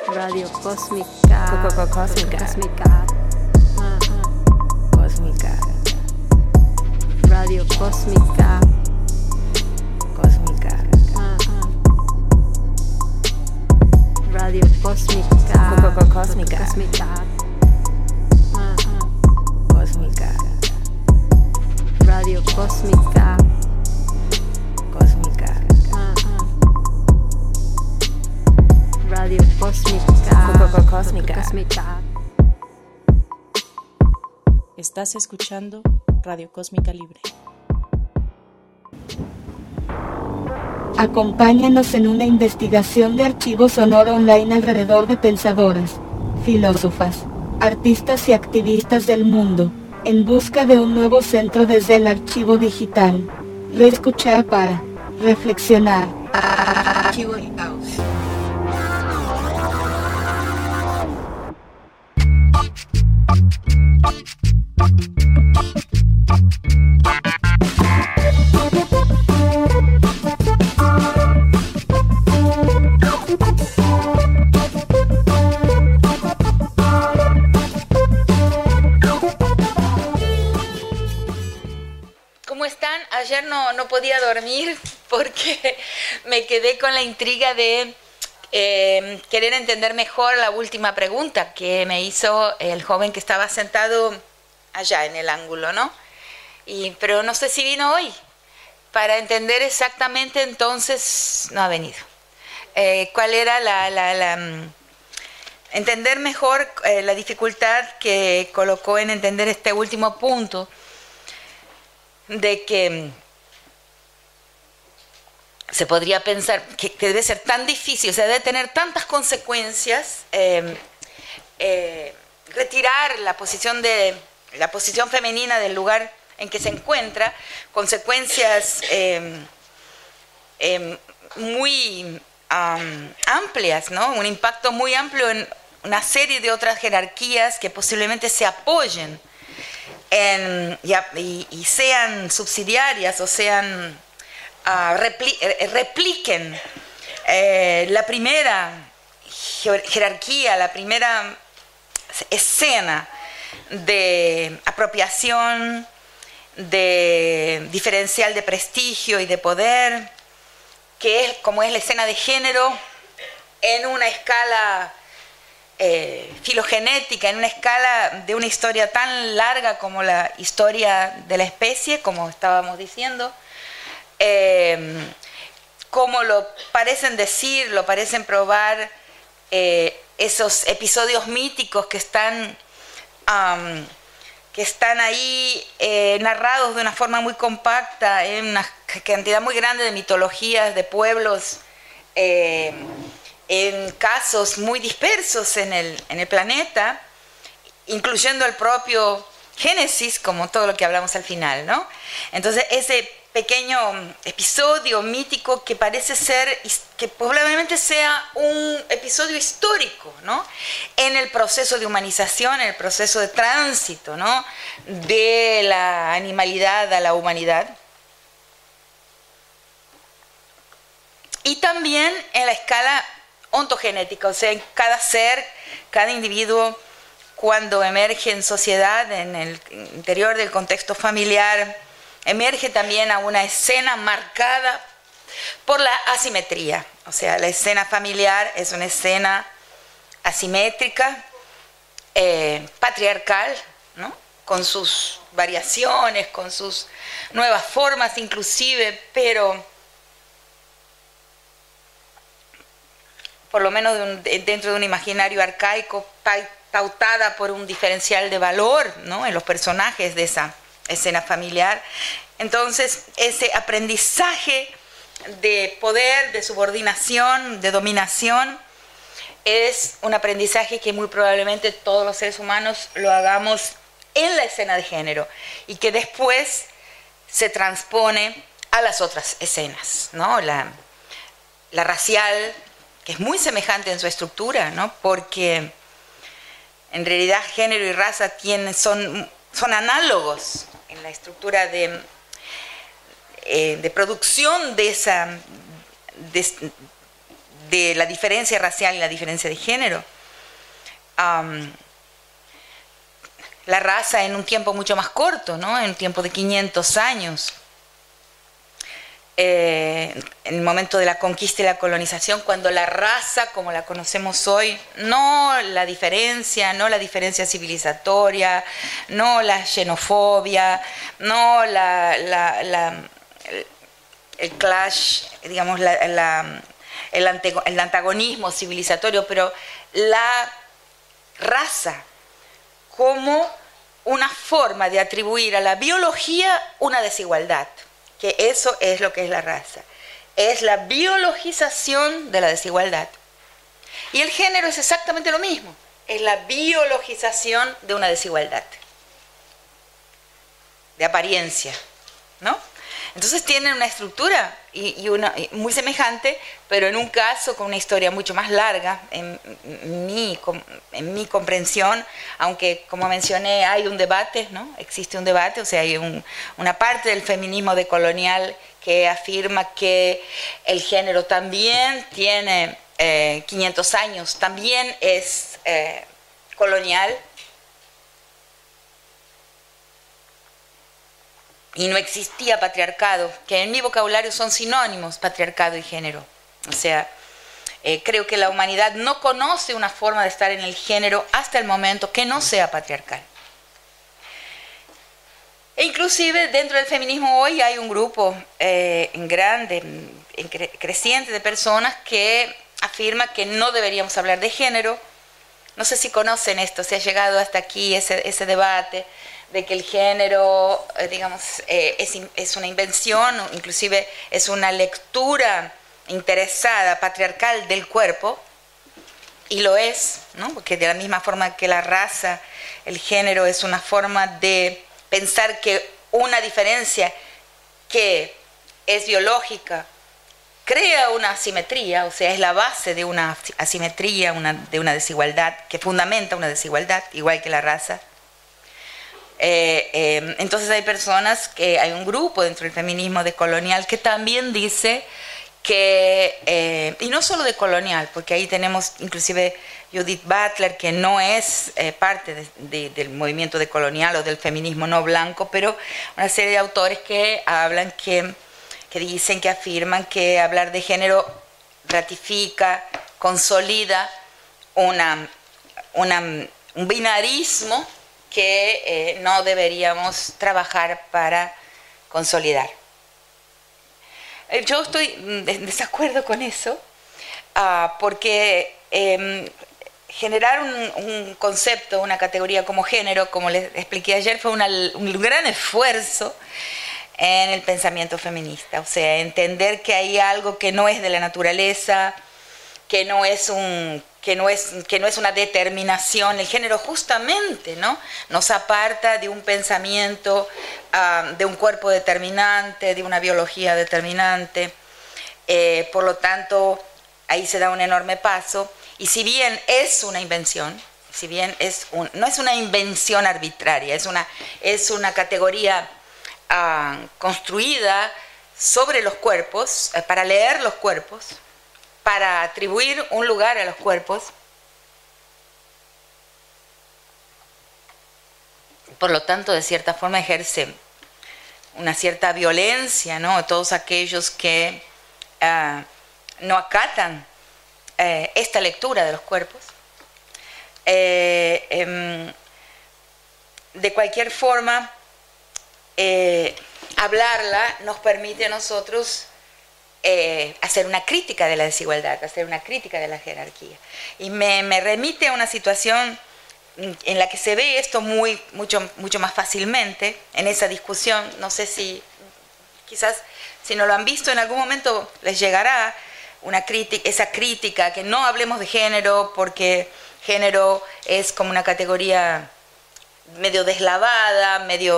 Radio Cósmica. Cósmica. Cósmica. Cósmica. Radio Cósmica. Cósmica. Radio Cósmica. Cósmica. Cósmica. Cósmica. Radio Cósmica. Cósmica. Radio Cósmica. Cósmica. Cósmica. Estás escuchando Radio Cósmica Libre. Acompáñanos en una investigación de archivo sonoro online alrededor de pensadoras, filósofas, artistas y activistas del mundo, en busca de un nuevo centro desde el archivo digital. Reescuchar para reflexionar. Archivo y pausa. ¿Cómo están? Ayer no podía dormir porque me quedé con la intriga de querer entender mejor la última pregunta que me hizo el joven que estaba sentado allá en el ángulo, ¿no? Pero no sé si vino hoy. Para entender exactamente, entonces no ha venido. ¿Cuál era entender mejor la dificultad que colocó en entender este último punto? De que se podría pensar que debe ser tan difícil, o sea, debe tener tantas consecuencias retirar la posición femenina del lugar en que se encuentra, consecuencias muy amplias, ¿no? Un impacto muy amplio en una serie de otras jerarquías que posiblemente se apoyen y sean subsidiarias o sean repliquen la primera jerarquía, la primera escena de apropiación, de diferencial de prestigio y de poder, que es como es la escena de género en una escala filogenética, en una escala de una historia tan larga como la historia de la especie, como estábamos diciendo, como lo parecen decir, lo parecen probar esos episodios míticos que están ahí narrados de una forma muy compacta en una cantidad muy grande de mitologías, de pueblos, en casos muy dispersos en el planeta, incluyendo el propio Génesis, como todo lo que hablamos al final, ¿no? Entonces, ese pequeño episodio mítico que parece ser, que probablemente sea un episodio histórico, ¿no? En el proceso de humanización, en el proceso de tránsito, ¿no? De la animalidad a la humanidad. Y también en la escala ontogenética, o sea, en cada ser, cada individuo, cuando emerge en sociedad, en el interior del contexto familiar, emerge también a una escena marcada por la asimetría. O sea, la escena familiar es una escena asimétrica, patriarcal, ¿no? Con sus variaciones, con sus nuevas formas inclusive, pero por lo menos dentro de un imaginario arcaico, pautada por un diferencial de valor, ¿no? En los personajes de esa escena familiar. Entonces, ese aprendizaje de poder, de subordinación, de dominación, es un aprendizaje que muy probablemente todos los seres humanos lo hagamos en la escena de género y que después se transpone a las otras escenas, ¿no? La racial, que es muy semejante en su estructura, ¿no? Porque en realidad género y raza son análogos en la estructura de producción de de la diferencia racial y la diferencia de género. La raza en un tiempo mucho más corto, ¿no? En un tiempo de 500 años. En el momento de la conquista y la colonización, cuando la raza, como la conocemos hoy, no la diferencia civilizatoria, no la xenofobia, no el clash, digamos, el antagonismo civilizatorio, pero la raza como una forma de atribuir a la biología una desigualdad, que eso es lo que es la raza, es la biologización de la desigualdad. Y el género es exactamente lo mismo, es la biologización de una desigualdad, de apariencia, ¿no? Entonces tienen una estructura y muy semejante, pero en un caso con una historia mucho más larga, en mi comprensión, aunque como mencioné hay un debate, ¿no? Existe un debate, o sea, hay una parte del feminismo decolonial que afirma que el género también tiene 500 años, también es colonial, y no existía patriarcado, que en mi vocabulario son sinónimos, patriarcado y género. O sea, creo que la humanidad no conoce una forma de estar en el género hasta el momento que no sea patriarcal. E inclusive dentro del feminismo hoy hay un grupo grande, creciente de personas que afirma que no deberíamos hablar de género. No sé si conocen esto, si ha llegado hasta aquí ese debate de que el género, digamos, es una invención, inclusive es una lectura interesada, patriarcal del cuerpo, y lo es, ¿no? Porque de la misma forma que la raza, el género es una forma de pensar que una diferencia que es biológica crea una asimetría, o sea, es la base de una asimetría, de una desigualdad, que fundamenta una desigualdad, igual que la raza. Entonces hay un grupo dentro del feminismo decolonial que también dice que, y no solo decolonial, porque ahí tenemos inclusive Judith Butler, que no es parte del movimiento decolonial o del feminismo no blanco, pero una serie de autores que hablan, que dicen, que afirman que hablar de género ratifica, consolida un binarismo que no deberíamos trabajar para consolidar. Yo estoy en desacuerdo con eso, porque generar un concepto, una categoría como género, como les expliqué ayer, fue un gran esfuerzo en el pensamiento feminista. O sea, entender que hay algo que no es de la naturaleza, que no es una determinación. El género justamente, ¿no?, nos aparta de un pensamiento, de un cuerpo determinante, de una biología determinante. Por lo tanto, ahí se da un enorme paso. Y si bien es una invención, no es una invención arbitraria, es una categoría construida sobre los cuerpos, para leer los cuerpos, para atribuir un lugar a los cuerpos. Por lo tanto, de cierta forma ejerce una cierta violencia, ¿no?, a todos aquellos que no acatan esta lectura de los cuerpos. De cualquier forma, hablarla nos permite a nosotros hacer una crítica de la desigualdad, hacer una crítica de la jerarquía. Y me remite a una situación en la que se ve esto mucho más fácilmente en esa discusión. No sé si, quizás, si no lo han visto, en algún momento les llegará esa crítica, que no hablemos de género, porque género es como una categoría medio deslavada, medio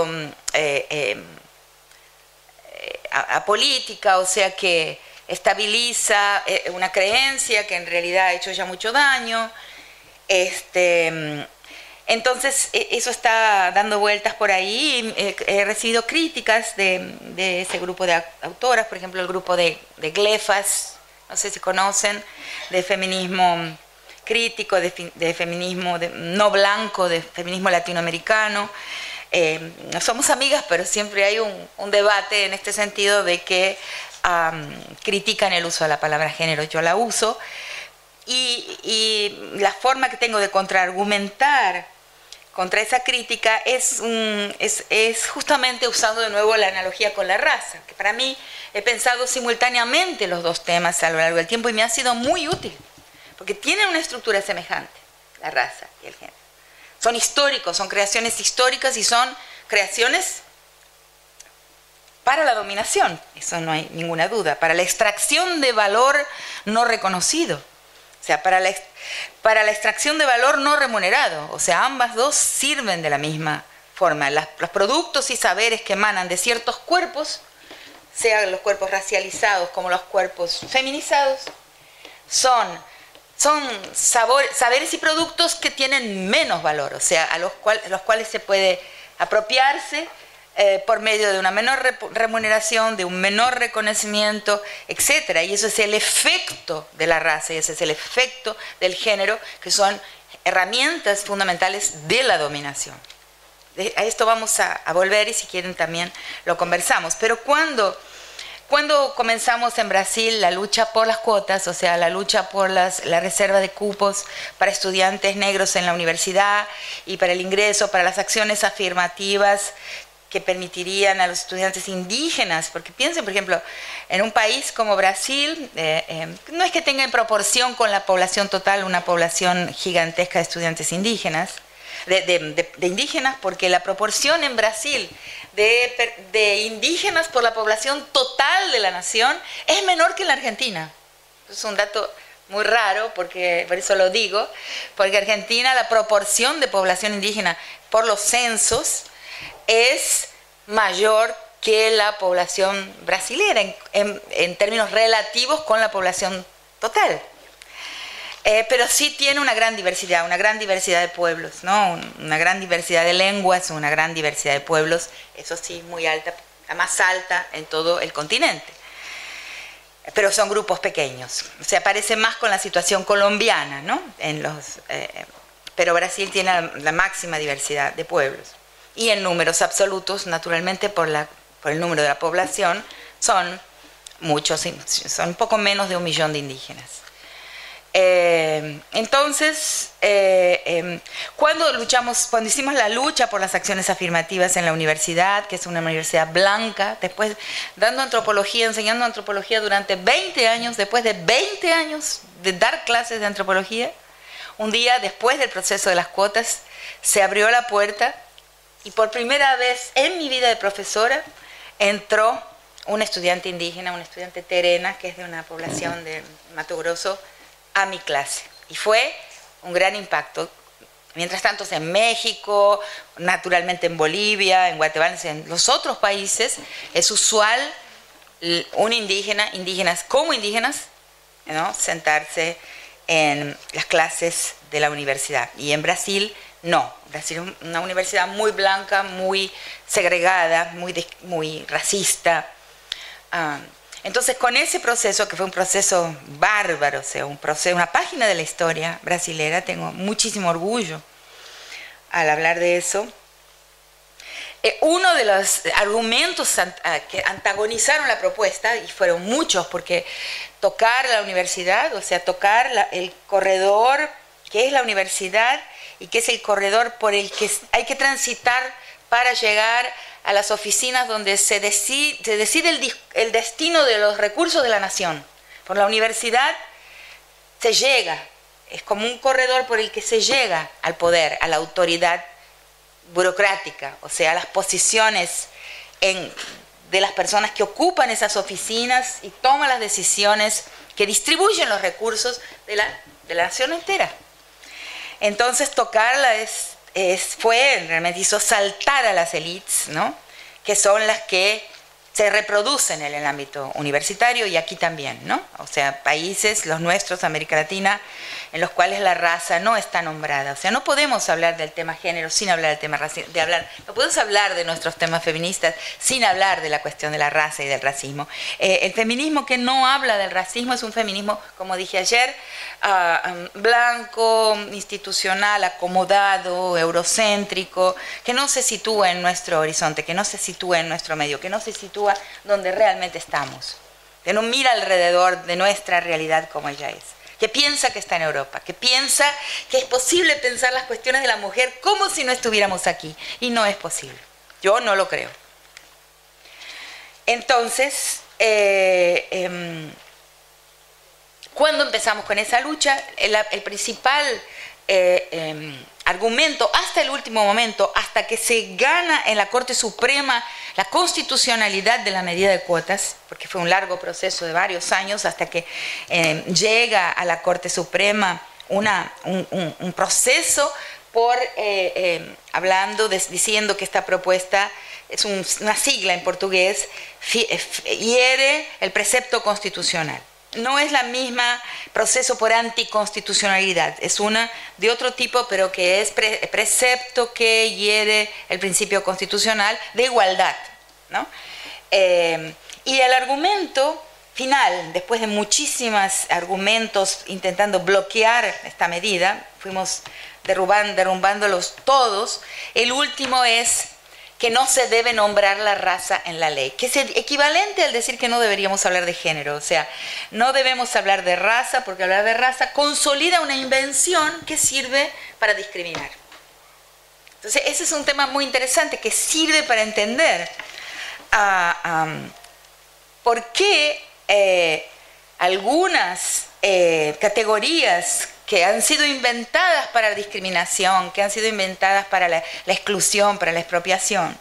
apolítica, o sea, que estabiliza una creencia que en realidad ha hecho ya mucho daño. Entonces, eso está dando vueltas por ahí. He recibido críticas de ese grupo de autoras, por ejemplo, el grupo de Glefas, no sé si conocen, de feminismo crítico, de feminismo no blanco, de feminismo latinoamericano. No somos amigas, pero siempre hay un debate en este sentido de que critican el uso de la palabra género. Yo la uso y la forma que tengo de contraargumentar contra esa crítica es justamente usando de nuevo la analogía con la raza, que para mí he pensado simultáneamente los dos temas a lo largo del tiempo y me ha sido muy útil, porque tienen una estructura semejante, la raza y el género. Son históricos, son creaciones históricas y son creaciones para la dominación, eso no hay ninguna duda, para la extracción de valor no reconocido. O sea, para la extracción de valor no remunerado. O sea, ambas dos sirven de la misma forma. Los productos y saberes que emanan de ciertos cuerpos, sean los cuerpos racializados como los cuerpos feminizados, son saberes y productos que tienen menos valor, o sea, a los cuales se puede apropiarse por medio de una menor remuneración, de un menor reconocimiento, etc. Y eso es el efecto de la raza, y ese es el efecto del género, que son herramientas fundamentales de la dominación. A esto vamos a volver y si quieren también lo conversamos. Pero cuando comenzamos en Brasil la lucha por las cuotas, o sea, la lucha por la reserva de cupos para estudiantes negros en la universidad y para el ingreso, para las acciones afirmativas que permitirían a los estudiantes indígenas, porque piensen, por ejemplo, en un país como Brasil, no es que tenga en proporción con la población total una población gigantesca de estudiantes indígenas, de indígenas, porque la proporción en Brasil de indígenas por la población total de la nación es menor que en la Argentina. Es un dato muy raro, por eso lo digo, porque Argentina, la proporción de población indígena por los censos es mayor que la población brasilera en términos relativos con la población total. Pero sí tiene una gran diversidad de pueblos, ¿no? Una gran diversidad de lenguas, una gran diversidad de pueblos, eso sí, muy alta, la más alta en todo el continente. Pero son grupos pequeños, o sea, parece más con la situación colombiana, ¿no? Pero Brasil tiene la máxima diversidad de pueblos. Y en números absolutos, naturalmente, por el número de la población, son muchos, son un poco menos de 1 millón de indígenas. Entonces, cuando hicimos la lucha por las acciones afirmativas en la universidad, que es una universidad blanca, después enseñando antropología durante 20 años, después de 20 años de dar clases de antropología, un día después del proceso de las cuotas, se abrió la puerta y por primera vez en mi vida de profesora entró un estudiante indígena, una estudiante terena, que es de una población de Mato Grosso, a mi clase. Y fue un gran impacto. Mientras tanto, en México, naturalmente en Bolivia, en Guatemala, en los otros países, es usual un indígenas como indígenas, ¿no?, sentarse en las clases de la universidad. Y en Brasil, no. Brasil es una universidad muy blanca, muy segregada, muy racista. Entonces, con ese proceso, que fue un proceso bárbaro, o sea, una página de la historia brasilera, tengo muchísimo orgullo al hablar de eso. Uno de los argumentos que antagonizaron la propuesta, y fueron muchos, porque tocar la universidad, o sea, tocar el corredor que es la universidad y que es el corredor por el que hay que transitar para llegar a las oficinas donde se decide el destino de los recursos de la nación. Por la universidad se llega, es como un corredor por el que se llega al poder, a la autoridad burocrática, o sea, a las posiciones de las personas que ocupan esas oficinas y toman las decisiones que distribuyen los recursos de la nación entera. Entonces, tocarla realmente hizo saltar a las élites, ¿no?, que son las que se reproducen en el ámbito universitario y aquí también, ¿no? O sea, países, los nuestros, América Latina, en los cuales la raza no está nombrada. O sea, no podemos hablar del tema género sin hablar del tema racismo, no podemos hablar de nuestros temas feministas sin hablar de la cuestión de la raza y del racismo. El feminismo que no habla del racismo es un feminismo, como dije ayer, blanco, institucional, acomodado, eurocéntrico, que no se sitúa en nuestro horizonte, que no se sitúa en nuestro medio, que no se sitúa donde realmente estamos, que no mira alrededor de nuestra realidad como ella es, que piensa que está en Europa, que piensa que es posible pensar las cuestiones de la mujer como si no estuviéramos aquí, y no es posible. Yo no lo creo. Entonces, cuando empezamos con esa lucha, el principal argumento, hasta el último momento, hasta que se gana en la Corte Suprema la constitucionalidad de la medida de cuotas, porque fue un largo proceso de varios años, hasta que llega a la Corte Suprema un proceso por diciendo que esta propuesta es una sigla en portugués, hiere el precepto constitucional. No es la misma proceso por anticonstitucionalidad, es una de otro tipo, pero que es precepto que hiere el principio constitucional de igualdad, ¿no? Y el argumento final, después de muchísimos argumentos intentando bloquear esta medida, fuimos derrumbándolos todos, el último es que no se debe nombrar la raza en la ley, que es equivalente al decir que no deberíamos hablar de género. O sea, no debemos hablar de raza, porque hablar de raza consolida una invención que sirve para discriminar. Entonces, ese es un tema muy interesante que sirve para entender por qué algunas categorías que han sido inventadas para la discriminación, que han sido inventadas para la exclusión, para la expropiación,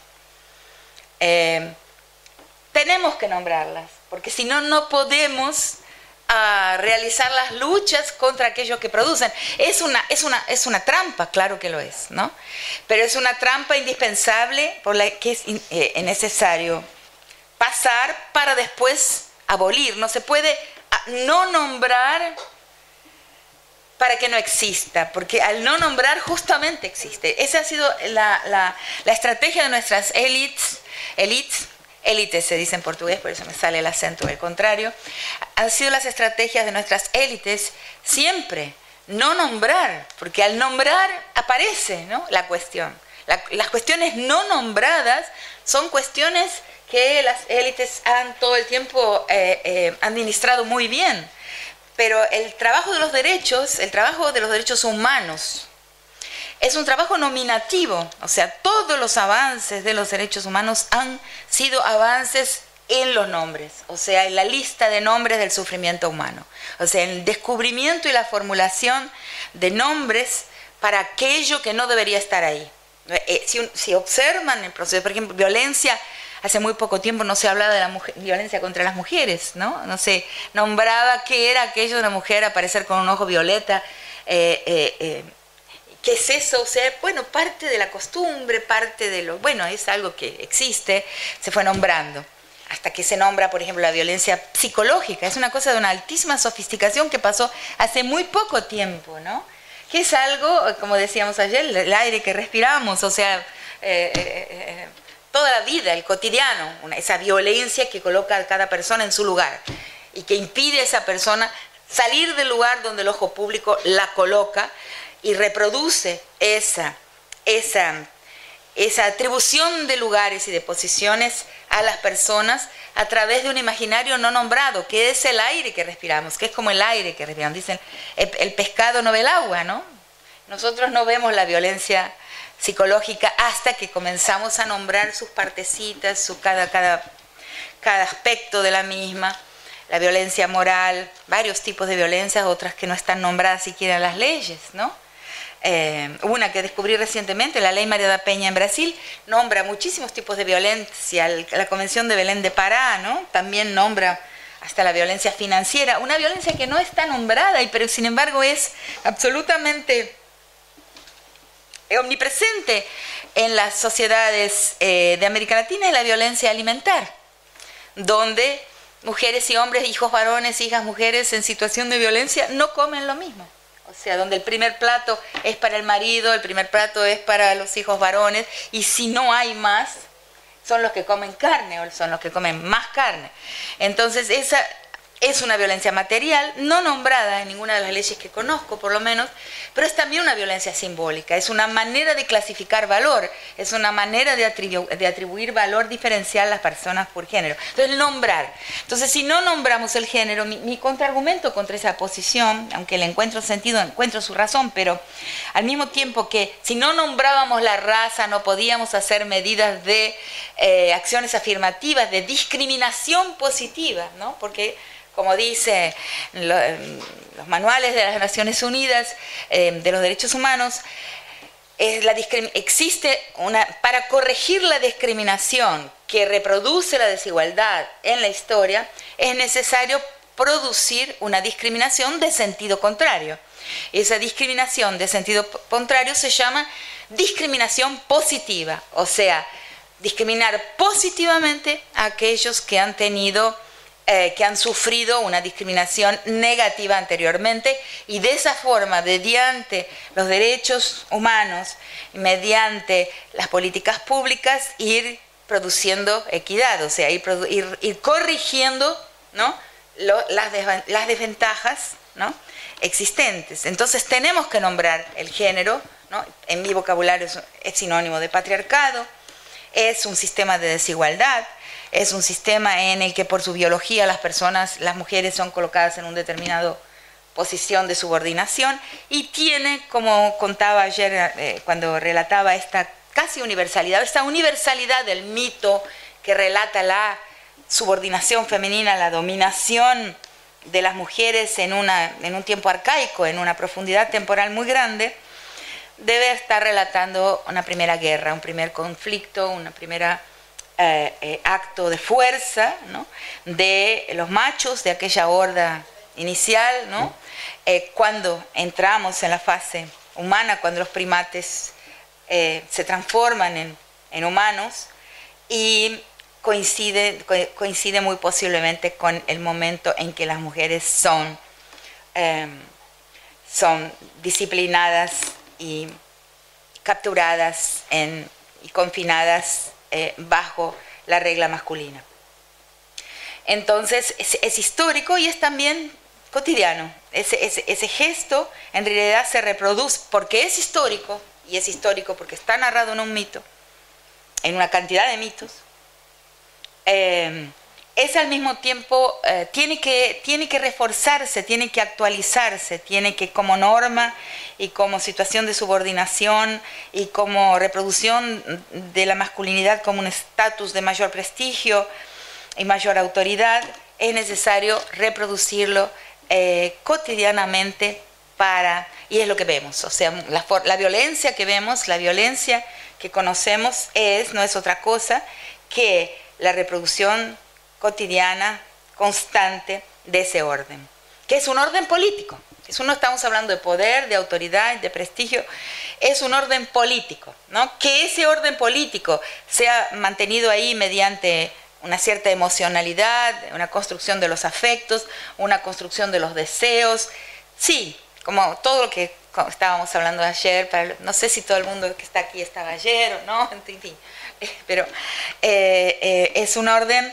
tenemos que nombrarlas, porque si no, no podemos realizar las luchas contra aquellos que producen. Es una trampa, claro que lo es, ¿no? Pero es una trampa indispensable por la que es necesario pasar para después abolir. No se puede no nombrar para que no exista, porque al no nombrar justamente existe. Esa ha sido la estrategia de nuestras élites se dice en portugués, por eso me sale el acento del contrario, han sido las estrategias de nuestras élites siempre, no nombrar, porque al nombrar aparece, ¿no?, la cuestión. Las cuestiones no nombradas son cuestiones que las élites han todo el tiempo administrado muy bien. Pero el trabajo de los derechos humanos, es un trabajo nominativo. O sea, todos los avances de los derechos humanos han sido avances en los nombres, o sea, en la lista de nombres del sufrimiento humano. O sea, en el descubrimiento y la formulación de nombres para aquello que no debería estar ahí. Si observan el proceso, por ejemplo, violencia, hace muy poco tiempo no se hablaba de la violencia contra las mujeres, ¿no? No se nombraba qué era aquello de una mujer aparecer con un ojo violeta. ¿Qué es eso? O sea, bueno, parte de la costumbre, parte de lo... Bueno, es algo que existe, se fue nombrando. Hasta que se nombra, por ejemplo, la violencia psicológica. Es una cosa de una altísima sofisticación que pasó hace muy poco tiempo, ¿no? Que es algo, como decíamos ayer, el aire que respiramos, o sea... toda la vida, el cotidiano, esa violencia que coloca a cada persona en su lugar y que impide a esa persona salir del lugar donde el ojo público la coloca y reproduce esa atribución de lugares y de posiciones a las personas a través de un imaginario no nombrado, que es el aire que respiramos, que es como el aire que respiramos. Dicen, el pescado no ve el agua, ¿no? Nosotros no vemos la violencia psicológica hasta que comenzamos a nombrar sus partecitas, cada aspecto de la misma, la violencia moral, varios tipos de violencias, otras que no están nombradas siquiera en las leyes, ¿no? Una que descubrí recientemente, la ley María da Penha en Brasil, nombra muchísimos tipos de violencia. La Convención de Belén de Pará, ¿no?, también nombra hasta la violencia financiera, una violencia que no está nombrada, pero sin embargo es absolutamente omnipresente en las sociedades de América Latina, es la violencia alimentar. donde mujeres y hombres, hijos varones, hijas mujeres en situación de violencia no comen lo mismo. O sea, donde el primer plato es para el marido, el primer plato es para los hijos varones, y si no hay más, son los que comen carne o son los que comen más carne. Entonces, esa es una violencia material, no nombrada en ninguna de las leyes que conozco, por lo menos, pero es también una violencia simbólica, es una manera de clasificar valor, es una manera de atribuir valor diferencial a las personas por género. Entonces, nombrar. Entonces, si no nombramos el género, mi contraargumento contra esa posición, aunque le encuentro sentido, encuentro su razón, pero al mismo tiempo que si no nombrábamos la raza, no podíamos hacer medidas de acciones afirmativas, de discriminación positiva, ¿no? Porque como dice los manuales de las Naciones Unidas de los derechos humanos, existe para corregir la discriminación que reproduce la desigualdad en la historia, es necesario producir una discriminación de sentido contrario. Esa discriminación de sentido contrario se llama discriminación positiva, o sea, discriminar positivamente a aquellos que han tenido que han sufrido una discriminación negativa anteriormente, y de esa forma, mediante los derechos humanos, mediante las políticas públicas, ir produciendo equidad, o sea, ir corrigiendo, ¿no? las desventajas, ¿no? existentes. Entonces tenemos que nombrar el género, ¿no? En mi vocabulario es sinónimo de patriarcado, es un sistema de desigualdad, es un sistema en el que por su biología las mujeres son colocadas en una determinada posición de subordinación, y tiene, como contaba ayer cuando relataba esta casi universalidad, esta universalidad del mito que relata la subordinación femenina, la dominación de las mujeres en un tiempo arcaico, en una profundidad temporal muy grande, debe estar relatando una primera guerra, un primer conflicto, una primera acto de fuerza, ¿no? de los machos de aquella horda inicial, ¿no? Cuando entramos en la fase humana, cuando los primates se transforman en humanos, y coincide muy posiblemente con el momento en que las mujeres son disciplinadas y capturadas y confinadas bajo la regla masculina. Entonces es histórico y es también cotidiano. Ese gesto en realidad se reproduce porque es histórico, y es histórico porque está narrado en un mito, en una cantidad de mitos. Es al mismo tiempo, tiene que reforzarse, tiene que actualizarse, tiene que, como norma y como situación de subordinación y como reproducción de la masculinidad como un estatus de mayor prestigio y mayor autoridad, es necesario reproducirlo cotidianamente y es lo que vemos. O sea, la violencia que vemos, la violencia que conocemos no es otra cosa que la reproducción cotidiana, constante de ese orden, que es un orden político. No estamos hablando de poder, de autoridad, de prestigio, es un orden político, ¿no? Que ese orden político sea mantenido ahí mediante una cierta emocionalidad, una construcción de los afectos, una construcción de los deseos, sí, como todo lo que estábamos hablando ayer, no sé si todo el mundo que está aquí estaba ayer o no, en fin, pero es un orden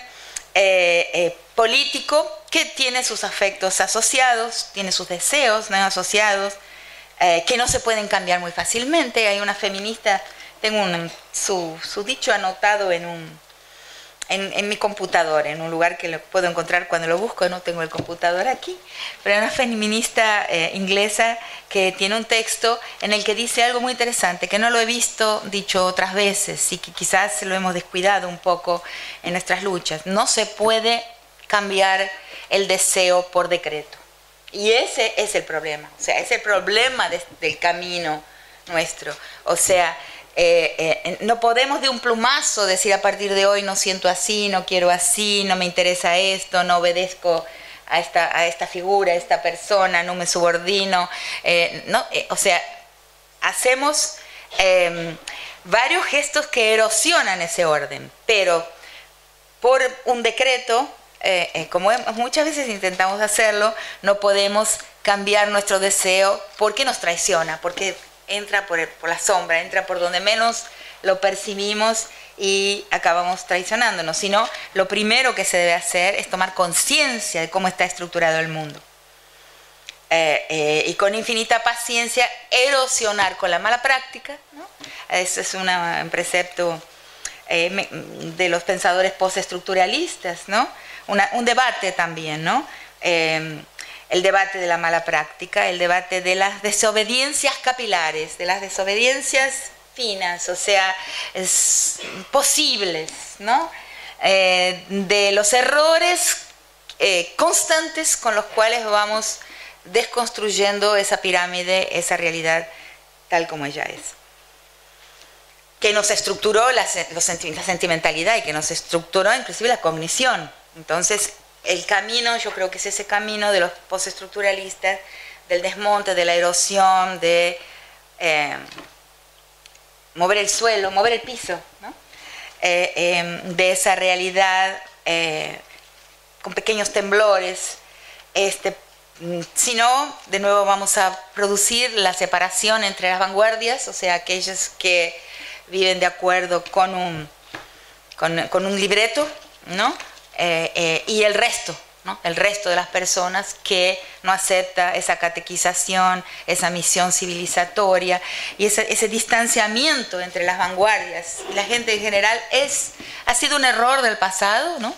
político que tiene sus afectos asociados, tiene sus deseos, ¿no? asociados, que no se pueden cambiar muy fácilmente. Hay una feminista, tengo su dicho anotado en mi computador, en un lugar que lo puedo encontrar cuando lo busco, no tengo el computador aquí, pero hay una feminista inglesa que tiene un texto en el que dice algo muy interesante, que no lo he visto dicho otras veces y que quizás lo hemos descuidado un poco en nuestras luchas. No se puede cambiar el deseo por decreto. Y ese es el problema, o sea, es el problema del camino nuestro. O sea, no podemos de un plumazo decir a partir de hoy no siento así, no quiero así, no me interesa esto, no obedezco a esta figura, a esta persona, no me subordino. O sea, hacemos varios gestos que erosionan ese orden, pero por un decreto, como muchas veces intentamos hacerlo, no podemos cambiar nuestro deseo porque nos traiciona, porque entra por la sombra, entra por donde menos lo percibimos y acabamos traicionándonos. Sino lo primero que se debe hacer es tomar conciencia de cómo está estructurado el mundo. Y con infinita paciencia erosionar con la mala práctica, ¿no? Eso es un precepto de los pensadores postestructuralistas, ¿no? Un debate también, ¿no? El debate de la mala práctica, el debate de las desobediencias capilares, de las desobediencias finas, o sea, posibles, ¿no? De los errores constantes con los cuales vamos desconstruyendo esa pirámide, esa realidad tal como ella es. Que nos estructuró la sentimentalidad y que nos estructuró inclusive la cognición. Entonces, el camino, yo creo que es ese camino de los postestructuralistas, del desmonte, de la erosión, de mover el suelo, mover el piso, ¿no? De esa realidad con pequeños temblores. Si no, de nuevo vamos a producir la separación entre las vanguardias, o sea, aquellos que viven de acuerdo con un libreto, ¿no? Y el resto, ¿no? El resto de las personas que no acepta esa catequización, esa misión civilizatoria y ese distanciamiento entre las vanguardias y la gente en general ha sido un error del pasado, ¿no?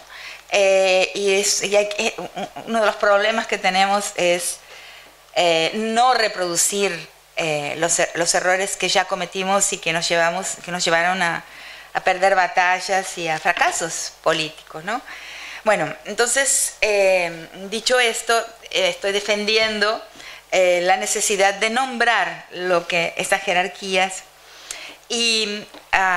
Uno de los problemas que tenemos es no reproducir los errores que ya cometimos y que nos llevaron a perder batallas y a fracasos políticos, ¿no? Bueno, entonces, dicho esto, estoy defendiendo la necesidad de nombrar estas jerarquías y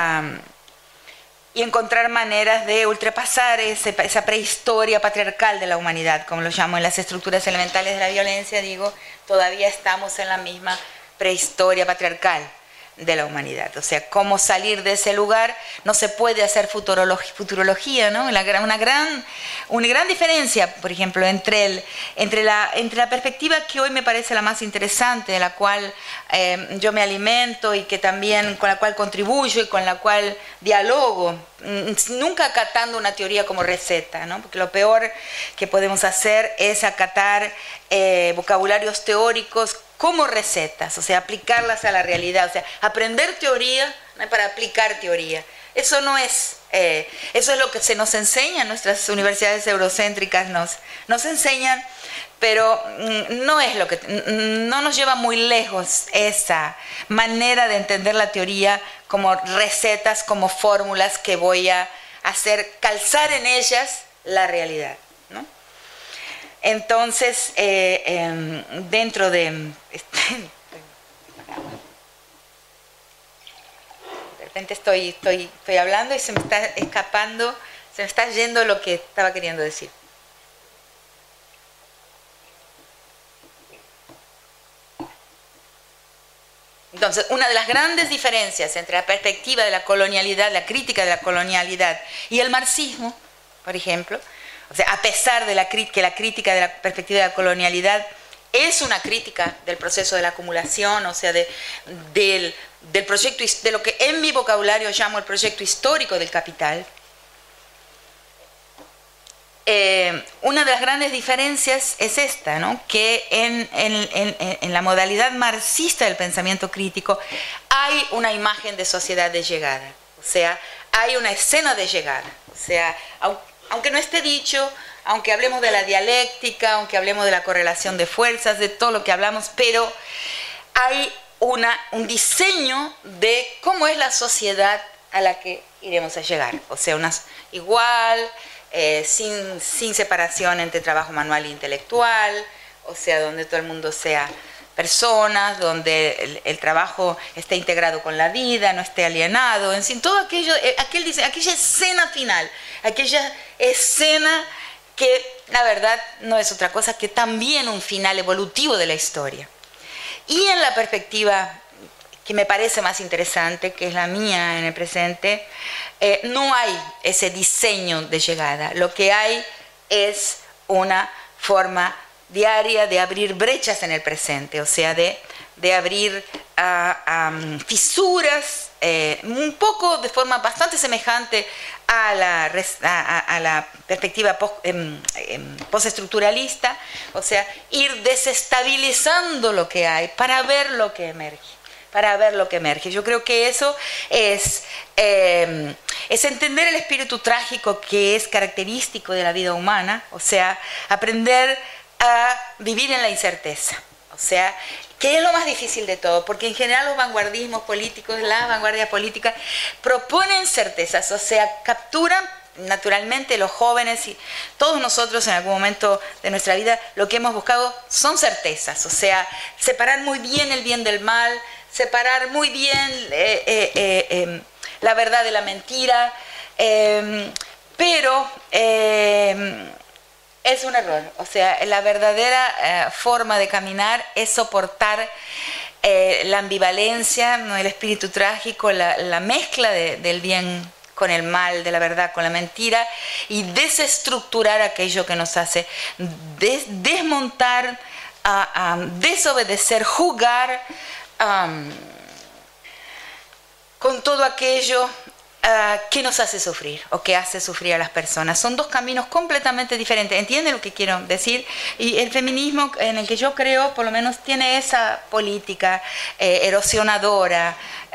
encontrar maneras de ultrapasar esa prehistoria patriarcal de la humanidad, como lo llamo en las estructuras elementales de la violencia. Digo, todavía estamos en la misma prehistoria patriarcal de la humanidad. O sea, cómo salir de ese lugar. No se puede hacer futurología, ¿no? Una gran diferencia, por ejemplo, entre la perspectiva que hoy me parece la más interesante, de la cual yo me alimento y que también con la cual contribuyo y con la cual dialogo, nunca acatando una teoría como receta, ¿no? Porque lo peor que podemos hacer es acatar vocabularios teóricos como recetas, o sea, aplicarlas a la realidad, o sea, aprender teoría, ¿no?, para aplicar teoría. Eso no es, eso es lo que se nos enseña en nuestras universidades eurocéntricas, nos enseñan, pero no nos lleva muy lejos esa manera de entender la teoría como recetas, como fórmulas que voy a hacer calzar en ellas la realidad, ¿no? Entonces, dentro de repente estoy hablando y se me está escapando, se me está yendo lo que estaba queriendo decir. Entonces, una de las grandes diferencias entre la perspectiva de la colonialidad, la crítica de la colonialidad y el marxismo, por ejemplo, o sea, a pesar de que la crítica de la perspectiva de la colonialidad es una crítica del proceso de la acumulación, o sea, del proyecto, de lo que en mi vocabulario llamo el proyecto histórico del capital. Una de las grandes diferencias es esta, ¿no? Que en la modalidad marxista del pensamiento crítico hay una imagen de sociedad de llegada, o sea, hay una escena de llegada, o sea, aunque no esté dicho, aunque hablemos de la dialéctica, aunque hablemos de la correlación de fuerzas, de todo lo que hablamos, pero hay un diseño de cómo es la sociedad a la que iremos a llegar. O sea, igual, sin separación entre trabajo manual e intelectual, o sea, donde todo el mundo sea personas, donde el trabajo esté integrado con la vida, no esté alienado, en fin, todo aquello, aquella escena final, aquella escena que la verdad no es otra cosa que también un final evolutivo de la historia. Y en la perspectiva que me parece más interesante, que es la mía en el presente, no hay ese diseño de llegada. Lo que hay es una forma diaria de abrir brechas en el presente, o sea, de abrir fisuras, un poco de forma bastante semejante a la perspectiva postestructuralista, o sea, ir desestabilizando lo que hay para ver lo que emerge. Yo creo que eso es entender el espíritu trágico que es característico de la vida humana, o sea, aprender a vivir en la incerteza, o sea, que es lo más difícil de todo, porque en general los vanguardismos políticos, las vanguardias políticas proponen certezas, o sea, capturan naturalmente los jóvenes y todos nosotros en algún momento de nuestra vida lo que hemos buscado son certezas, o sea, separar muy bien el bien del mal, separar muy bien la verdad de la mentira, pero es un error. O sea, la verdadera forma de caminar es soportar la ambivalencia, ¿no? El espíritu trágico, la mezcla del bien con el mal, de la verdad con la mentira, y desestructurar aquello que nos hace desmontar, desobedecer, jugar con todo aquello que nos hace sufrir o que hace sufrir a las personas. Son dos caminos completamente diferentes. ¿Entienden lo que quiero decir? Y el feminismo en el que yo creo, por lo menos, tiene esa política erosionadora,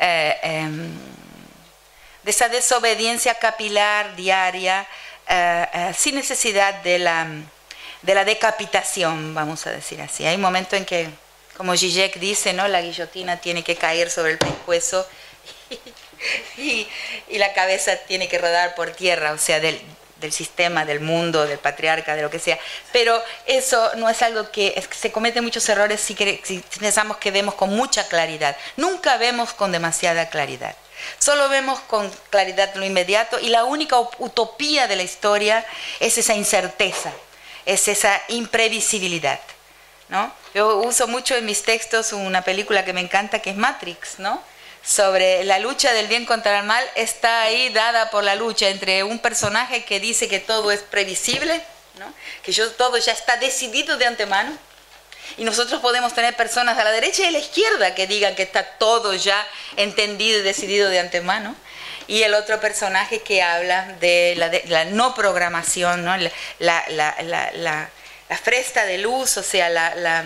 de esa desobediencia capilar diaria, sin necesidad de la decapitación, vamos a decir así. Hay un momento en que, como Zizek dice, ¿no? La guillotina tiene que caer sobre el pescuezo y la cabeza tiene que rodar por tierra, o sea, del sistema, del mundo, del patriarca, de lo que sea. Pero eso no es algo que se cometen muchos errores si pensamos que vemos con mucha claridad. Nunca vemos con demasiada claridad. Solo vemos con claridad lo inmediato, y la única utopía de la historia es esa incerteza, es esa imprevisibilidad, ¿no? Yo uso mucho en mis textos una película que me encanta, que es Matrix, ¿no? Sobre la lucha del bien contra el mal. Está ahí dada por la lucha entre un personaje que dice que todo es previsible, ¿no? Que todo ya está decidido de antemano, y nosotros podemos tener personas a la derecha y a la izquierda que digan que está todo ya entendido y decidido de antemano, y el otro personaje que habla de la no programación, ¿no? La fresta de luz, o sea, la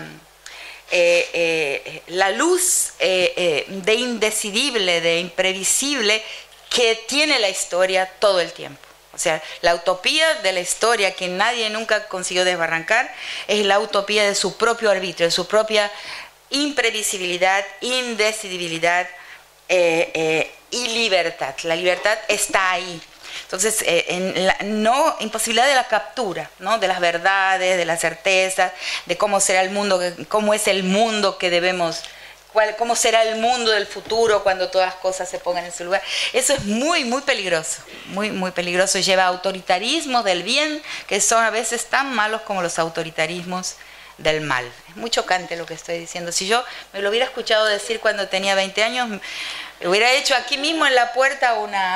luz de indecidible, de imprevisible que tiene la historia todo el tiempo. O sea, la utopía de la historia que nadie nunca consiguió desbarrancar es la utopía de su propio arbitrio, de su propia imprevisibilidad, indecidibilidad y libertad. La libertad está ahí. Entonces, en la imposibilidad de la captura, ¿no? De las verdades, de las certezas, de cómo será el mundo, cómo es el mundo que debemos, cómo será el mundo del futuro cuando todas las cosas se pongan en su lugar. Eso es muy, muy peligroso, muy, muy peligroso. Lleva a autoritarismos del bien que son a veces tan malos como los autoritarismos del mal. Es muy chocante lo que estoy diciendo. Si yo me lo hubiera escuchado decir cuando tenía 20 años, hubiera hecho aquí mismo en la puerta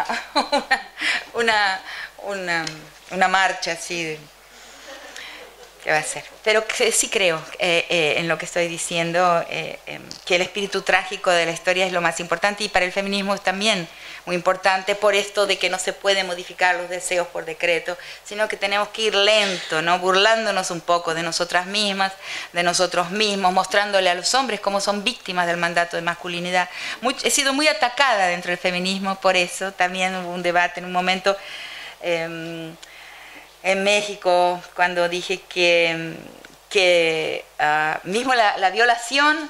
una marcha así. ¿Qué va a ser? Pero sí creo en lo que estoy diciendo, que el espíritu trágico de la historia es lo más importante, y para el feminismo es también muy importante por esto de que no se pueden modificar los deseos por decreto, sino que tenemos que ir lento, ¿no? Burlándonos un poco de nosotras mismas, de nosotros mismos, mostrándole a los hombres cómo son víctimas del mandato de masculinidad. He sido muy atacada dentro del feminismo por eso. También hubo un debate en un momento en México cuando dije que mismo la violación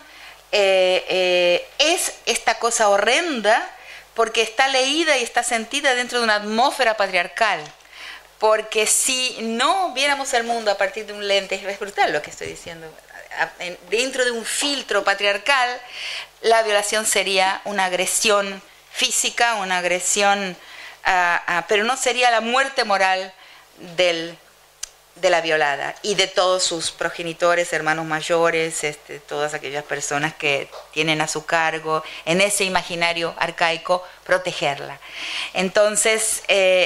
es esta cosa horrenda porque está leída y está sentida dentro de una atmósfera patriarcal. Porque si no viéramos el mundo a partir de un lente, es brutal lo que estoy diciendo, dentro de un filtro patriarcal, la violación sería una agresión física, una agresión, pero no sería la muerte moral del de la violada y de todos sus progenitores, hermanos mayores, todas aquellas personas que tienen a su cargo en ese imaginario arcaico, protegerla. Entonces,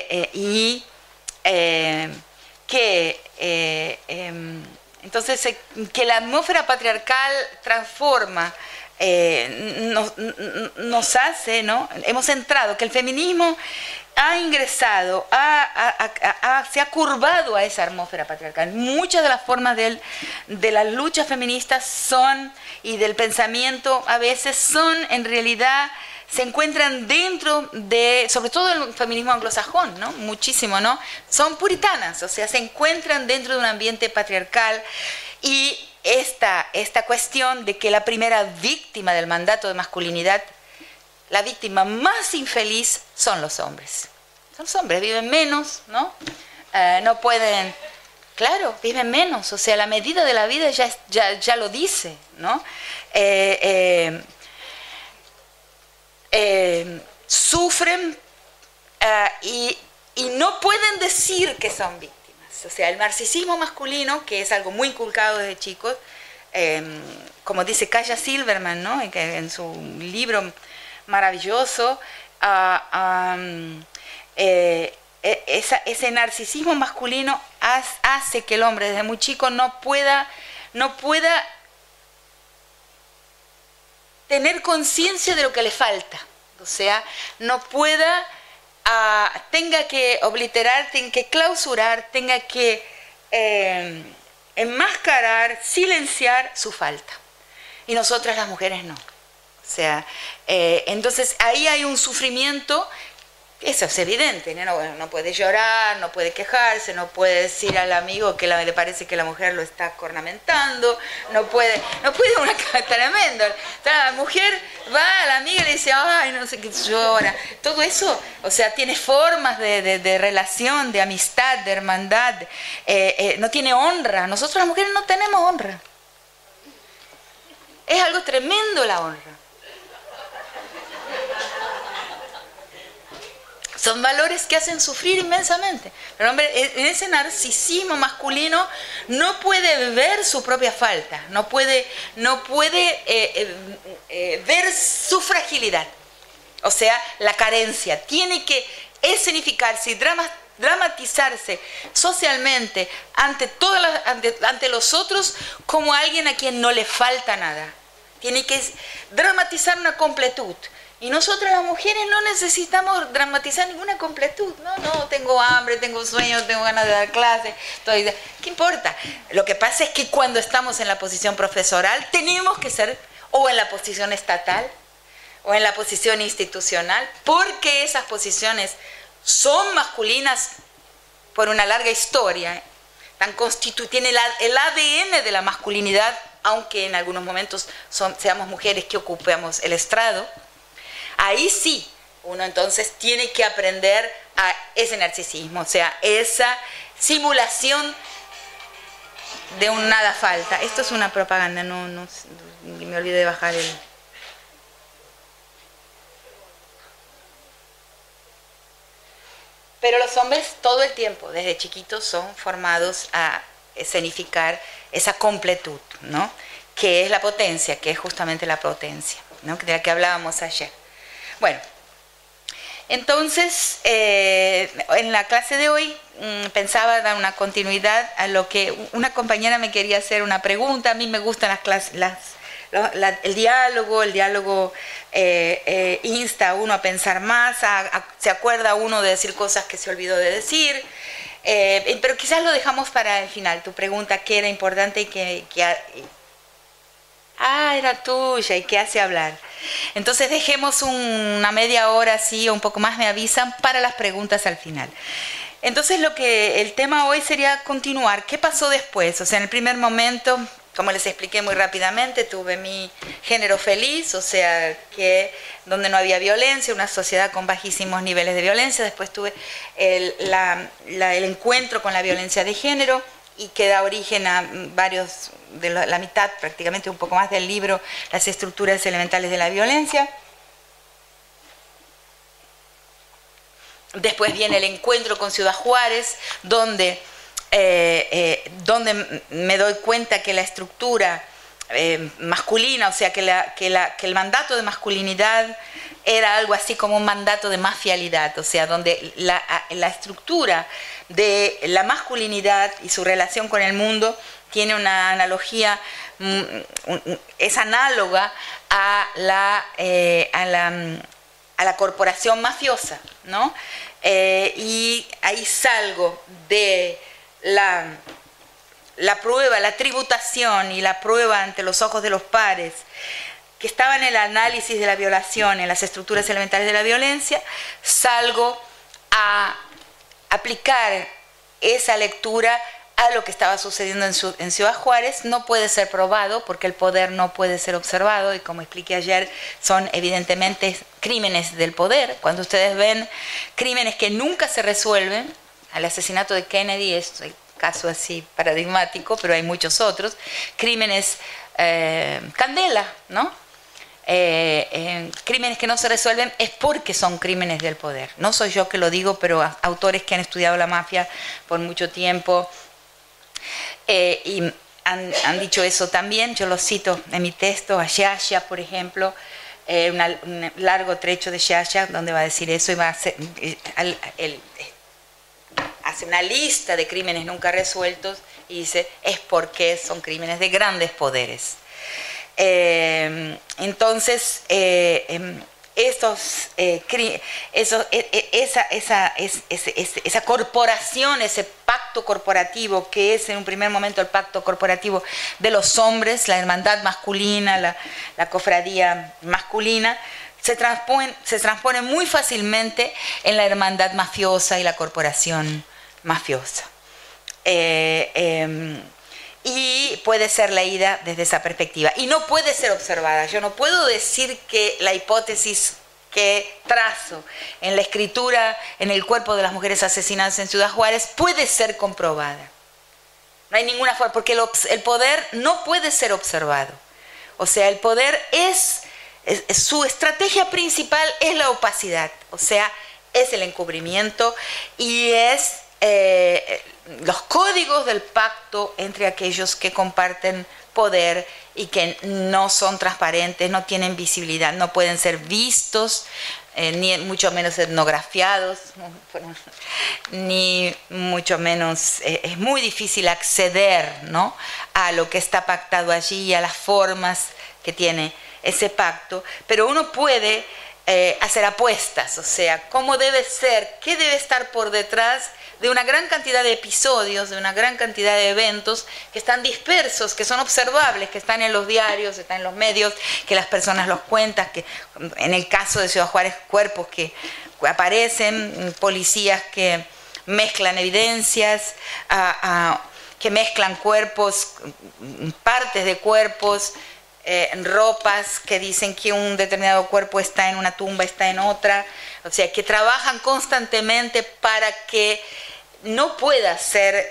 que la atmósfera patriarcal transforma, nos hace, ¿no? Hemos entrado, que el feminismo ha ingresado, se ha curvado a esa atmósfera patriarcal. Muchas de las formas de las luchas feministas son, y del pensamiento a veces son, en realidad, se encuentran dentro de, sobre todo el feminismo anglosajón, ¿no? Muchísimo, ¿no? Son puritanas, o sea, se encuentran dentro de un ambiente patriarcal. Y esta cuestión de que la primera víctima del mandato de masculinidad, la víctima más infeliz, son los hombres. Son los hombres, viven menos, ¿no? No pueden, claro, viven menos, o sea, la medida de la vida ya lo dice, ¿no? Sufren y no pueden decir que son víctimas. O sea, el narcisismo masculino, que es algo muy inculcado desde chicos, como dice Kaja Silverman, ¿no? En su libro maravilloso, ese narcisismo masculino hace que el hombre desde muy chico no pueda tener conciencia de lo que le falta, o sea, no pueda, tenga que obliterar, tenga que clausurar, tenga que enmascarar, silenciar su falta. Y nosotras las mujeres no. O sea, entonces ahí hay un sufrimiento, eso es evidente, no puede llorar, no puede quejarse, no puede decir al amigo que le parece que la mujer lo está cornamentando, no puede una cosa tremenda. La mujer va a la amiga y le dice, ay, no sé qué, llora. Todo eso, o sea, tiene formas de relación, de amistad, de hermandad, no tiene honra. Nosotros las mujeres no tenemos honra. Es algo tremendo la honra. Son valores que hacen sufrir inmensamente. Pero hombre, en ese narcisismo masculino no puede ver su propia falta, no puede ver su fragilidad. O sea, la carencia. Tiene que escenificarse y dramatizarse socialmente ante los otros como alguien a quien no le falta nada. Tiene que dramatizar una completud. Y nosotras las mujeres no necesitamos dramatizar ninguna completud. No, tengo hambre, tengo sueño, tengo ganas de dar clase. ¿Qué importa? Lo que pasa es que cuando estamos en la posición profesoral tenemos que ser o en la posición estatal o en la posición institucional, porque esas posiciones son masculinas por una larga historia. Tiene el ADN de la masculinidad, aunque en algunos momentos seamos mujeres que ocupemos el estrado. Ahí sí, uno entonces tiene que aprender a ese narcisismo, o sea, esa simulación de un nada falta. Esto es una propaganda, no me olvidé de bajar el... Pero los hombres todo el tiempo, desde chiquitos, son formados a escenificar esa completud, ¿no? Que es la potencia, que es justamente la potencia, ¿no? De la que hablábamos ayer. Bueno, entonces, en la clase de hoy pensaba dar una continuidad a lo que una compañera me quería hacer una pregunta. A mí me gustan las clases, el diálogo insta a uno a pensar más, se acuerda uno de decir cosas que se olvidó de decir, pero quizás lo dejamos para el final. Tu pregunta, ¿qué era importante y era tuya y qué hace hablar? Entonces dejemos una media hora así o un poco más, me avisan, para las preguntas al final. Entonces el tema hoy sería continuar. ¿Qué pasó después? O sea, en el primer momento, como les expliqué muy rápidamente, tuve mi género feliz, o sea, que donde no había violencia, una sociedad con bajísimos niveles de violencia. Después tuve el encuentro con la violencia de género, y que da origen a varios, de la mitad, prácticamente un poco más del libro, las estructuras elementales de la violencia. Después viene el encuentro con Ciudad Juárez, donde donde me doy cuenta que la estructura masculina, o sea, que el mandato de masculinidad era algo así como un mandato de mafialidad, o sea, donde la estructura de la masculinidad y su relación con el mundo tiene una analogía, es análoga a la corporación mafiosa, ¿no? Y ahí salgo de la prueba, la tributación y la prueba ante los ojos de los pares, que estaba en el análisis de la violación, en las estructuras elementales de la violencia, salgo a aplicar esa lectura a lo que estaba sucediendo en Ciudad Juárez. No puede ser probado porque el poder no puede ser observado y, como expliqué ayer, son evidentemente crímenes del poder. Cuando ustedes ven crímenes que nunca se resuelven, el asesinato de Kennedy es el caso así paradigmático, pero hay muchos otros, crímenes candela, ¿no? Crímenes que no se resuelven es porque son crímenes del poder. No soy yo que lo digo, pero autores que han estudiado la mafia por mucho tiempo y han dicho eso también. Yo lo cito en mi texto, a Sciascia, por ejemplo, un largo trecho de Sciascia donde va a decir eso y va a hacer, hace una lista de crímenes nunca resueltos y dice, es porque son crímenes de grandes poderes. Entonces, esa corporación, ese pacto corporativo que es en un primer momento el pacto corporativo de los hombres, la hermandad masculina, la cofradía masculina, se transpone muy fácilmente en la hermandad mafiosa y la corporación mafiosa. Y puede ser leída desde esa perspectiva. Y no puede ser observada. Yo no puedo decir que la hipótesis que trazo en la escritura, en el cuerpo de las mujeres asesinadas en Ciudad Juárez, puede ser comprobada. No hay ninguna forma, porque el poder no puede ser observado. O sea, el poder su estrategia principal es la opacidad. O sea, es el encubrimiento y es los códigos del pacto entre aquellos que comparten poder y que no son transparentes, no tienen visibilidad, no pueden ser vistos, ni mucho menos etnografiados, ni mucho menos, es muy difícil acceder, ¿no?, a lo que está pactado allí y a las formas que tiene ese pacto, pero uno puede hacer apuestas, o sea, cómo debe ser, qué debe estar por detrás de una gran cantidad de episodios, de una gran cantidad de eventos que están dispersos, que son observables, que están en los diarios, están en los medios, que las personas los cuentan, que en el caso de Ciudad Juárez, cuerpos que aparecen, policías que mezclan evidencias, que mezclan cuerpos, partes de cuerpos, ropas que dicen que un determinado cuerpo está en una tumba, está en otra, o sea, que trabajan constantemente para que no pueda ser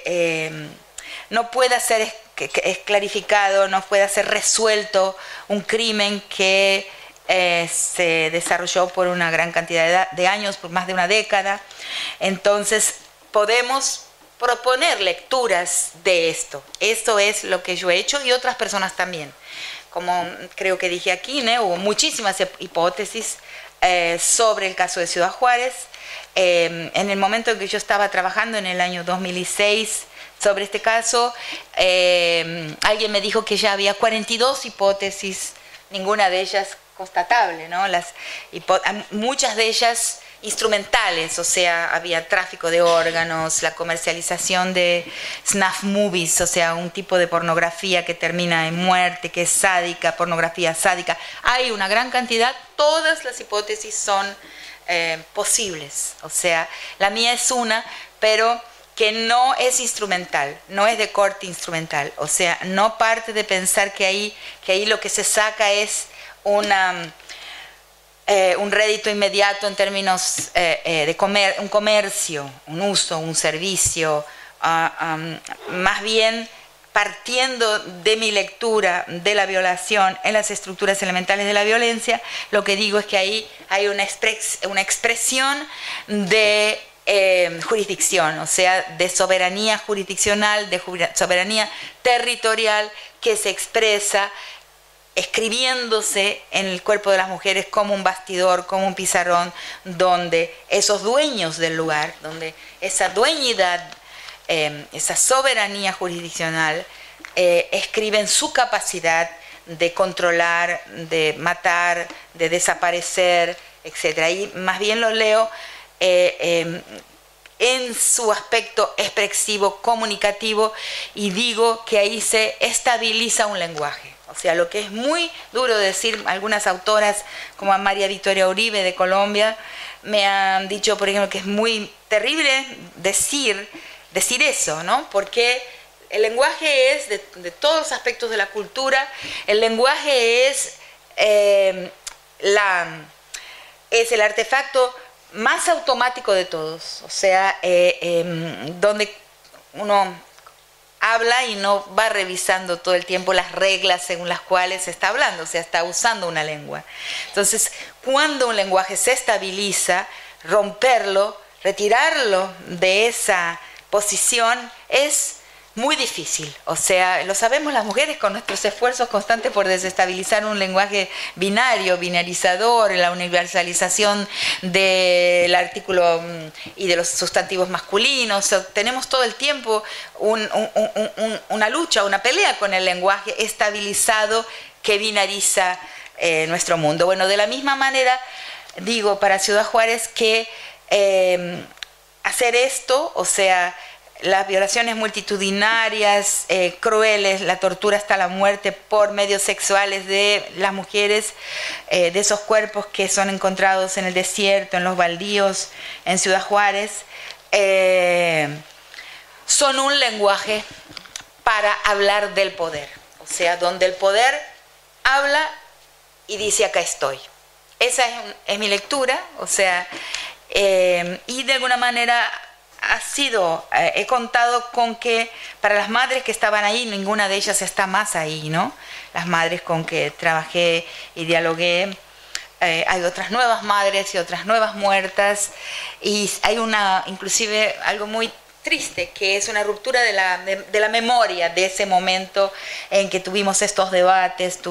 esclarificado, no pueda ser resuelto un crimen que se desarrolló por una gran cantidad de años, por más de una década. Entonces podemos proponer lecturas de esto. Esto es lo que yo he hecho y otras personas también. Como creo que dije aquí, ¿no?, hubo muchísimas hipótesis sobre el caso de Ciudad Juárez. En el momento en que yo estaba trabajando, en el año 2006, sobre este caso, alguien me dijo que ya había 42 hipótesis, ninguna de ellas constatable, ¿no? Muchas de ellas instrumentales, o sea, había tráfico de órganos, la comercialización de snuff movies, o sea, un tipo de pornografía que termina en muerte, que es sádica, pornografía sádica. Hay una gran cantidad, todas las hipótesis son posibles, o sea, la mía es una, pero que no es instrumental, no es de corte instrumental, o sea, no parte de pensar que ahí lo que se saca es un rédito inmediato en términos de un comercio, un uso, un servicio, más bien partiendo de mi lectura de la violación en las estructuras elementales de la violencia, lo que digo es que ahí hay una expresión de jurisdicción, o sea, de soberanía jurisdiccional, de soberanía territorial que se expresa escribiéndose en el cuerpo de las mujeres como un bastidor, como un pizarrón, donde esos dueños del lugar, donde esa dueñidad, esa soberanía jurisdiccional, escriben su capacidad de controlar, de matar, de desaparecer, etc. Y más bien lo leo en su aspecto expresivo, comunicativo, y digo que ahí se estabiliza un lenguaje. O sea, lo que es muy duro decir, algunas autoras como a María Victoria Uribe de Colombia me han dicho, por ejemplo, que es muy terrible decir eso, ¿no? Porque el lenguaje es de todos los aspectos de la cultura, el lenguaje es el artefacto más automático de todos, o sea, donde uno habla y no va revisando todo el tiempo las reglas según las cuales se está hablando, o sea, está usando una lengua. Entonces, cuando un lenguaje se estabiliza, romperlo, retirarlo de esa posición es muy difícil. O sea, lo sabemos las mujeres con nuestros esfuerzos constantes por desestabilizar un lenguaje binario, binarizador, la universalización del artículo y de los sustantivos masculinos. O sea, tenemos todo el tiempo una lucha, una pelea con el lenguaje estabilizado que binariza nuestro mundo. Bueno, de la misma manera, digo para Ciudad Juárez que hacer esto, o sea, las violaciones multitudinarias, crueles, la tortura hasta la muerte por medios sexuales de las mujeres, de esos cuerpos que son encontrados en el desierto, en los baldíos, en Ciudad Juárez, son un lenguaje para hablar del poder. O sea, donde el poder habla y dice acá estoy. Esa es mi lectura, o sea, y de alguna manera he contado con que para las madres que estaban ahí, ninguna de ellas está más ahí, ¿no? Las madres con que trabajé y dialogué, hay otras nuevas madres y otras nuevas muertas, y hay inclusive algo muy triste, que es una ruptura de la memoria de ese momento en que tuvimos estos debates,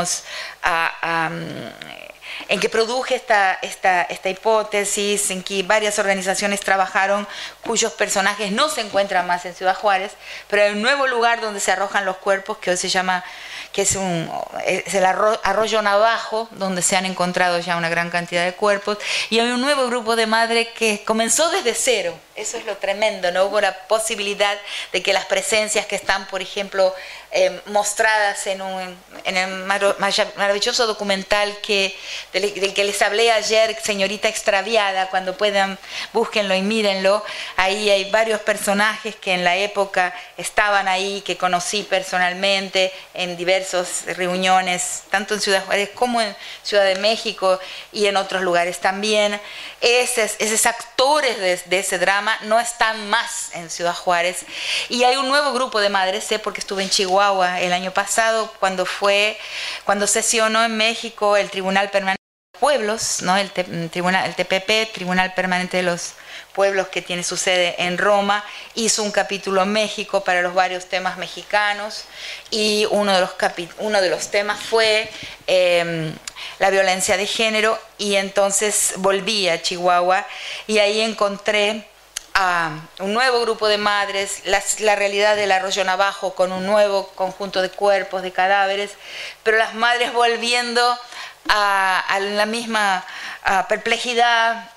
en que produje esta hipótesis, en que varias organizaciones trabajaron cuyos personajes no se encuentran más en Ciudad Juárez, pero hay un nuevo lugar donde se arrojan los cuerpos que hoy se llama, que es el Arroyo Navajo, donde se han encontrado ya una gran cantidad de cuerpos, y hay un nuevo grupo de madres que comenzó desde cero. Eso es lo tremendo, no hubo la posibilidad de que las presencias que están, por ejemplo, mostradas en el maravilloso documental del que les hablé ayer, Señorita Extraviada, cuando puedan, búsquenlo y mírenlo. Ahí hay varios personajes que en la época estaban ahí, que conocí personalmente en diversas reuniones, tanto en Ciudad Juárez como en Ciudad de México y en otros lugares también. Esos actores de ese drama no están más en Ciudad Juárez, y hay un nuevo grupo de madres, sé porque estuve en Chihuahua el año pasado cuando sesionó en México el Tribunal Permanente de los Pueblos, ¿no? el TPP, Tribunal Permanente de los Pueblos, que tiene su sede en Roma, hizo un capítulo en México para los varios temas mexicanos, y uno de los temas fue la violencia de género, y entonces volví a Chihuahua y ahí encontré a un nuevo grupo de madres, la realidad del Arroyo Navajo con un nuevo conjunto de cuerpos, de cadáveres, pero las madres volviendo a la misma perplejidad,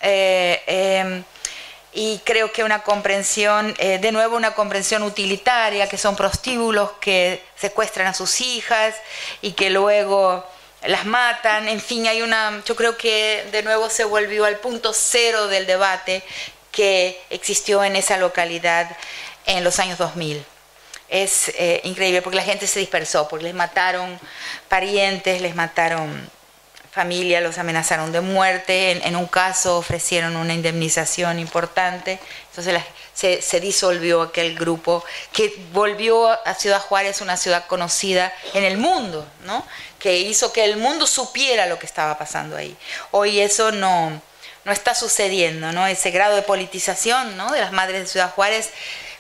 y creo que una comprensión, de nuevo una comprensión utilitaria, que son prostíbulos que secuestran a sus hijas y que luego las matan. En fin, yo creo que de nuevo se volvió al punto cero del debate que existió en esa localidad en los años 2000. Es increíble, porque la gente se dispersó, porque les mataron parientes, les mataron familia, los amenazaron de muerte, en un caso ofrecieron una indemnización importante, entonces se disolvió aquel grupo que volvió a Ciudad Juárez una ciudad conocida en el mundo, ¿no? Que hizo que el mundo supiera lo que estaba pasando ahí. Hoy eso no no está sucediendo, ¿no? Ese grado de politización, ¿no?, de las madres de Ciudad Juárez,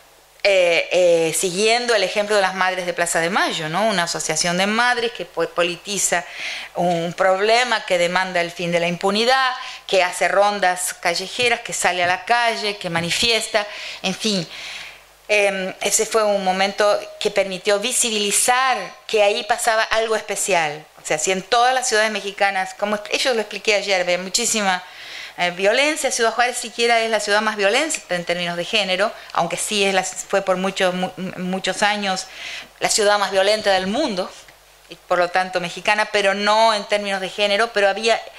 siguiendo el ejemplo de las madres de Plaza de Mayo, ¿no? Una asociación de madres que politiza un problema, que demanda el fin de la impunidad, que hace rondas callejeras, que sale a la calle, que manifiesta, en fin. Ese fue un momento que permitió visibilizar que ahí pasaba algo especial. O sea, si en todas las ciudades mexicanas, como ellos lo expliqué ayer, había muchísima violencia. Ciudad Juárez siquiera es la ciudad más violenta en términos de género, aunque sí fue por muchos años la ciudad más violenta del mundo, y por lo tanto mexicana, pero no en términos de género. Pero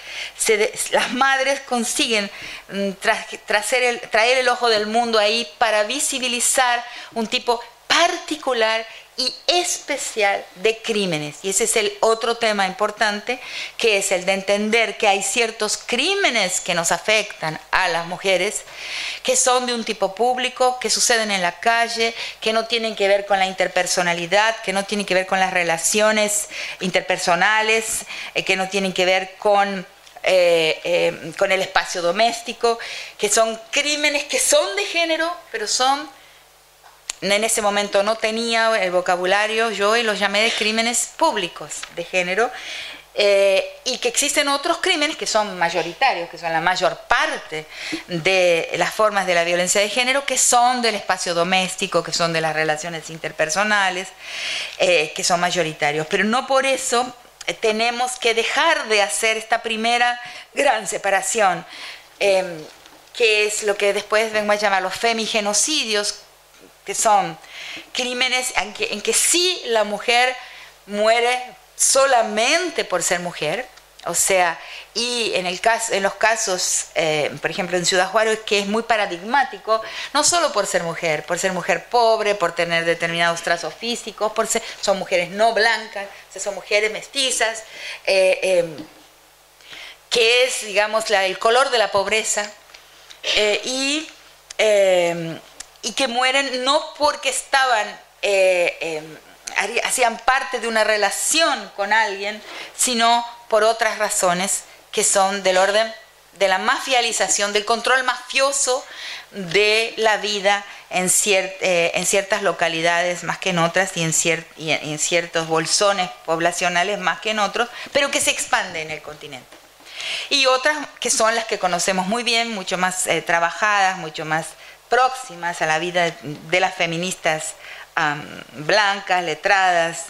las madres consiguen traer el ojo del mundo ahí para visibilizar un tipo particular y especial de crímenes. Y ese es el otro tema importante, que es el de entender que hay ciertos crímenes que nos afectan a las mujeres, que son de un tipo público, que suceden en la calle, que no tienen que ver con la interpersonalidad, que no tienen que ver con las relaciones interpersonales, que no tienen que ver con el espacio doméstico, que son crímenes que son de género, pero en ese momento no tenía el vocabulario yo, y los llamé de crímenes públicos de género, y que existen otros crímenes que son mayoritarios, que son la mayor parte de las formas de la violencia de género, que son del espacio doméstico, que son de las relaciones interpersonales, que son mayoritarios. Pero no por eso tenemos que dejar de hacer esta primera gran separación, que es lo que después vengo a llamar los femigenocidios, que son crímenes en que sí la mujer muere solamente por ser mujer. O sea, y en los casos, por ejemplo en Ciudad Juárez, que es muy paradigmático, no solo por ser mujer pobre, por tener determinados trazos físicos, son mujeres no blancas, o sea, son mujeres mestizas, que es, digamos, el color de la pobreza, y que mueren no porque hacían parte de una relación con alguien, sino por otras razones que son del orden de la mafialización, del control mafioso de la vida en ciertas localidades más que en otras, y en ciertos bolsones poblacionales más que en otros, pero que se expande en el continente. Y otras que son las que conocemos muy bien, mucho más trabajadas, mucho más próximas a la vida de las feministas blancas, letradas,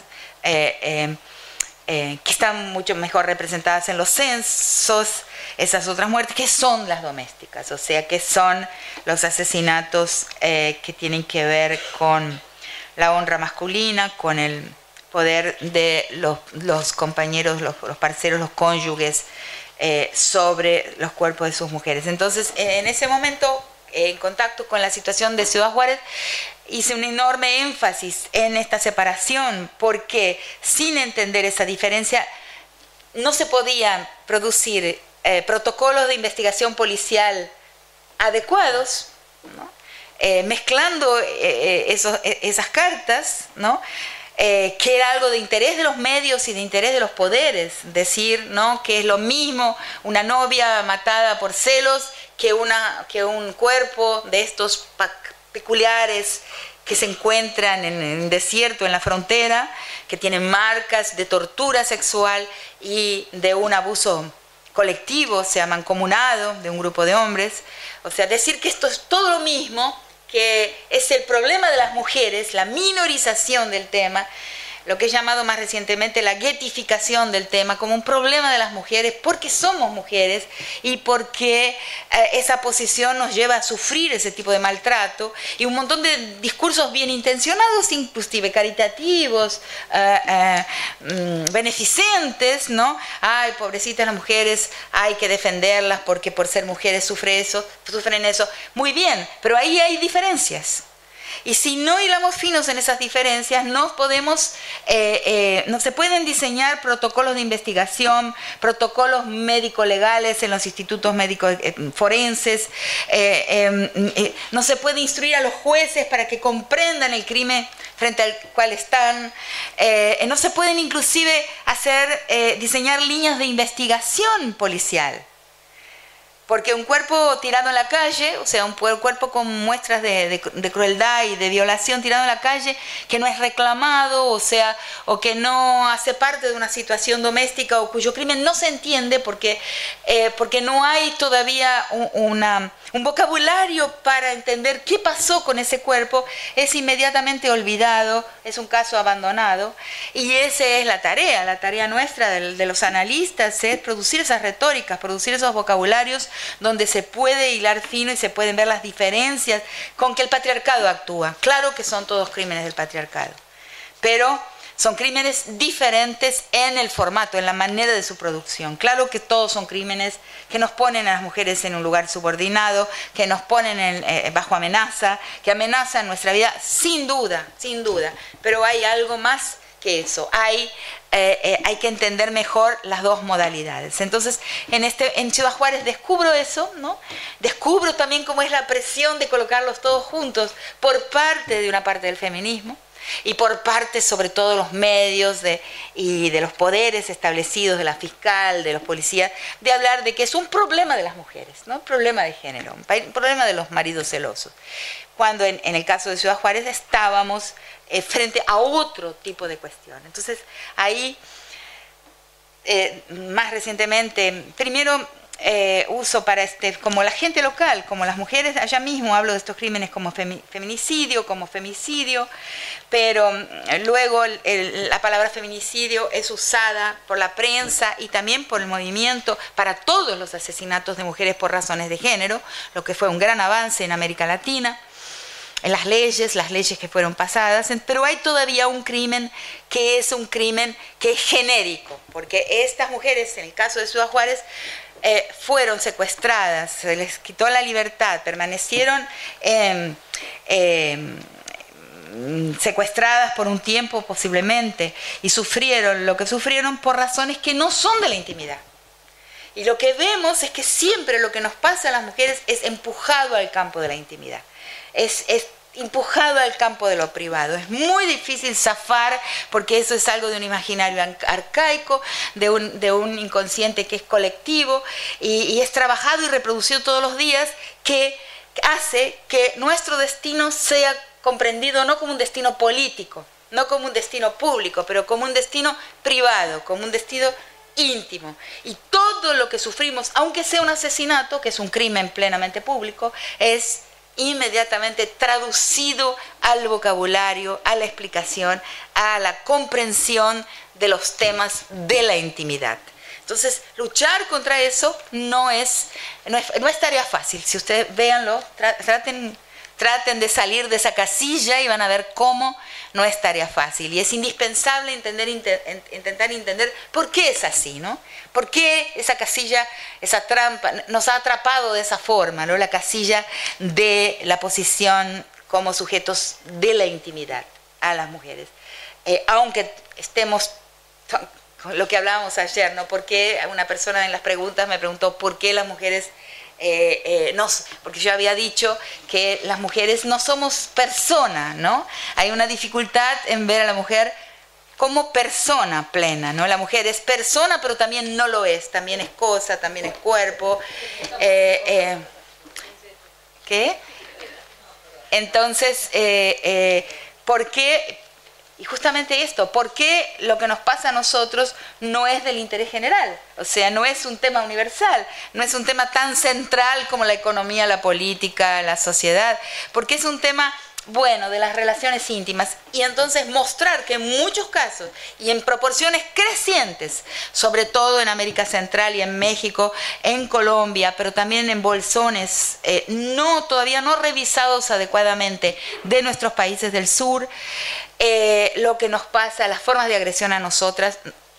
que están mucho mejor representadas en los censos, esas otras muertes, que son las domésticas, o sea, que son los asesinatos que tienen que ver con la honra masculina, con el poder de los compañeros, los parceros, los cónyuges, sobre los cuerpos de sus mujeres. Entonces, en ese momento, en contacto con la situación de Ciudad Juárez, hice un enorme énfasis en esta separación, porque sin entender esa diferencia no se podían producir protocolos de investigación policial adecuados, ¿no? Mezclando esas cartas, ¿no? Que era algo de interés de los medios y de interés de los poderes, decir, ¿no?, que es lo mismo una novia matada por celos que un cuerpo de estos peculiares que se encuentran en el desierto, en la frontera, que tienen marcas de tortura sexual y de un abuso colectivo, se ha mancomunado, de un grupo de hombres. O sea, decir que esto es todo lo mismo, que es el problema de las mujeres, la minorización del tema, lo que he llamado más recientemente la guetificación del tema, como un problema de las mujeres, porque somos mujeres y porque esa posición nos lleva a sufrir ese tipo de maltrato, y un montón de discursos bien intencionados, inclusive caritativos, beneficentes, ¿no? Ay, pobrecitas las mujeres, hay que defenderlas porque por ser mujeres sufren eso. Muy bien, pero ahí hay diferencias. Y si no hilamos finos en esas diferencias, no se pueden diseñar protocolos de investigación, protocolos médico-legales en los institutos médicos forenses, no se puede instruir a los jueces para que comprendan el crimen frente al cual están, no se pueden inclusive diseñar líneas de investigación policial, Porque un cuerpo tirado en la calle, o sea, un cuerpo con muestras de crueldad y de violación tirado en la calle, que no es reclamado, o sea, o que no hace parte de una situación doméstica o cuyo crimen no se entiende porque no hay todavía un vocabulario para entender qué pasó con ese cuerpo, es inmediatamente olvidado, es un caso abandonado, y esa es la tarea nuestra de los analistas, es producir esas retóricas, producir esos vocabularios donde se puede hilar fino y se pueden ver las diferencias con que el patriarcado actúa. Claro que son todos crímenes del patriarcado, pero son crímenes diferentes en el formato, en la manera de su producción. Claro que todos son crímenes que nos ponen a las mujeres en un lugar subordinado, que nos ponen bajo amenaza, que amenazan nuestra vida, sin duda, pero hay algo más que eso. Hay que entender mejor las dos modalidades. Entonces, en Ciudad Juárez descubro eso, ¿no? Descubro también cómo es la presión de colocarlos todos juntos por parte de una parte del feminismo y por parte, sobre todo, de los medios y de los poderes establecidos, de la fiscal, de los policías, de hablar de que es un problema de las mujeres, ¿no? Un problema de género, un problema de los maridos celosos. Cuando en el caso de Ciudad Juárez estábamos frente a otro tipo de cuestión. Entonces, ahí, más recientemente, primero uso para como la gente local, como las mujeres allá mismo, hablo de estos crímenes como feminicidio, como femicidio, pero luego la palabra feminicidio es usada por la prensa y también por el movimiento para todos los asesinatos de mujeres por razones de género, lo que fue un gran avance en América Latina. En las leyes que fueron pasadas, pero hay todavía un crimen que es un crimen que es genérico, porque estas mujeres, en el caso de Ciudad Juárez, fueron secuestradas, se les quitó la libertad, permanecieron secuestradas por un tiempo posiblemente, y sufrieron lo que sufrieron por razones que no son de la intimidad. Y lo que vemos es que siempre lo que nos pasa a las mujeres es empujado al campo de la intimidad. Es empujado al campo de lo privado. Es muy difícil zafar porque eso es algo de un imaginario arcaico, de un inconsciente que es colectivo y es trabajado y reproducido todos los días, que hace que nuestro destino sea comprendido no como un destino político, no como un destino público, pero como un destino privado, como un destino íntimo. Y todo lo que sufrimos, aunque sea un asesinato, que es un crimen plenamente público, es inmediatamente traducido al vocabulario, a la explicación, a la comprensión de los temas de la intimidad. Entonces, luchar contra eso no es tarea fácil. Si ustedes véanlo, traten de salir de esa casilla y van a ver cómo no es tarea fácil. Y es indispensable intentar entender por qué es así, ¿no? ¿Por qué esa casilla, esa trampa, nos ha atrapado de esa forma, ¿no? La casilla de la posición como sujetos de la intimidad a las mujeres. Aunque estemos, lo que hablábamos ayer, ¿no? Porque una persona en las preguntas me preguntó por qué las mujeres, porque yo había dicho que las mujeres no somos persona, ¿no? Hay una dificultad en ver a la mujer como persona plena, ¿no? La mujer es persona, pero también no lo es, también es cosa, también es cuerpo. ¿Qué? Entonces, ¿por qué? Y justamente esto, ¿por qué lo que nos pasa a nosotros no es del interés general? O sea, no es un tema universal, no es un tema tan central como la economía, la política, la sociedad, porque es un tema, bueno, de las relaciones íntimas. Y entonces mostrar que en muchos casos y en proporciones crecientes, sobre todo en América Central y en México, en Colombia, pero también en bolsones todavía no revisados adecuadamente de nuestros países del sur, lo que nos pasa, las formas de agresión a nosotras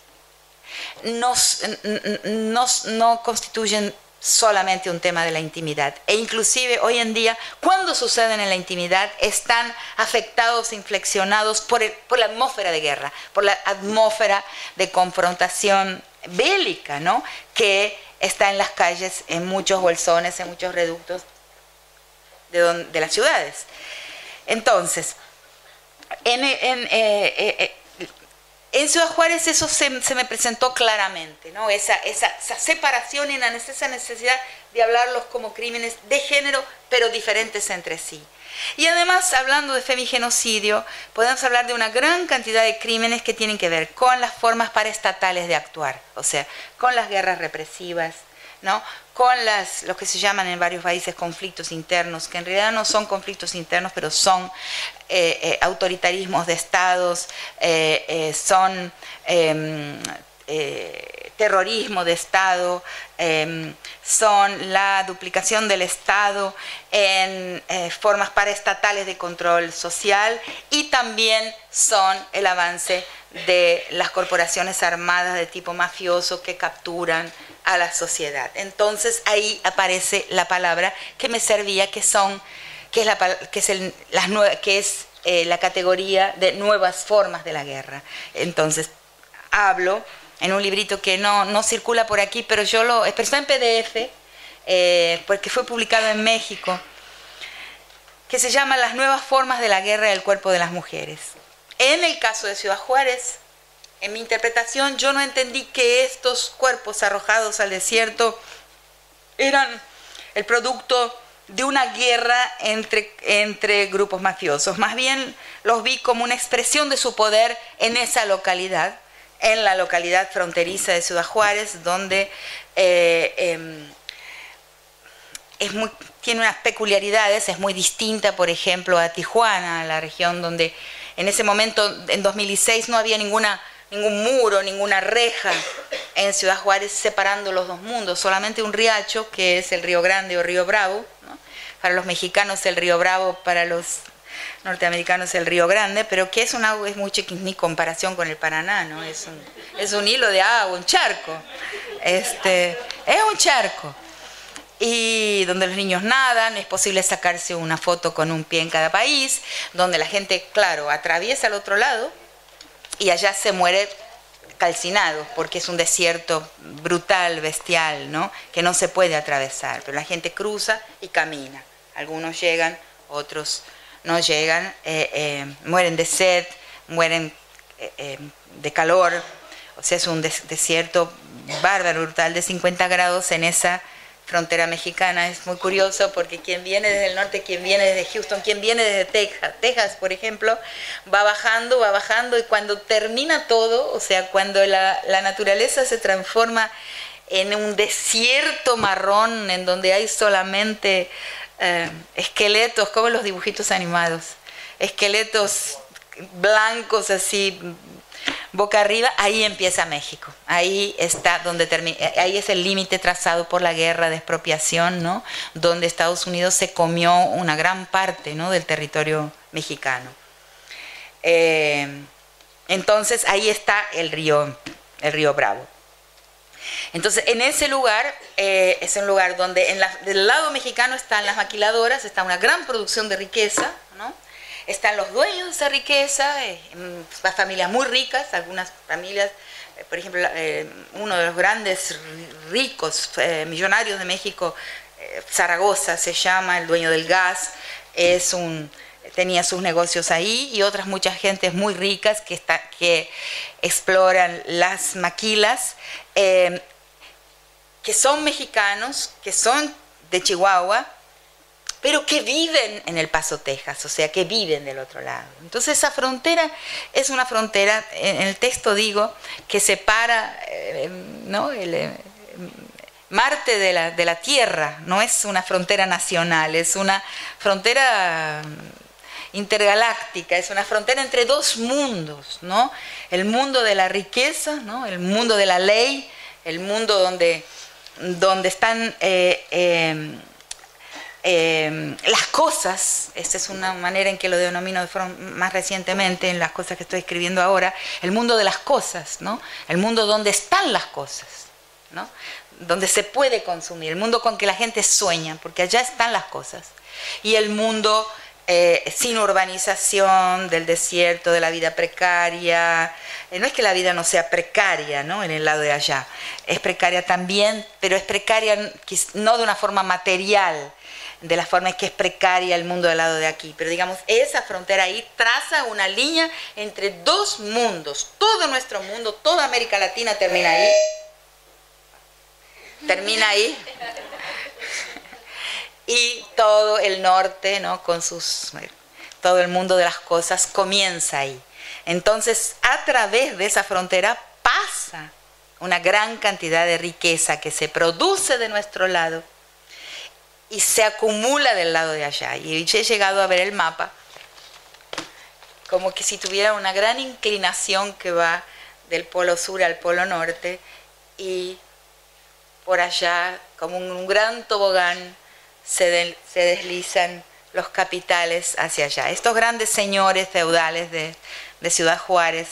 no constituyen solamente un tema de la intimidad. E inclusive hoy en día, cuando suceden en la intimidad, están afectados, inflexionados por la atmósfera de guerra, por la atmósfera de confrontación bélica, ¿no? Que está en las calles, en muchos bolsones, en muchos reductos de las ciudades. Entonces, En Ciudad Juárez eso se me presentó claramente, ¿no? Esa separación y esa necesidad de hablarlos como crímenes de género, pero diferentes entre sí. Y además, hablando de femigenocidio, podemos hablar de una gran cantidad de crímenes que tienen que ver con las formas paraestatales de actuar, o sea, con las guerras represivas, ¿no? Con lo que se llaman en varios países conflictos internos, que en realidad no son conflictos internos, pero son autoritarismos de estados, son terrorismo de Estado, son la duplicación del Estado en formas paraestatales de control social, y también son el avance de las corporaciones armadas de tipo mafioso que capturan a la sociedad. Entonces ahí aparece la palabra que me servía, que es la categoría de nuevas formas de la guerra. Entonces hablo en un librito que no circula por aquí, pero pero está en PDF, porque fue publicado en México, que se llama Las nuevas formas de la guerra del cuerpo de las mujeres. En el caso de Ciudad Juárez, en mi interpretación, yo no entendí que estos cuerpos arrojados al desierto eran el producto de una guerra entre grupos mafiosos. Más bien los vi como una expresión de su poder en esa localidad, en la localidad fronteriza de Ciudad Juárez, donde tiene unas peculiaridades, es muy distinta, por ejemplo, a Tijuana, la región donde en ese momento, en 2006, no había ningún muro, ninguna reja en Ciudad Juárez separando los dos mundos, solamente un riacho, que es el Río Grande o Río Bravo, ¿no? Para los mexicanos el Río Bravo, para los norteamericanos el Río Grande, pero que es muy chiquitini comparación con el Paraná, ¿no? Es un hilo de agua, un charco. Es un charco. Y donde los niños nadan, es posible sacarse una foto con un pie en cada país, donde la gente, claro, atraviesa al otro lado y allá se muere calcinado, porque es un desierto brutal, bestial, ¿no? Que no se puede atravesar, pero la gente cruza y camina. Algunos llegan, otros no llegan, mueren de sed, mueren de calor. O sea, es un desierto bárbaro, brutal, de 50 grados en esa frontera mexicana. Es muy curioso porque quien viene desde el norte, quien viene desde Houston, quien viene desde Texas, por ejemplo, va bajando, y cuando termina todo, o sea, cuando la naturaleza se transforma en un desierto marrón en donde hay solamente esqueletos, como en los dibujitos animados, esqueletos blancos así, boca arriba, ahí empieza México. Ahí está ahí es el límite trazado por la guerra de expropiación, ¿no? Donde Estados Unidos se comió una gran parte, ¿no? Del territorio mexicano. Entonces ahí está el río Bravo. Entonces, en ese lugar, es un lugar donde del lado mexicano están las maquiladoras, está una gran producción de riqueza, ¿no? Están los dueños de esa riqueza, familias muy ricas, algunas familias, por ejemplo, uno de los grandes ricos millonarios de México, Zaragoza se llama, el dueño del gas, tenía sus negocios ahí, y otras muchas gentes muy ricas que exploran las maquilas, que son mexicanos, que son de Chihuahua, pero que viven en El Paso, Texas, o sea, que viven del otro lado. Entonces esa frontera es una frontera, en el texto digo, que separa, ¿no? Marte de la Tierra, no es una frontera nacional, es una frontera intergaláctica, es una frontera entre dos mundos, ¿no? El mundo de la riqueza, ¿no? El mundo de la ley, el mundo donde están las cosas. Esta es una manera en que lo denomino más recientemente en las cosas que estoy escribiendo ahora, el mundo de las cosas, ¿no? El mundo donde están las cosas, ¿no? Donde se puede consumir, el mundo con que la gente sueña, porque allá están las cosas. Y el mundo sin urbanización, del desierto, de la vida precaria. No es que la vida no sea precaria, ¿no? En el lado de allá. Es precaria también, pero es precaria no de una forma material, de la forma en que es precaria el mundo del lado de aquí. Pero digamos, esa frontera ahí traza una línea entre dos mundos. Todo nuestro mundo, toda América Latina termina ahí. Termina ahí. Y todo el norte, ¿no? Con todo el mundo de las cosas comienza ahí. Entonces, a través de esa frontera pasa una gran cantidad de riqueza que se produce de nuestro lado y se acumula del lado de allá. Y he llegado a ver el mapa como que si tuviera una gran inclinación que va del polo sur al polo norte, y por allá, como un gran tobogán, se deslizan los capitales hacia allá. Estos grandes señores feudales de Ciudad Juárez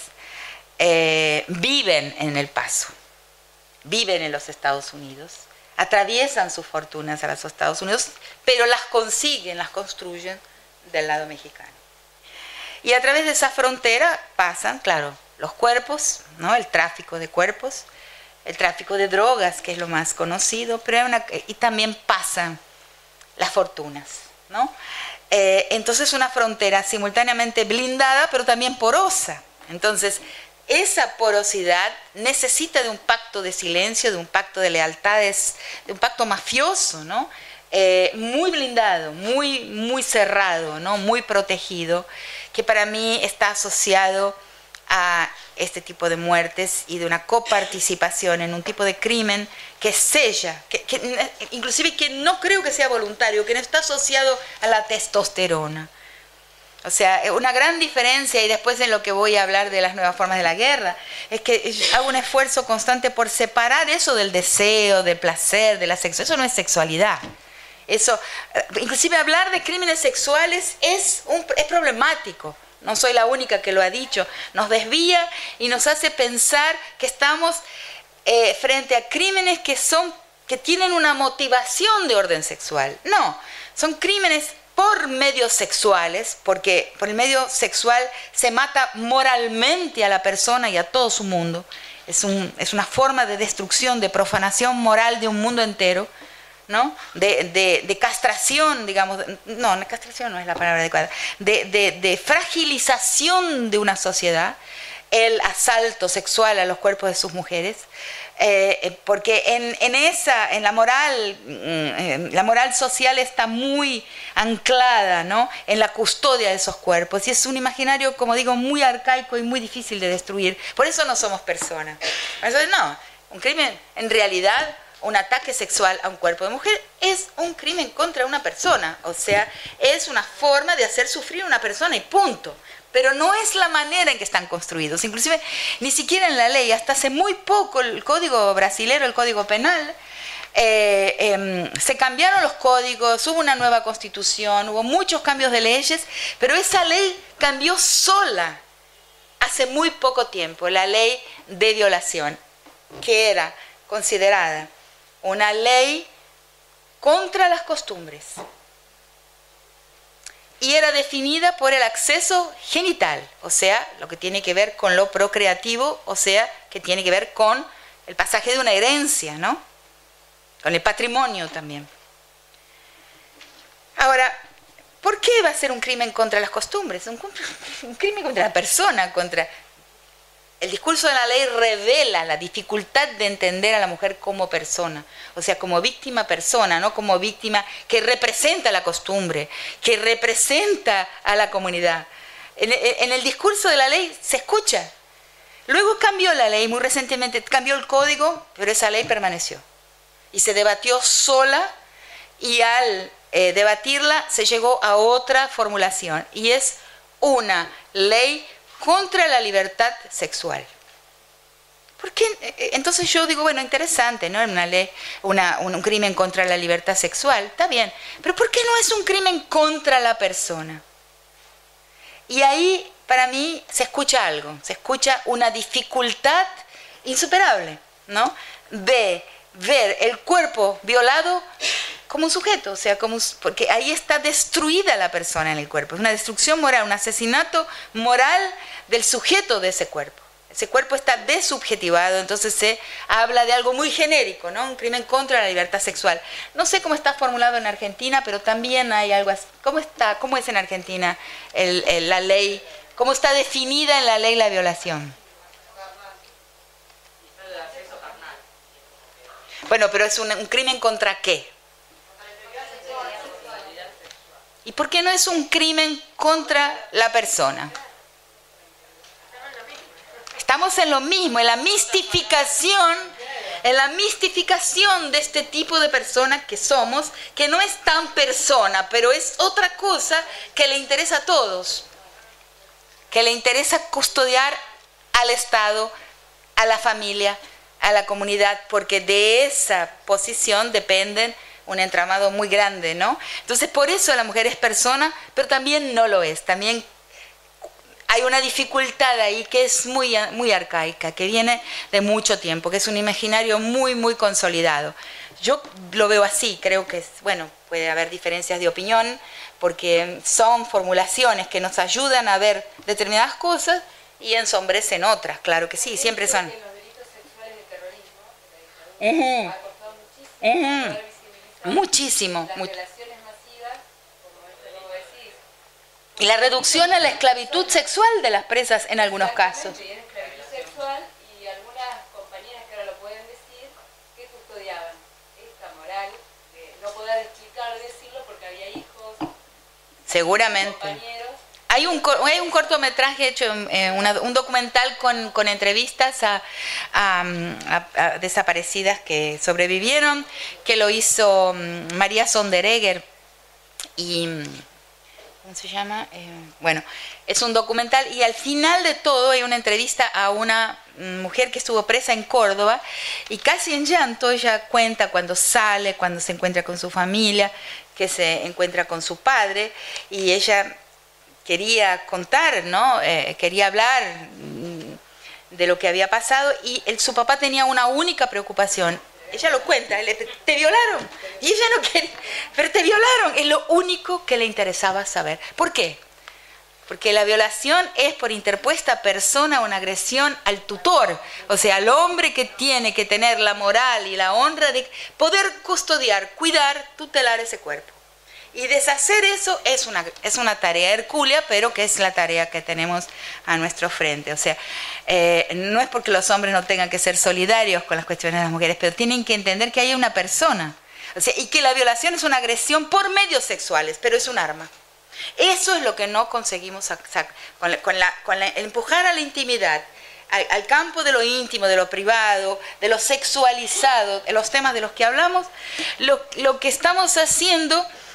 viven en El Paso, viven en los Estados Unidos, atraviesan sus fortunas a los Estados Unidos, pero las consiguen, las construyen del lado mexicano. Y a través de esa frontera pasan, claro, los cuerpos, ¿no? El tráfico de cuerpos, el tráfico de drogas, que es lo más conocido, pero y también pasan las fortunas, ¿no? Entonces una frontera simultáneamente blindada, pero también porosa. Entonces, esa porosidad necesita de un pacto de silencio, de un pacto de lealtades, de un pacto mafioso, ¿no? Muy blindado, muy cerrado, ¿no? Muy protegido, que para mí está asociado a este tipo de muertes y de una coparticipación en un tipo de crimen que sella, inclusive que no creo que sea voluntario, que no está asociado a la testosterona. O sea, una gran diferencia, y después en lo que voy a hablar de las nuevas formas de la guerra, es que hago un esfuerzo constante por separar eso del deseo, del placer, de la sexualidad. Eso no es sexualidad. Eso, inclusive hablar de crímenes sexuales es problemático. No soy la única que lo ha dicho. Nos desvía y nos hace pensar que estamos frente a crímenes que tienen una motivación de orden sexual. No, son crímenes por medios sexuales, porque por el medio sexual se mata moralmente a la persona y a todo su mundo. Es una forma de destrucción, de profanación moral de un mundo entero, ¿no? De castración, digamos, no, castración no es la palabra adecuada, de fragilización de una sociedad, el asalto sexual a los cuerpos de sus mujeres, porque en la moral social está muy anclada, ¿no? En la custodia de esos cuerpos, y es un imaginario, como digo, muy arcaico y muy difícil de destruir. Por eso no somos personas. Entonces, no, un crimen, en realidad, un ataque sexual a un cuerpo de mujer es un crimen contra una persona, o sea, es una forma de hacer sufrir a una persona y punto. Pero no es la manera en que están construidos. Inclusive, ni siquiera en la ley, hasta hace muy poco, el código brasilero, el código penal, se cambiaron los códigos, hubo una nueva constitución, hubo muchos cambios de leyes, pero esa ley cambió sola hace muy poco tiempo, la ley de violación, que era considerada una ley contra las costumbres. Y era definida por el acceso genital, o sea, lo que tiene que ver con lo procreativo, o sea, que tiene que ver con el pasaje de una herencia, ¿no? Con el patrimonio también. Ahora, ¿por qué va a ser un crimen contra las costumbres? Un crimen contra la persona, El discurso de la ley revela la dificultad de entender a la mujer como persona, o sea, como víctima persona, no como víctima que representa la costumbre, que representa a la comunidad. En el discurso de la ley se escucha. Luego cambió la ley, muy recientemente cambió el código, pero esa ley permaneció. Y se debatió sola, y al debatirla se llegó a otra formulación, y es una ley contra la libertad sexual. ¿Por qué? Entonces yo digo, bueno, interesante, ¿no? Una ley, un crimen contra la libertad sexual, está bien, pero ¿por qué no es un crimen contra la persona? Y ahí, para mí, se escucha algo, se escucha una dificultad insuperable, ¿no? De ver el cuerpo violado como un sujeto, o sea, porque ahí está destruida la persona en el cuerpo. Es una destrucción moral, un asesinato moral del sujeto de ese cuerpo. ese cuerpo está desubjetivado, entonces se habla de algo muy genérico, ¿no? Un crimen contra la libertad sexual. No sé cómo está formulado en Argentina, pero también hay algo así. ¿Cómo es en Argentina la ley? ¿Cómo está definida en la ley la violación? Bueno, pero es un crimen contra qué. ¿Y por qué no es un crimen contra la persona? Estamos en lo mismo, en la mistificación de este tipo de persona que somos, que no es tan persona, pero es otra cosa que le interesa a todos, que le interesa custodiar al Estado, a la familia, a la comunidad, porque de esa posición dependen un entramado muy grande, ¿no? Entonces, por eso la mujer es persona, pero también no lo es. También hay una dificultad ahí que es muy, muy arcaica, que viene de mucho tiempo, que es un imaginario muy, muy consolidado. Yo lo veo así, creo que, bueno, puede haber diferencias de opinión, porque son formulaciones que nos ayudan a ver determinadas cosas y ensombrecen otras, claro que sí, siempre son. Muchísimo. Violaciones masivas, como vos decís. Y la reducción a la esclavitud sexual de las presas en algunos casos. Y era esclavitud sexual y algunas compañeras que ahora lo pueden decir, que custodiaban esta moral de no poder explicar, decirlo porque había hijos, seguramente. compañeros. Hay un cortometraje hecho, un documental con entrevistas a desaparecidas que sobrevivieron, que lo hizo María Sonderegger y... ¿cómo se llama? Bueno, es un documental y al final de todo hay una entrevista a una mujer que estuvo presa en Córdoba y casi en llanto ella cuenta cuando sale, cuando se encuentra con su familia, que se encuentra con su padre y ella... quería contar, ¿no? Quería hablar de lo que había pasado y su papá tenía una única preocupación. Ella lo cuenta, te violaron. Y ella no quería, pero te violaron. Es lo único que le interesaba saber. ¿Por qué? Porque la violación es por interpuesta persona una agresión al tutor, o sea, al hombre que tiene que tener la moral y la honra de poder custodiar, cuidar, tutelar ese cuerpo. Y deshacer eso es una tarea hercúlea, pero que es la tarea que tenemos a nuestro frente. O sea, no es porque los hombres no tengan que ser solidarios con las cuestiones de las mujeres, pero tienen que entender que hay una persona. O sea, y que la violación es una agresión por medios sexuales, pero es un arma. Eso es lo que no conseguimos con empujar a la intimidad, al campo de lo íntimo, de lo privado, de lo sexualizado, de los temas de los que hablamos. Lo que estamos haciendo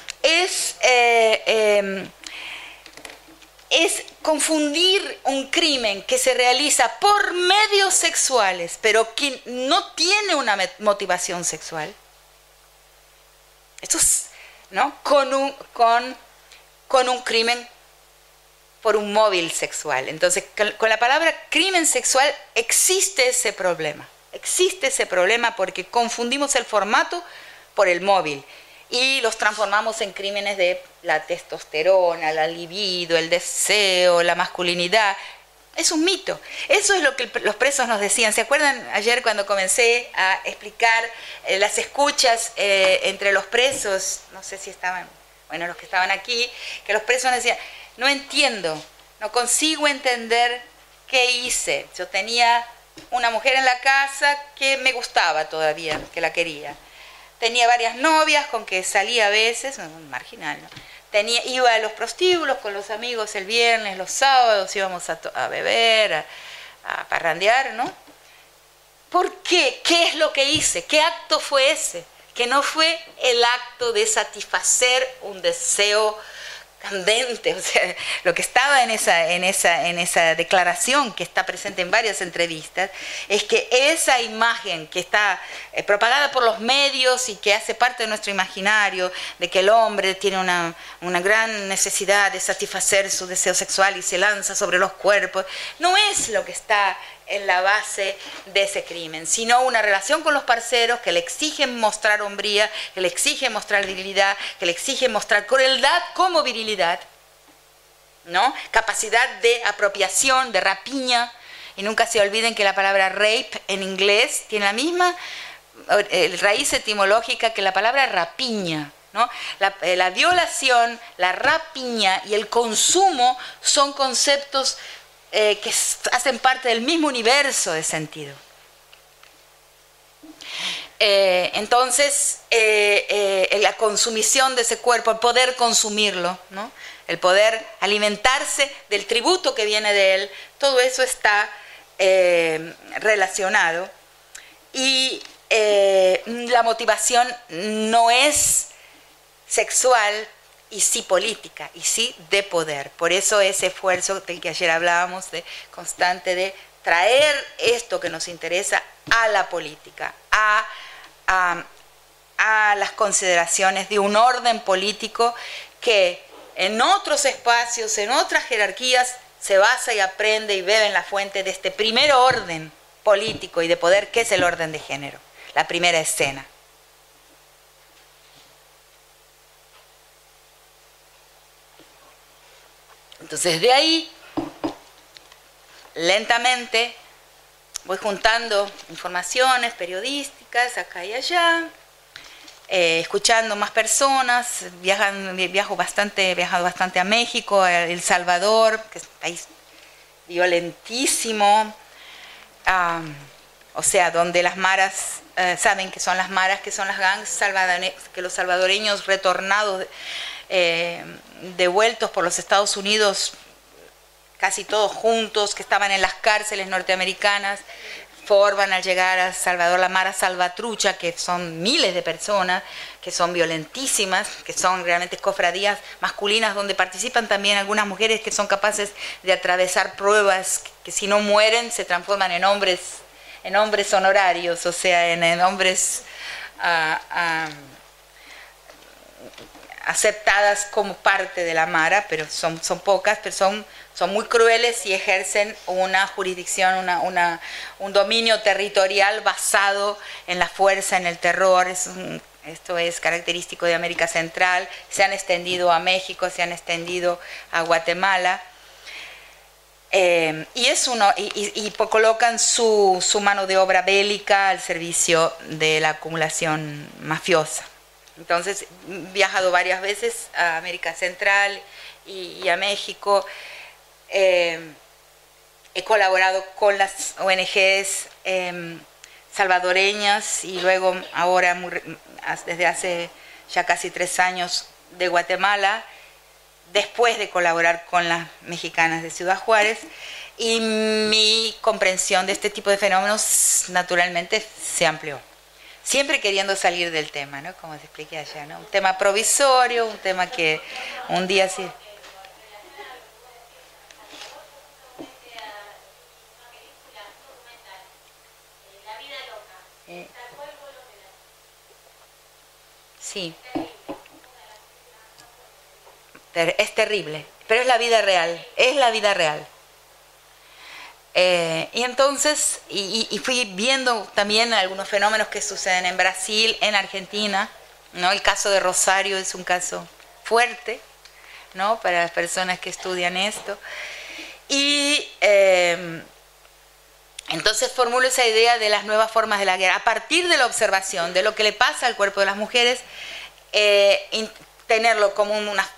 es confundir un crimen que se realiza por medios sexuales, pero que no tiene una motivación sexual. Esto es, ¿no? Con un crimen por un móvil sexual. Entonces, con la palabra crimen sexual existe ese problema. Existe ese problema porque confundimos el formato por el móvil. Y los transformamos en crímenes de la testosterona, la libido, el deseo, la masculinidad. Es un mito. Eso es lo que los presos nos decían. ¿Se acuerdan ayer cuando comencé a explicar las escuchas entre los presos? No sé si estaban, bueno, los que estaban aquí, que los presos nos decían, no entiendo, no consigo entender qué hice. Yo tenía una mujer en la casa que me gustaba todavía, que la quería. Tenía varias novias con que salía a veces, un marginal, ¿no? Iba a los prostíbulos con los amigos el viernes, los sábados íbamos a beber, a parrandear, ¿no? ¿Por qué? ¿Qué es lo que hice? ¿Qué acto fue ese? Que no fue el acto de satisfacer un deseo candente, o sea, lo que estaba en esa declaración que está presente en varias entrevistas, es que esa imagen que está propagada por los medios y que hace parte de nuestro imaginario, de que el hombre tiene una gran necesidad de satisfacer su deseo sexual y se lanza sobre los cuerpos, no es lo que está en la base de ese crimen, sino una relación con los parceros que le exigen mostrar hombría, que le exigen mostrar virilidad, que le exigen mostrar crueldad como virilidad, ¿no? Capacidad de apropiación, de rapiña, Y nunca se olviden que la palabra rape en inglés tiene la misma raíz etimológica que la palabra rapiña, ¿no? La violación, la rapiña y el consumo son conceptos que hacen parte del mismo universo de sentido. Entonces, la consumición de ese cuerpo, el poder consumirlo, ¿no? El poder alimentarse del tributo que viene de él, todo eso está relacionado. Y la motivación no es sexual y sí política, y sí de poder. Por eso ese esfuerzo del que ayer hablábamos, constante de traer esto que nos interesa a la política, a las consideraciones de un orden político que en otros espacios, en otras jerarquías, se basa y aprende y bebe en la fuente de este primer orden político y de poder, que es el orden de género, la primera escena. Entonces, de ahí, lentamente, voy juntando informaciones periodísticas acá y allá, escuchando más personas, he viajado bastante a México, a El Salvador, que es un país violentísimo, o sea, donde las maras, saben que son las maras, que son las gangs que los salvadoreños retornados, devueltos por los Estados Unidos, casi todos juntos, que estaban en las cárceles norteamericanas, forman al llegar a Salvador la Mara Salvatrucha, que son miles de personas, que son violentísimas, que son realmente cofradías masculinas donde participan también algunas mujeres que son capaces de atravesar pruebas que si no mueren se transforman en hombres honorarios, o sea, en hombres aceptadas como parte de la Mara, pero son pocas, pero son muy crueles y ejercen una jurisdicción, un dominio territorial basado en la fuerza, en el terror. Esto es característico de América Central, se han extendido a México, se han extendido a Guatemala, y colocan su mano de obra bélica al servicio de la acumulación mafiosa. Entonces, he viajado varias veces a América Central y a México. He colaborado con las ONGs salvadoreñas y luego ahora, desde hace ya casi 3 años, de Guatemala, después de colaborar con las mexicanas de Ciudad Juárez, y mi comprensión de este tipo de fenómenos naturalmente se amplió. Siempre queriendo salir del tema, ¿no? Como te expliqué allá, ¿no? Un tema provisorio, un tema que un día sí. Sí. Es terrible, pero es la vida real, es la vida real. Y entonces, y fui viendo también algunos fenómenos que suceden en Brasil, en Argentina, ¿no? El caso de Rosario es un caso fuerte, ¿no? Para las personas que estudian esto. Y entonces formulo esa idea de las nuevas formas de la guerra, a partir de la observación de lo que le pasa al cuerpo de las mujeres, tenerlo como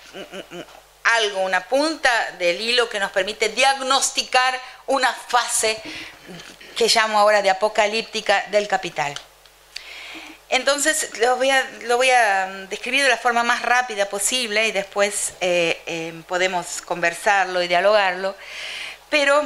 una punta del hilo que nos permite diagnosticar una fase que llamo ahora de apocalíptica del capital. Entonces lo voy a describir de la forma más rápida posible y después podemos conversarlo y dialogarlo, pero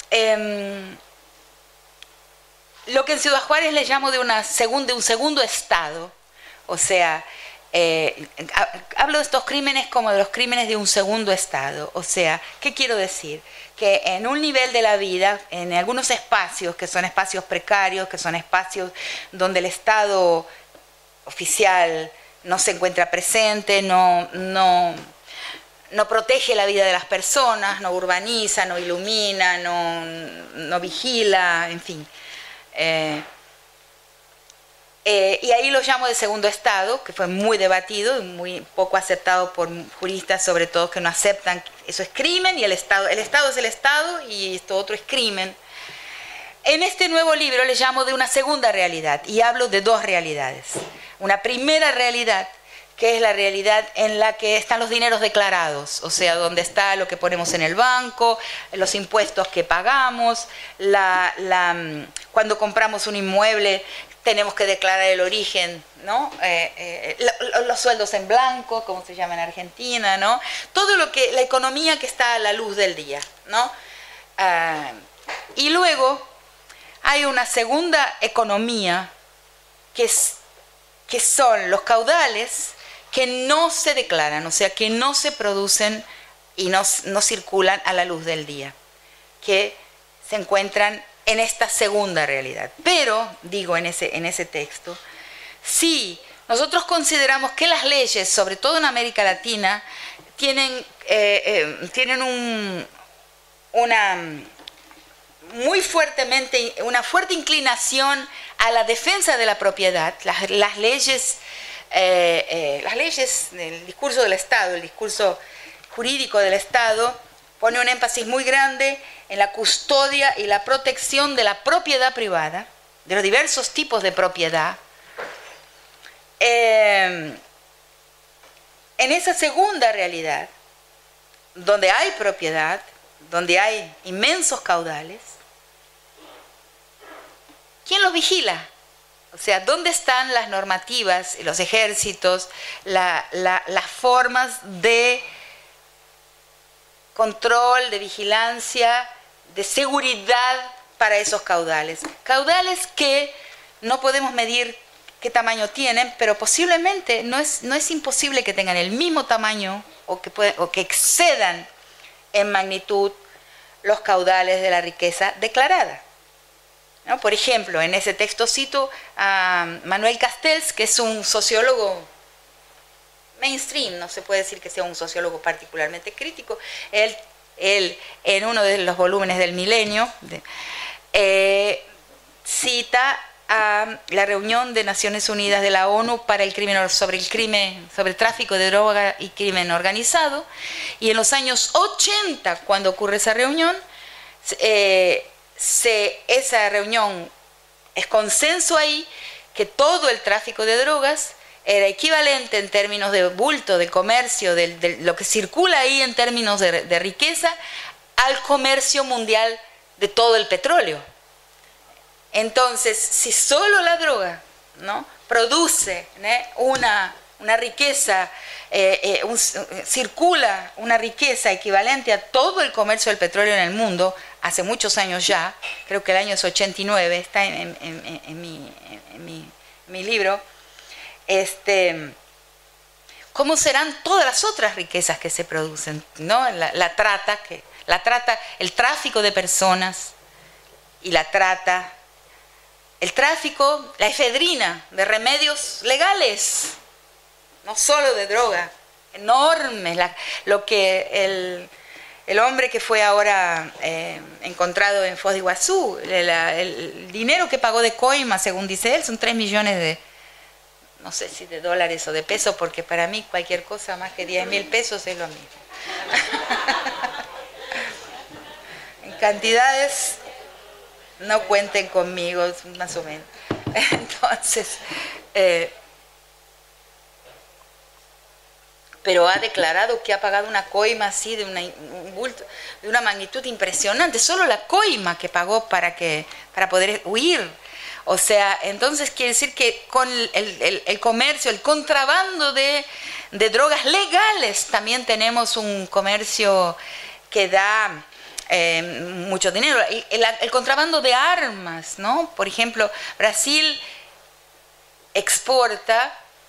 lo que en Ciudad Juárez le llamo de un segundo estado, o sea, hablo de estos crímenes como de los crímenes de un segundo estado. O sea, ¿qué quiero decir? Que en un nivel de la vida, en algunos espacios que son espacios precarios, que son espacios donde el Estado oficial no se encuentra presente, no protege la vida de las personas, no urbaniza, no ilumina, no vigila, en fin. Y ahí lo llamo de segundo estado, que fue muy debatido y muy poco aceptado por juristas, sobre todo, que no aceptan que eso es crimen y el Estado es el Estado y esto otro es crimen. En este nuevo libro le llamo de una segunda realidad y hablo de dos realidades. Una primera realidad, que es la realidad en la que están los dineros declarados, o sea, donde está lo que ponemos en el banco, los impuestos que pagamos, cuando compramos un inmueble tenemos que declarar el origen, ¿no? Los sueldos en blanco, como se llama en Argentina, ¿no? Todo la economía que está a la luz del día, ¿no? Y luego hay una segunda economía que son los caudales que no se declaran, o sea, que no se producen y no circulan a la luz del día, que se encuentran en esta segunda realidad. Pero, digo en ese texto, si nosotros consideramos que las leyes, sobre todo en América Latina, tienen una fuerte inclinación a la defensa de la propiedad, las leyes del discurso del Estado, el discurso jurídico del Estado, pone un énfasis muy grande en la custodia y la protección de la propiedad privada, de los diversos tipos de propiedad. En esa segunda realidad, donde hay propiedad, donde hay inmensos caudales, ¿quién los vigila? O sea, ¿dónde están las normativas, los ejércitos, las formas de control, de vigilancia, de seguridad para esos caudales? Caudales que no podemos medir qué tamaño tienen, pero posiblemente no es imposible que tengan el mismo tamaño o que excedan en magnitud los caudales de la riqueza declarada, ¿no? Por ejemplo, en ese texto cito a Manuel Castells, que es un sociólogo mainstream, no se puede decir que sea un sociólogo particularmente crítico. Él en uno de los volúmenes del Milenio cita a la reunión de Naciones Unidas de la ONU para sobre el tráfico de droga y crimen organizado, y en los años 80, cuando ocurre esa reunión, esa reunión es consenso ahí que todo el tráfico de drogas era equivalente en términos de bulto, de comercio, de lo que circula ahí en términos de riqueza, al comercio mundial de todo el petróleo. Entonces, si solo la droga, ¿no?, produce, ¿no?, una riqueza, circula una riqueza equivalente a todo el comercio del petróleo en el mundo, hace muchos años ya, creo que el año es 89, está en mi libro, ¿cómo serán todas las otras riquezas que se producen, ¿no? La trata, el tráfico de personas y la efedrina de remedios legales, no solo de droga, enormes, lo que el hombre que fue ahora encontrado en Foz de Iguazú, el dinero que pagó de coima, según dice él, son 3 millones de, no sé si de dólares o de pesos, porque para mí cualquier cosa más que 10.000 pesos es lo mismo. En cantidades, no cuenten conmigo, más o menos. Entonces, pero ha declarado que ha pagado una coima así de una magnitud impresionante, solo la coima que pagó para poder huir. O sea, entonces quiere decir que con el comercio, el contrabando de drogas legales, también tenemos un comercio que da mucho dinero. El contrabando de armas, ¿no? Por ejemplo, Brasil exportaba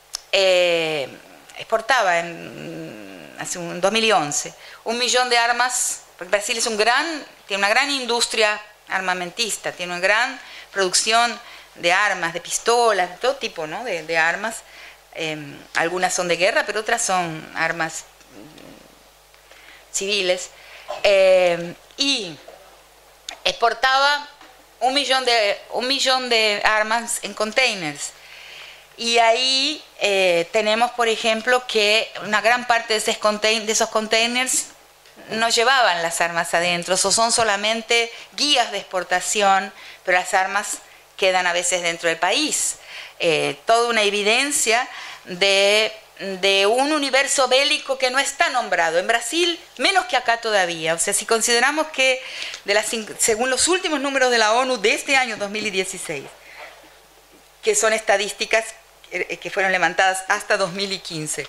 en 2011 1 millón de armas, porque Brasil tiene una gran industria armamentista, tiene una gran producción de armas, de pistolas, de todo tipo, ¿no?, de armas. Algunas son de guerra, pero otras son armas civiles. Y exportaba 1 millón de armas en containers. Y ahí tenemos, por ejemplo, que una gran parte de esos containers no llevaban las armas adentro, o son solamente guías de exportación, pero las armas quedan a veces dentro del país. Toda una evidencia de un universo bélico que no está nombrado. En Brasil, menos que acá todavía. O sea, si consideramos que según los últimos números de la ONU de este año 2016, que son estadísticas que fueron levantadas hasta 2015,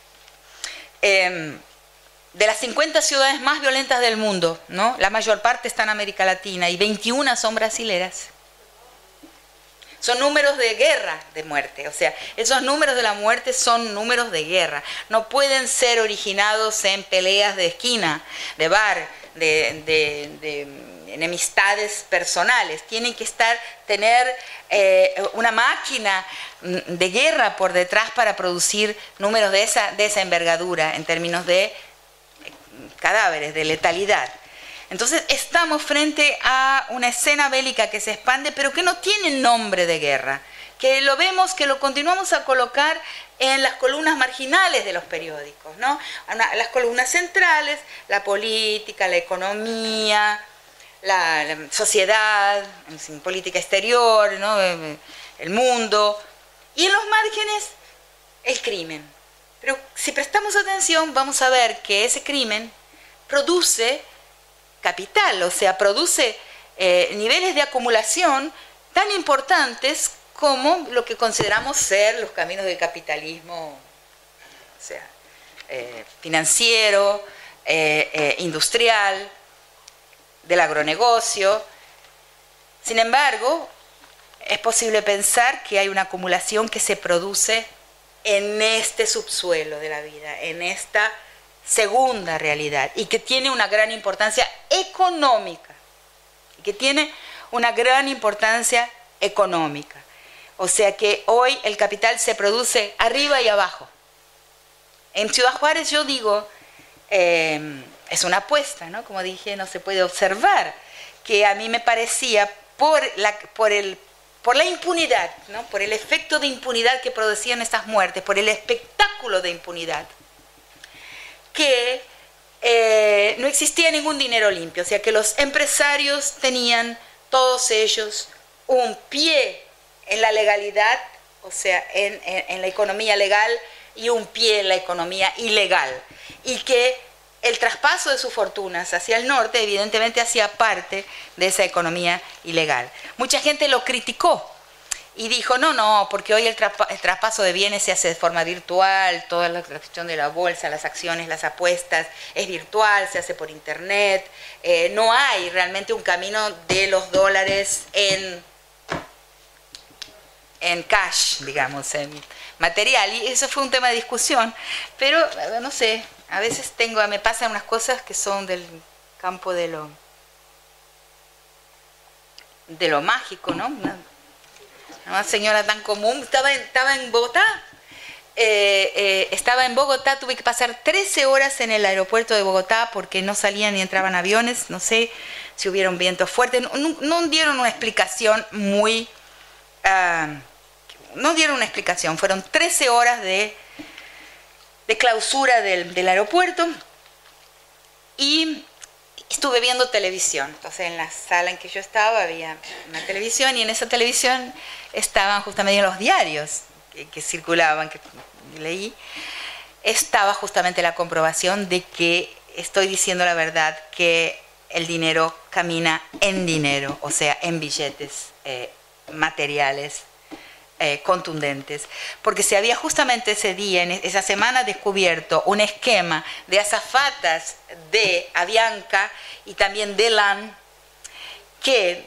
de las 50 ciudades más violentas del mundo, ¿no?, la mayor parte está en América Latina y 21 son brasileras. Son números de guerra, de muerte. O sea, esos números de la muerte son números de guerra. No pueden ser originados en peleas de esquina, de bar, de enemistades personales. Tienen que tener una máquina de guerra por detrás para producir números de esa envergadura en términos de cadáveres, de letalidad. Entonces estamos frente a una escena bélica que se expande, pero que no tiene nombre de guerra, que lo vemos, que lo continuamos a colocar en las columnas marginales de los periódicos, ¿no? Las columnas centrales, la política, la economía, la sociedad, política exterior, ¿no?, el mundo, y en los márgenes el crimen. Pero si prestamos atención vamos a ver que ese crimen produce capital, o sea, produce niveles de acumulación tan importantes como lo que consideramos ser los caminos del capitalismo, o sea, financiero, industrial, del agronegocio. Sin embargo, es posible pensar que hay una acumulación que se produce en este subsuelo de la vida, en esta segunda realidad, y que tiene una gran importancia económica, O sea que hoy el capital se produce arriba y abajo. En Ciudad Juárez yo digo, es una apuesta, ¿no? Como dije, no se puede observar, que a mí me parecía por la impunidad, ¿no?, por el efecto de impunidad que producían estas muertes, por el espectáculo de impunidad, que no existía ningún dinero limpio. O sea, que los empresarios tenían, todos ellos, un pie en la legalidad, o sea, en la economía legal, y un pie en la economía ilegal. Y que el traspaso de sus fortunas hacia el norte, evidentemente, hacía parte de esa economía ilegal. Mucha gente lo criticó y dijo, no, porque hoy el traspaso de bienes se hace de forma virtual, toda la cuestión de la bolsa, las acciones, las apuestas, es virtual, se hace por internet, no hay realmente un camino de los dólares en cash, digamos, en material. Y eso fue un tema de discusión, pero no sé, a veces me pasan unas cosas que son del campo de lo mágico, ¿no? Una señora tan común, estaba en Bogotá, tuve que pasar 13 horas en el aeropuerto de Bogotá porque no salían ni entraban aviones, no sé si hubieron vientos fuertes, no dieron una explicación fueron 13 horas de clausura del aeropuerto, y estuve viendo televisión. Entonces en la sala en que yo estaba había una televisión, y en esa televisión estaban justamente los diarios que circulaban, que leí, estaba justamente la comprobación de que estoy diciendo la verdad, que el dinero camina en dinero, o sea, en billetes materiales contundentes, porque se había justamente ese día, en esa semana, descubierto un esquema de azafatas de Avianca y también de LAN que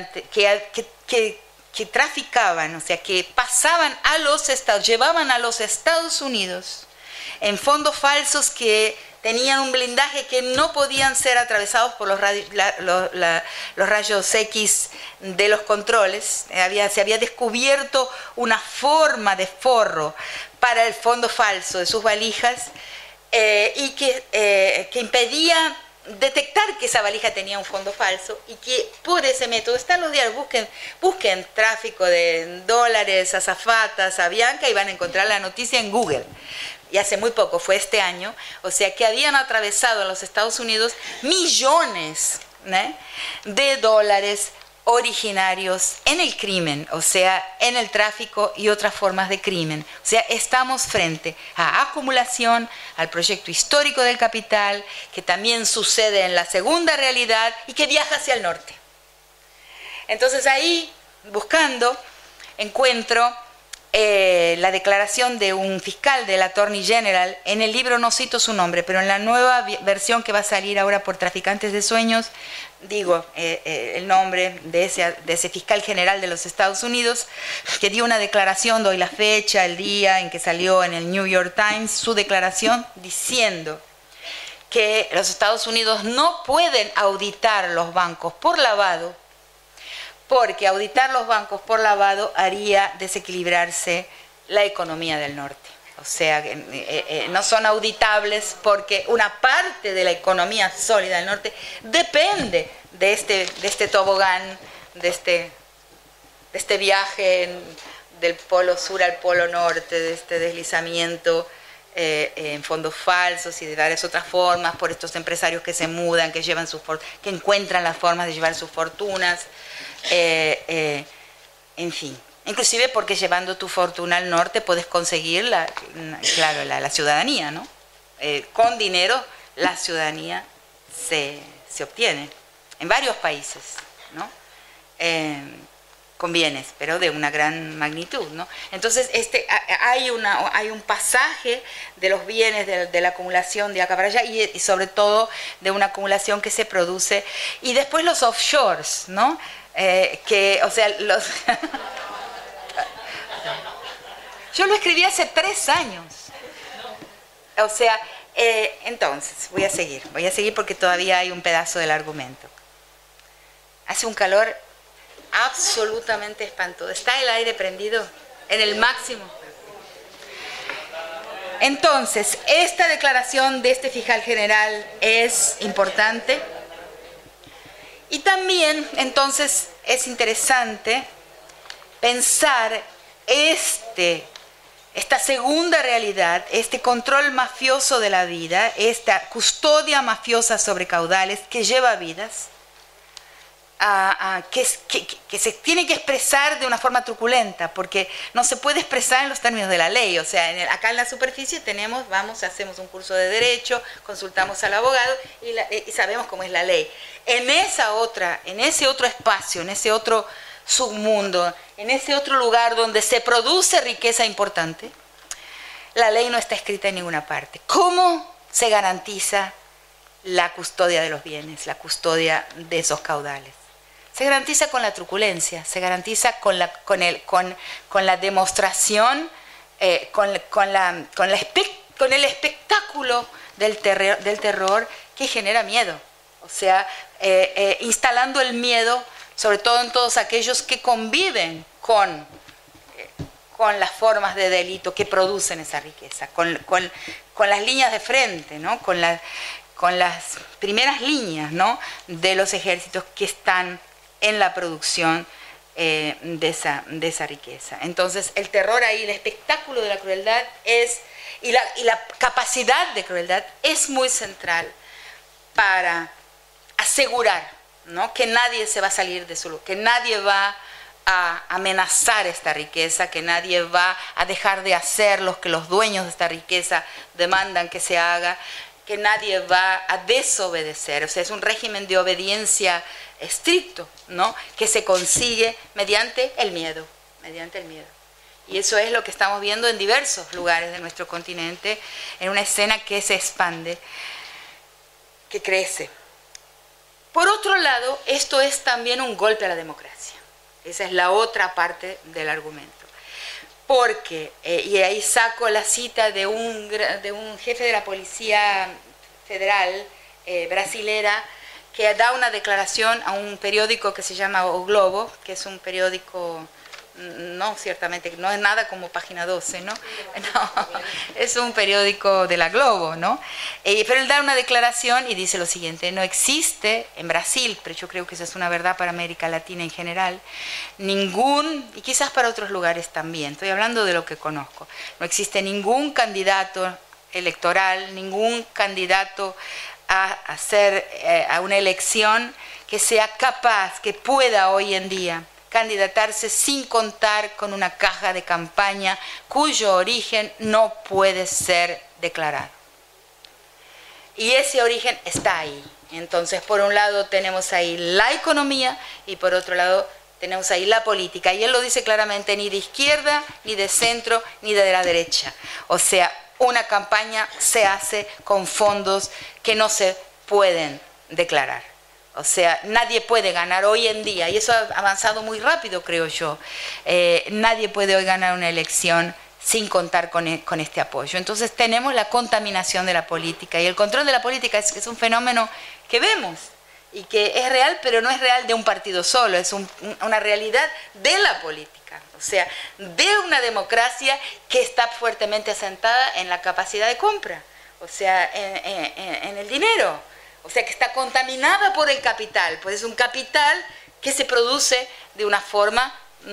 traficaban, o sea, que pasaban a los Estados, llevaban a los Estados Unidos en fondos falsos que tenían un blindaje que no podían ser atravesados por los rayos X de los controles. Se había descubierto una forma de forro para el fondo falso de sus valijas, y que impedía detectar que esa valija tenía un fondo falso, y que por ese método, están los diarios, busquen tráfico de dólares, azafatas, Avianca, y van a encontrar la noticia en Google. y hace muy poco, fue este año, o sea que habían atravesado en los Estados Unidos millones, ¿eh?, de dólares originarios en el crimen, o sea, en el tráfico y otras formas de crimen. O sea, estamos frente a acumulación, al proyecto histórico del capital, que también sucede en la segunda realidad y que viaja hacia el norte. Entonces ahí, buscando, encuentro la declaración de un fiscal del Attorney General. En el libro no cito su nombre, pero en la nueva versión que va a salir ahora por Traficantes de Sueños, digo el nombre de ese fiscal general de los Estados Unidos, que dio una declaración, doy la fecha, el día en que salió en el New York Times, su declaración diciendo que los Estados Unidos no pueden auditar los bancos por lavado, porque auditar los bancos por lavado haría desequilibrarse la economía del norte. O sea, no son auditables porque una parte de la economía sólida del norte depende de este tobogán, de este viaje del polo sur al polo norte, de este deslizamiento en fondos falsos y de varias otras formas, por estos empresarios que se mudan, que encuentran las formas de llevar sus fortunas. En fin, inclusive porque llevando tu fortuna al norte puedes conseguir la ciudadanía, ¿no? Con dinero la ciudadanía se obtiene en varios países, ¿no? Con bienes, pero de una gran magnitud, ¿no? Entonces hay un pasaje de los bienes de la acumulación de acá para allá y sobre todo de una acumulación que se produce, y después los offshores, ¿no? Yo lo escribí hace 3 años. O sea, entonces, voy a seguir porque todavía hay un pedazo del argumento. Hace un calor absolutamente espantoso. ¿Está el aire prendido en el máximo? Entonces, esta declaración de este fiscal general es importante. Y también, entonces, es interesante pensar esta segunda realidad, este control mafioso de la vida, esta custodia mafiosa sobre caudales que lleva vidas, que se tiene que expresar de una forma truculenta, porque no se puede expresar en los términos de la ley. O sea, acá en la superficie hacemos un curso de derecho, consultamos al abogado y sabemos cómo es la ley. En ese otro espacio, en ese otro submundo, en ese otro lugar donde se produce riqueza importante, la ley no está escrita en ninguna parte. ¿Cómo se garantiza la custodia de los bienes, la custodia de esos caudales? Se garantiza con la truculencia, se garantiza con la demostración, con el espectáculo del terror que genera miedo. O sea, instalando el miedo, sobre todo en todos aquellos que conviven con las formas de delito que producen esa riqueza, con las líneas de frente, ¿no? con las primeras líneas, ¿no?, de los ejércitos que están en la producción de esa riqueza. Entonces, el terror ahí, el espectáculo de la crueldad y la capacidad de crueldad es muy central para asegurar, ¿no?, que nadie se va a salir de su lugar, que nadie va a amenazar esta riqueza, que nadie va a dejar de hacer lo que los dueños de esta riqueza demandan que se haga, que nadie va a desobedecer. O sea, es un régimen de obediencia estricto, ¿no?, que se consigue mediante el miedo, Y eso es lo que estamos viendo en diversos lugares de nuestro continente, en una escena que se expande, que crece. Por otro lado, esto es también un golpe a la democracia. Esa es la otra parte del argumento. Porque, y ahí saco la cita de un jefe de la Policía Federal brasilera, que da una declaración a un periódico que se llama O Globo, que es un periódico, ciertamente, no es nada como Página 12, ¿no? No, es un periódico de la Globo, ¿no? Pero él da una declaración y dice lo siguiente: no existe en Brasil, pero yo creo que esa es una verdad para América Latina en general, y quizás para otros lugares también, estoy hablando de lo que conozco, no existe ningún candidato electoral, ningún candidato a una elección que sea capaz, que pueda hoy en día candidatarse sin contar con una caja de campaña cuyo origen no puede ser declarado. Y ese origen está ahí. Entonces, por un lado tenemos ahí la economía y por otro lado tenemos ahí la política. Y él lo dice claramente, ni de izquierda, ni de centro, ni de la derecha. O sea, una campaña se hace con fondos que no se pueden declarar. O sea, nadie puede ganar hoy en día, y eso ha avanzado muy rápido, creo yo. Nadie puede hoy ganar una elección sin contar con este apoyo. Entonces tenemos la contaminación de la política, y el control de la política es un fenómeno que vemos y que es real, pero no es real de un partido solo, es una realidad de la política, o sea, de una democracia que está fuertemente asentada en la capacidad de compra, o sea, en el dinero, o sea, que está contaminada por el capital, pues es un capital que se produce de una forma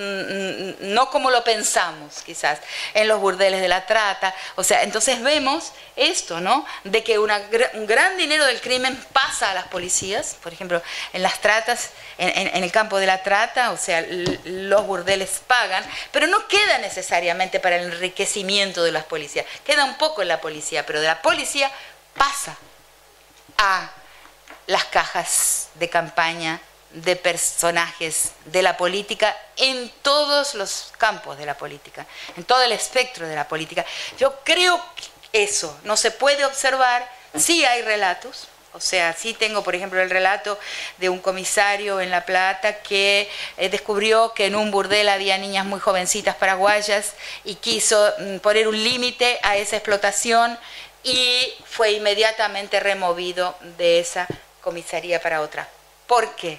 no como lo pensamos, quizás, en los burdeles de la trata. O sea, entonces vemos esto, ¿no? De que un gran dinero del crimen pasa a las policías, por ejemplo, en las tratas, en el campo de la trata, o sea, los burdeles pagan, pero no queda necesariamente para el enriquecimiento de las policías, queda un poco en la policía, pero de la policía pasa a las cajas de campaña de personajes de la política en todos los campos de la política, en todo el espectro de la política. Yo creo que eso no se puede observar. Sí hay relatos, o sea, sí tengo, por ejemplo, el relato de un comisario en La Plata que descubrió que en un burdel había niñas muy jovencitas paraguayas y quiso poner un límite a esa explotación y fue inmediatamente removido de esa comisaría para otra. ¿Por qué?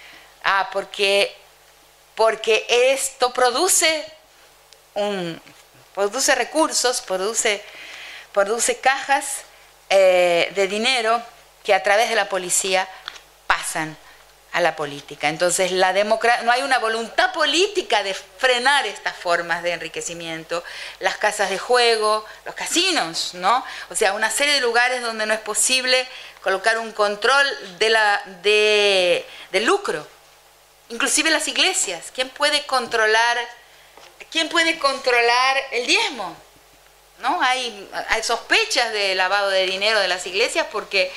Porque esto produce recursos, produce cajas de dinero que a través de la policía pasan a la política. Entonces no hay una voluntad política de frenar estas formas de enriquecimiento, las casas de juego, los casinos, ¿no? O sea, una serie de lugares donde no es posible colocar un control del lucro. Inclusive las iglesias. ¿Quién puede controlar el diezmo? ¿No? Hay sospechas de lavado de dinero de las iglesias porque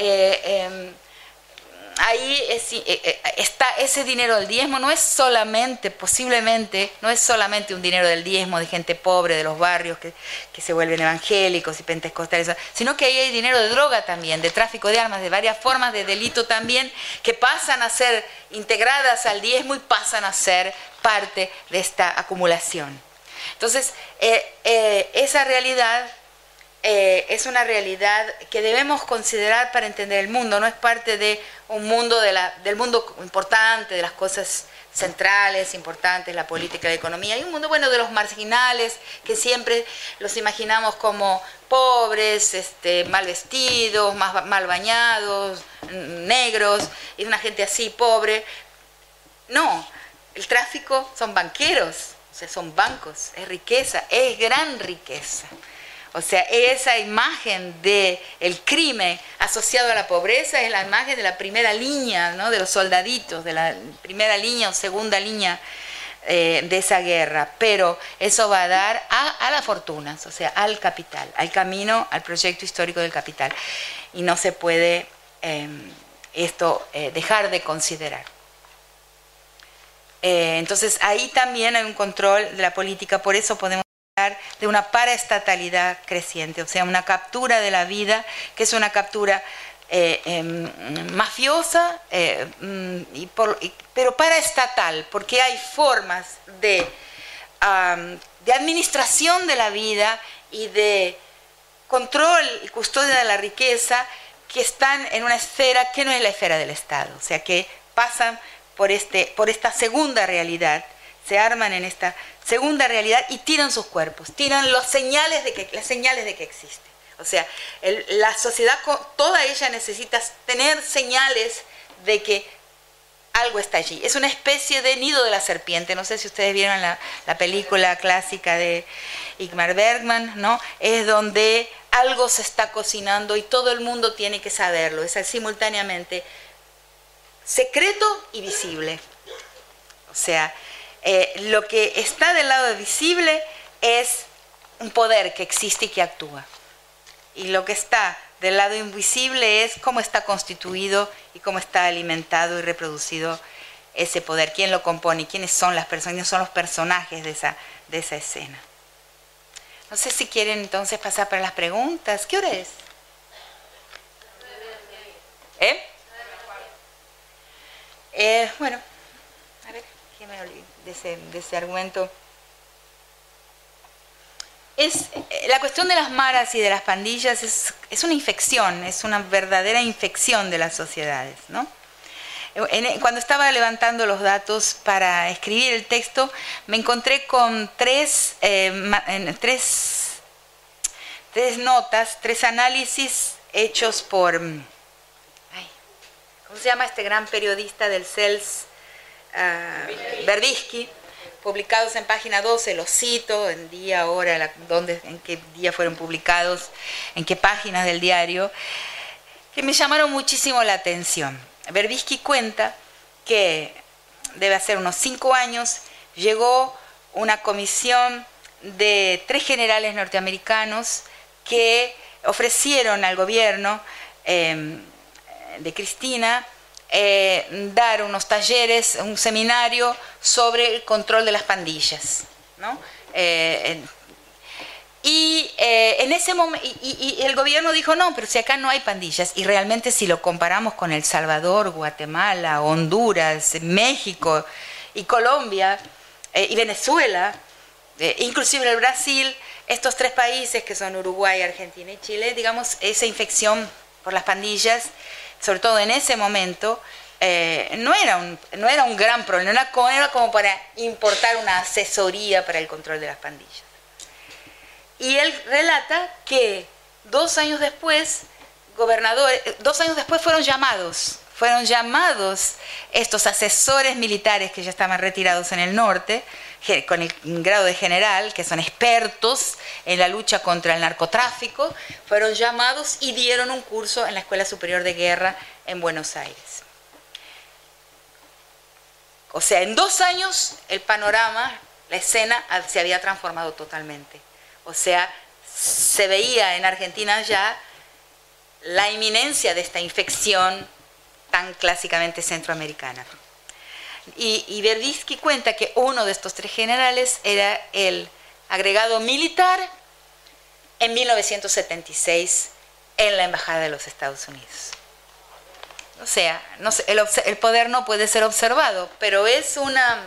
ahí está ese dinero del diezmo. No es solamente, posiblemente, no es solamente un dinero del diezmo de gente pobre de los barrios que se vuelven evangélicos y pentecostales, sino que ahí hay dinero de droga también, de tráfico de armas, de varias formas de delito también, que pasan a ser integradas al diezmo y pasan a ser parte de esta acumulación. Entonces, esa realidad es una realidad que debemos considerar para entender el mundo. No es parte de un mundo del mundo importante, de las cosas centrales, importantes, la política, la economía. Hay un mundo, bueno, de los marginales, que siempre los imaginamos como pobres, mal vestidos, mal bañados, negros, y una gente así pobre. No, el tráfico son banqueros, o sea, son bancos, es riqueza, es gran riqueza. O sea, esa imagen del crimen asociado a la pobreza es la imagen de la primera línea, ¿no? De los soldaditos, de la primera línea o segunda línea de esa guerra. Pero eso va a dar a las fortunas, o sea, al capital, al camino, al proyecto histórico del capital. Y no se puede esto dejar de considerar. Entonces, ahí también hay un control de la política, por eso podemos de una paraestatalidad creciente, o sea, una captura de la vida, que es una captura mafiosa, pero paraestatal, porque hay formas de administración de la vida y de control y custodia de la riqueza que están en una esfera que no es la esfera del Estado, o sea, que pasan por esta segunda realidad, se arman en esta segunda realidad y tiran sus cuerpos, tiran las señales de que existe. O sea, la sociedad, toda ella necesita tener señales de que algo está allí. Es una especie de nido de la serpiente. No sé si ustedes vieron la película clásica de Ingmar Bergman, ¿no? Es donde algo se está cocinando y todo el mundo tiene que saberlo. Es simultáneamente secreto y visible. O sea, lo que está del lado visible es un poder que existe y que actúa. Y lo que está del lado invisible es cómo está constituido y cómo está alimentado y reproducido ese poder. ¿Quién lo compone? ¿Quiénes son las personas? ¿Quiénes son los personajes de esa escena? No sé si quieren entonces pasar para las preguntas. ¿Qué hora es? Bueno, a ver, ¿qué me olvidé de ese argumento? La cuestión de las maras y de las pandillas es una infección, es una verdadera infección de las sociedades, ¿no? Cuando estaba levantando los datos para escribir el texto, me encontré con tres notas, tres análisis hechos por, ¿cómo se llama este gran periodista del CELS? Verbitsky, publicados en página 12, los cito, en día, hora, en qué día fueron publicados, en qué páginas del diario, que me llamaron muchísimo la atención. Verbitsky cuenta que debe hacer unos 5 años, llegó una comisión de 3 generales norteamericanos que ofrecieron al gobierno de Cristina dar unos talleres, un seminario sobre el control de las pandillas, ¿no? En ese momento, y el gobierno dijo, no, pero si acá no hay pandillas, y realmente si lo comparamos con El Salvador, Guatemala, Honduras, México y Colombia y Venezuela, inclusive el Brasil, estos 3 países que son Uruguay, Argentina y Chile, digamos, esa infección por las pandillas, sobre todo en ese momento, no era un gran problema, no era como para importar una asesoría para el control de las pandillas. Y él relata que 2 años después, 2 años después fueron llamados estos asesores militares que ya estaban retirados en el norte, con el grado de general, que son expertos en la lucha contra el narcotráfico, fueron llamados y dieron un curso en la Escuela Superior de Guerra en Buenos Aires. O sea, en 2 años el panorama, la escena se había transformado totalmente. O sea, se veía en Argentina ya la inminencia de esta infección tan clásicamente centroamericana. Y Verbitsky cuenta que uno de estos 3 generales era el agregado militar en 1976 en la Embajada de los Estados Unidos. O sea, el poder no puede ser observado, pero es una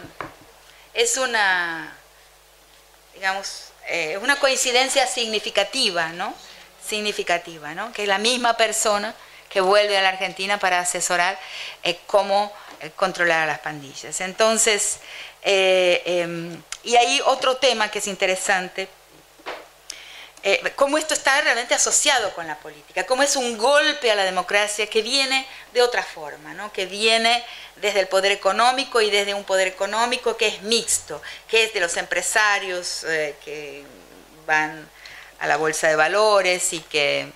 coincidencia significativa, ¿no? Significativa, ¿no? Que es la misma persona que vuelve a la Argentina para asesorar cómo controlar a las pandillas. Entonces, y hay otro tema que es interesante, cómo esto está realmente asociado con la política, cómo es un golpe a la democracia que viene de otra forma, ¿no? Que viene desde el poder económico y desde un poder económico que es mixto, que es de los empresarios que van a la bolsa de valores y que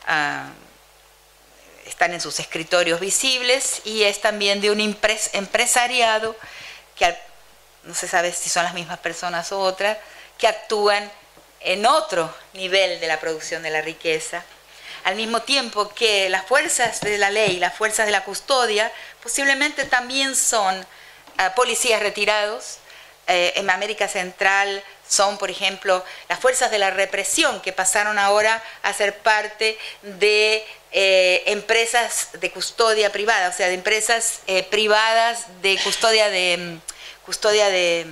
están en sus escritorios visibles, y es también de un empresariado que no se sabe si son las mismas personas o otras, que actúan en otro nivel de la producción de la riqueza, al mismo tiempo que las fuerzas de la ley, las fuerzas de la custodia, posiblemente también son policías retirados. En América Central son, por ejemplo, las fuerzas de la represión que pasaron ahora a ser parte de empresas de custodia privada, o sea, de empresas privadas de custodia de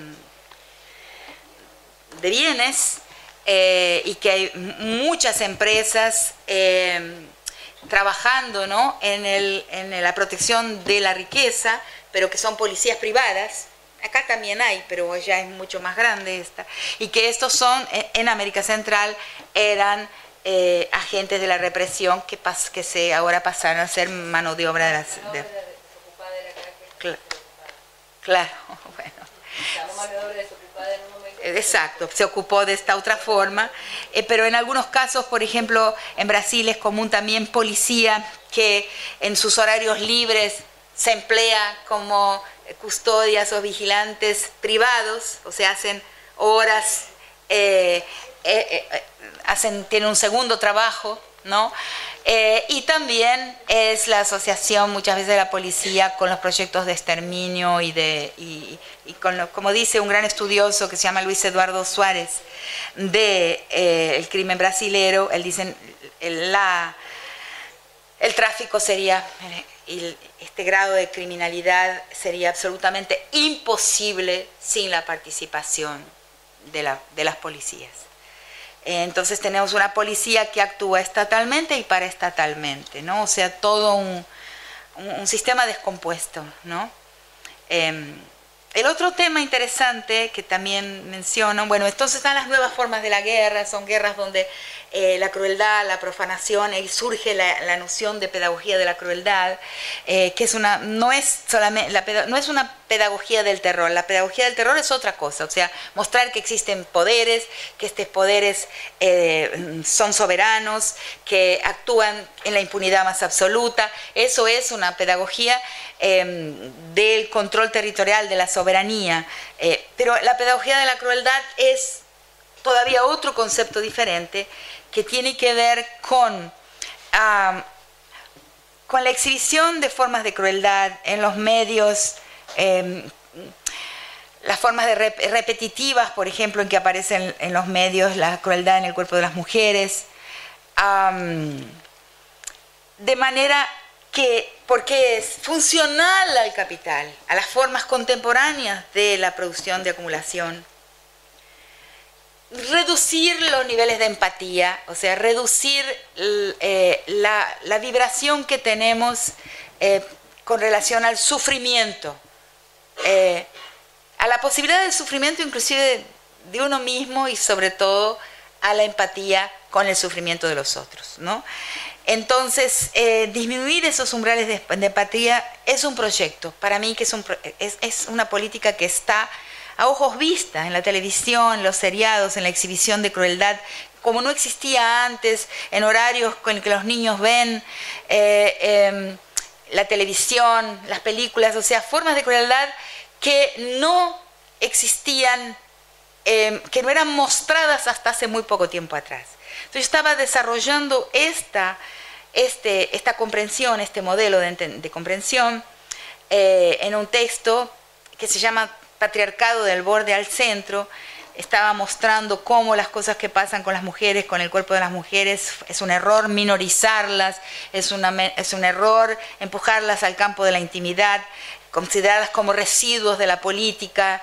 bienes, y que hay muchas empresas trabajando, ¿no? en la protección de la riqueza, pero que son policías privadas. Acá también hay, pero ya es mucho más grande esta. Y que estos son, en América Central, eran agentes de la represión que ahora pasaron a ser mano de obra de las... Claro, bueno. mano de obra desocupada en un momento. Exacto, se ocupó de esta otra forma, pero en algunos casos, por ejemplo, en Brasil es común también policía que en sus horarios libres se emplea como custodias o vigilantes privados, o sea, hacen horas, tienen un segundo trabajo, ¿no? Y también es la asociación muchas veces de la policía con los proyectos de exterminio y con como dice un gran estudioso que se llama Luis Eduardo Suárez de el crimen brasilero, él dice el tráfico sería, este grado de criminalidad sería absolutamente imposible sin la participación de las policías. Entonces tenemos una policía que actúa estatalmente y paraestatalmente, ¿no? O sea, todo un sistema descompuesto, ¿no? El otro tema interesante que también menciono, bueno, entonces están las nuevas formas de la guerra, son guerras donde la crueldad, la profanación, y surge la noción de pedagogía de la crueldad, que no es una pedagogía del terror. La pedagogía del terror es otra cosa, o sea, mostrar que existen poderes, que estos poderes son soberanos, que actúan en la impunidad más absoluta. Eso es una pedagogía del control territorial, de la soberanía. Pero la pedagogía de la crueldad es todavía otro concepto diferente que tiene que ver con la exhibición de formas de crueldad en los medios, las formas repetitivas, por ejemplo, en que aparecen en los medios la crueldad en el cuerpo de las mujeres, de manera que, porque es funcional al capital, a las formas contemporáneas de la producción de acumulación, reducir los niveles de empatía, o sea, reducir la vibración que tenemos con relación al sufrimiento, a la posibilidad del sufrimiento inclusive de uno mismo y sobre todo a la empatía con el sufrimiento de los otros, ¿no? Entonces, disminuir esos umbrales de empatía es un proyecto, para mí que es una política que está a ojos vistas en la televisión, en los seriados, en la exhibición de crueldad, como no existía antes, en horarios con que los niños ven la televisión, las películas, o sea, formas de crueldad que no existían, que no eran mostradas hasta hace muy poco tiempo atrás. Entonces yo estaba desarrollando esta comprensión, este modelo de comprensión en un texto que se llama Patriarcado del borde al centro. Estaba mostrando cómo las cosas que pasan con las mujeres, con el cuerpo de las mujeres, es un error minorizarlas, es un error empujarlas al campo de la intimidad, consideradas como residuos de la política,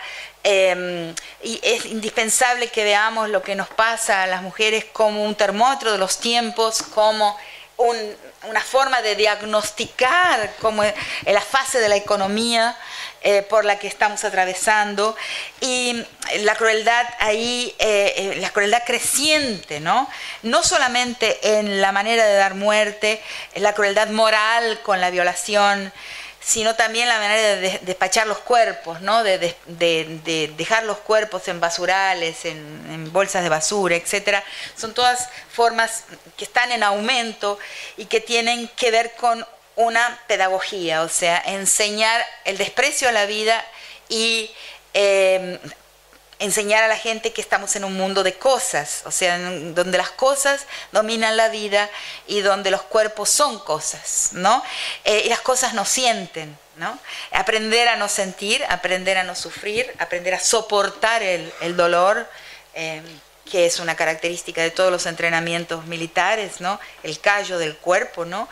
y es indispensable que veamos lo que nos pasa a las mujeres como un termómetro de los tiempos, como una forma de diagnosticar como la fase de la economía por la que estamos atravesando, y la crueldad ahí, la crueldad creciente, ¿no? No solamente en la manera de dar muerte, la crueldad moral con la violación, sino también la manera de despachar los cuerpos, ¿no? De dejar los cuerpos en basurales, en bolsas de basura, etc. Son todas formas que están en aumento y que tienen que ver con una pedagogía, o sea, enseñar el desprecio a la vida y enseñar a la gente que estamos en un mundo de cosas, o sea, donde las cosas dominan la vida y donde los cuerpos son cosas, ¿no? Y las cosas nos sienten, ¿no? Aprender a no sentir, aprender a no sufrir, aprender a soportar el dolor, que es una característica de todos los entrenamientos militares, ¿no? El callo del cuerpo, ¿no?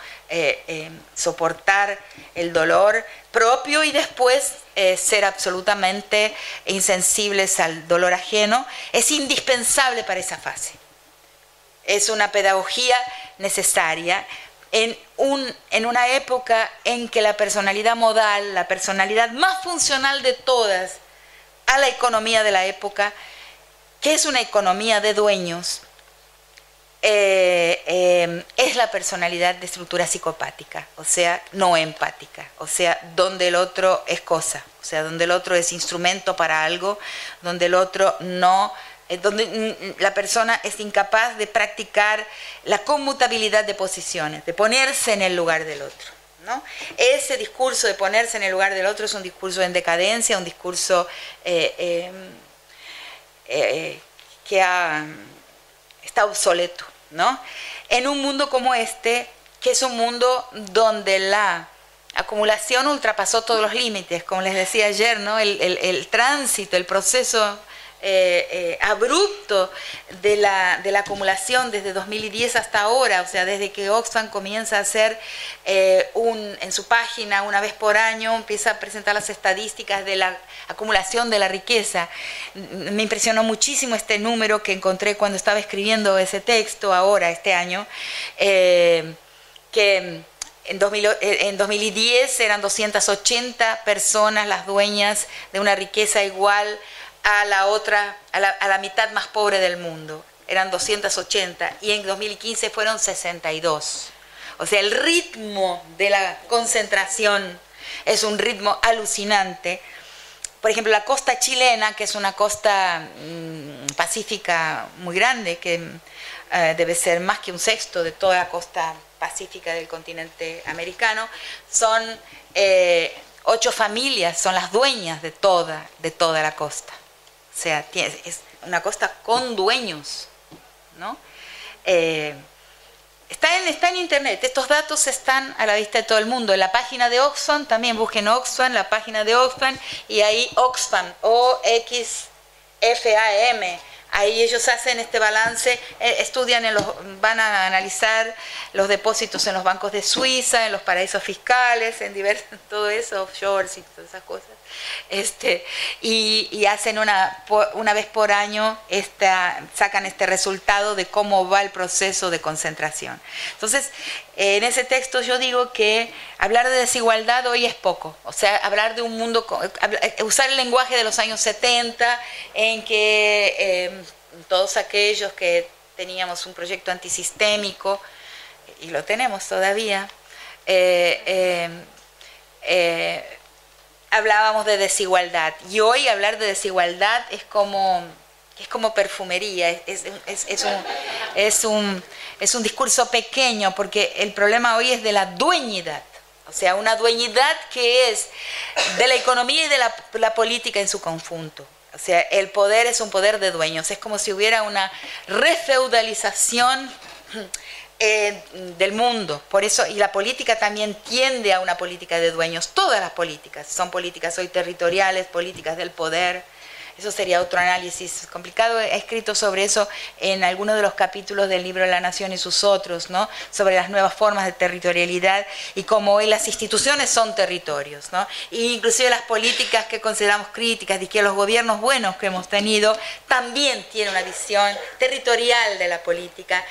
Soportar el dolor propio y después ser absolutamente insensibles al dolor ajeno, es indispensable para esa fase. Es una pedagogía necesaria en una época en que la personalidad modal, la personalidad más funcional de todas a la economía de la época, que es una economía de dueños, es la personalidad de estructura psicopática, o sea, no empática, o sea, donde el otro es cosa, o sea, donde el otro es instrumento para algo, donde el otro no, donde la persona es incapaz de practicar la conmutabilidad de posiciones, de ponerse en el lugar del otro, ¿no? Ese discurso de ponerse en el lugar del otro es un discurso en decadencia, un discurso que está obsoleto, ¿no? En un mundo como este, que es un mundo donde la acumulación ultrapasó todos los límites, como les decía ayer, ¿no? El tránsito, el proceso abrupto de la acumulación desde 2010 hasta ahora, o sea, desde que Oxfam comienza a hacer en su página una vez por año, empieza a presentar las estadísticas de la acumulación de la riqueza. Me impresionó muchísimo este número que encontré cuando estaba escribiendo ese texto ahora, este año, que en 2010 eran 280 personas las dueñas de una riqueza igual a la mitad más pobre del mundo. Eran 280 y en 2015 fueron 62. O sea, el ritmo de la concentración es un ritmo alucinante. Por ejemplo, la costa chilena, que es una costa pacífica muy grande, que debe ser más que un sexto de toda la costa pacífica del continente americano, son 8 familias, son las dueñas de toda la costa. O sea, es una costa con dueños, ¿no? Está en internet, estos datos están a la vista de todo el mundo. En la página de Oxfam, también busquen Oxfam, la página de Oxfam, y ahí Oxfam, OXFAM, ahí ellos hacen este balance, van a analizar los depósitos en los bancos de Suiza, en los paraísos fiscales, en todo eso, offshores y todas esas cosas. Y hacen una vez por año, sacan este resultado de cómo va el proceso de concentración. Entonces, en ese texto yo digo que hablar de desigualdad hoy es poco. O sea, hablar de un mundo, usar el lenguaje de los años 70, en que todos aquellos que teníamos un proyecto antisistémico, y lo tenemos todavía, hablábamos de desigualdad, y hoy hablar de desigualdad es como perfumería, es un discurso pequeño, porque el problema hoy es de la dueñidad, o sea, una dueñidad que es de la economía y de la política en su conjunto. O sea, el poder es un poder de dueños, es como si hubiera una refeudalización del mundo. Por eso, y la política también tiende a una política de dueños. Todas las políticas son políticas hoy territoriales, políticas del poder. Eso sería otro análisis complicado. He escrito sobre eso en algunos de los capítulos del libro La Nación y sus otros, ¿no? Sobre las nuevas formas de territorialidad y cómo hoy las instituciones son territorios, ¿no? E inclusive las políticas que consideramos críticas, de que los gobiernos buenos que hemos tenido también tienen una visión territorial de la política,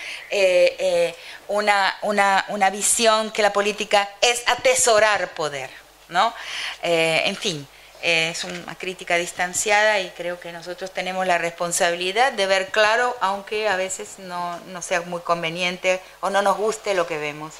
una visión que la política es atesorar poder, ¿no? En fin. Es una crítica distanciada y creo que nosotros tenemos la responsabilidad de ver claro, aunque a veces no sea muy conveniente o no nos guste lo que vemos.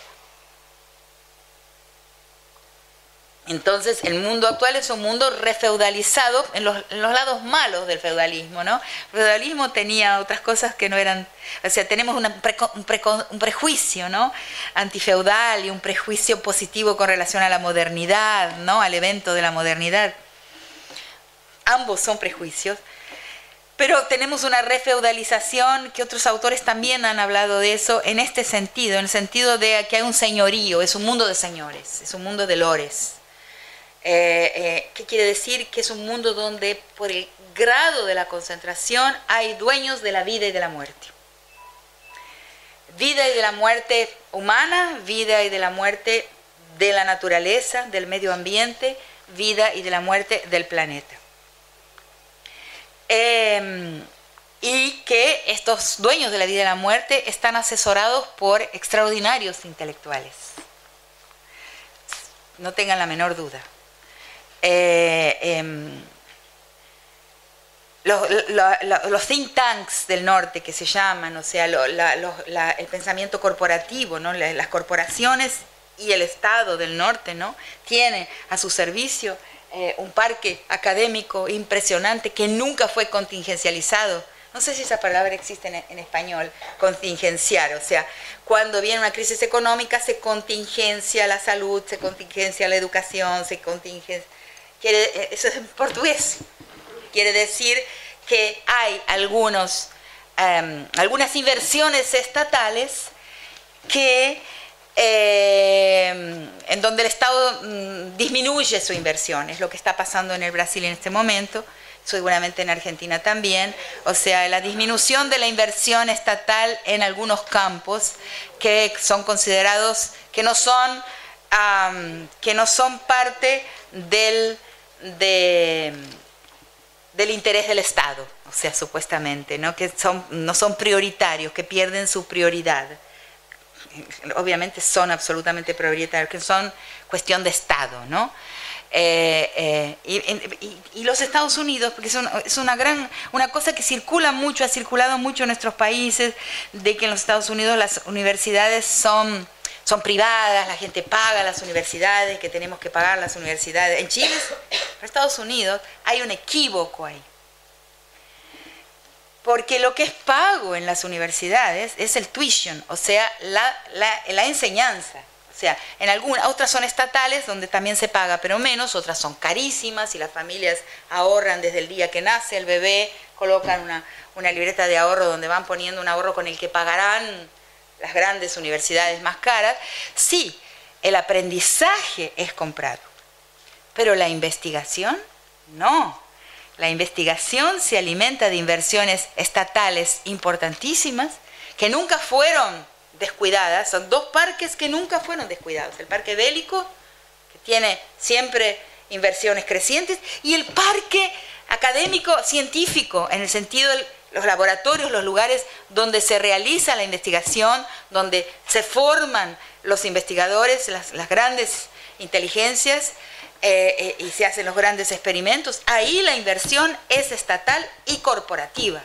Entonces, el mundo actual es un mundo refeudalizado en los lados malos del feudalismo, ¿no? El feudalismo tenía otras cosas que no eran... O sea, tenemos un prejuicio, ¿no? Antifeudal y un prejuicio positivo con relación a la modernidad, ¿no? Al evento de la modernidad. Ambos son prejuicios, pero tenemos una refeudalización que otros autores también han hablado de eso en este sentido, en el sentido de que hay un señorío, es un mundo de señores, es un mundo de lores. ¿Qué quiere decir? Que es un mundo donde por el grado de la concentración hay dueños de la vida y de la muerte. Vida y de la muerte humana, vida y de la muerte de la naturaleza, del medio ambiente, vida y de la muerte del planeta. Y que estos dueños de la vida y la muerte están asesorados por extraordinarios intelectuales. No tengan la menor duda. los think tanks del norte que se llaman, o sea, el pensamiento corporativo, ¿no? Las corporaciones y el Estado del norte, ¿no? Tiene a su servicio un parque académico impresionante que nunca fue contingencializado. No sé si esa palabra existe en español, contingenciar, o sea, cuando viene una crisis económica se contingencia la salud, se contingencia la educación, se contingencia... Eso es en portugués. Quiere decir que hay algunas inversiones estatales que en donde el Estado disminuye su inversión. Es lo que está pasando en el Brasil en este momento, seguramente en Argentina también. O sea, la disminución de la inversión estatal en algunos campos que son considerados que no son parte del interés del Estado, o sea, supuestamente, ¿no? Que no son prioritarios, que pierden su prioridad. Obviamente son absolutamente prioritarios, que son cuestión de Estado, ¿no? Y los Estados Unidos, porque es una cosa que circula mucho, ha circulado mucho en nuestros países, de que en los Estados Unidos las universidades son privadas, la gente paga las universidades, que tenemos que pagar las universidades. En Chile, en Estados Unidos, hay un equívoco ahí. Porque lo que es pago en las universidades es el tuition, o sea, la enseñanza. O sea, otras son estatales, donde también se paga, pero menos, otras son carísimas y las familias ahorran desde el día que nace el bebé, colocan una libreta de ahorro donde van poniendo un ahorro con el que pagarán las grandes universidades más caras. Sí, el aprendizaje es comprado, pero la investigación no. La investigación se alimenta de inversiones estatales importantísimas que nunca fueron descuidadas. Son dos parques que nunca fueron descuidados. El parque bélico, que tiene siempre inversiones crecientes, y el parque académico científico, en el sentido de los laboratorios, los lugares donde se realiza la investigación, donde se forman los investigadores, las grandes inteligencias, y se hacen los grandes experimentos. Ahí la inversión es estatal y corporativa.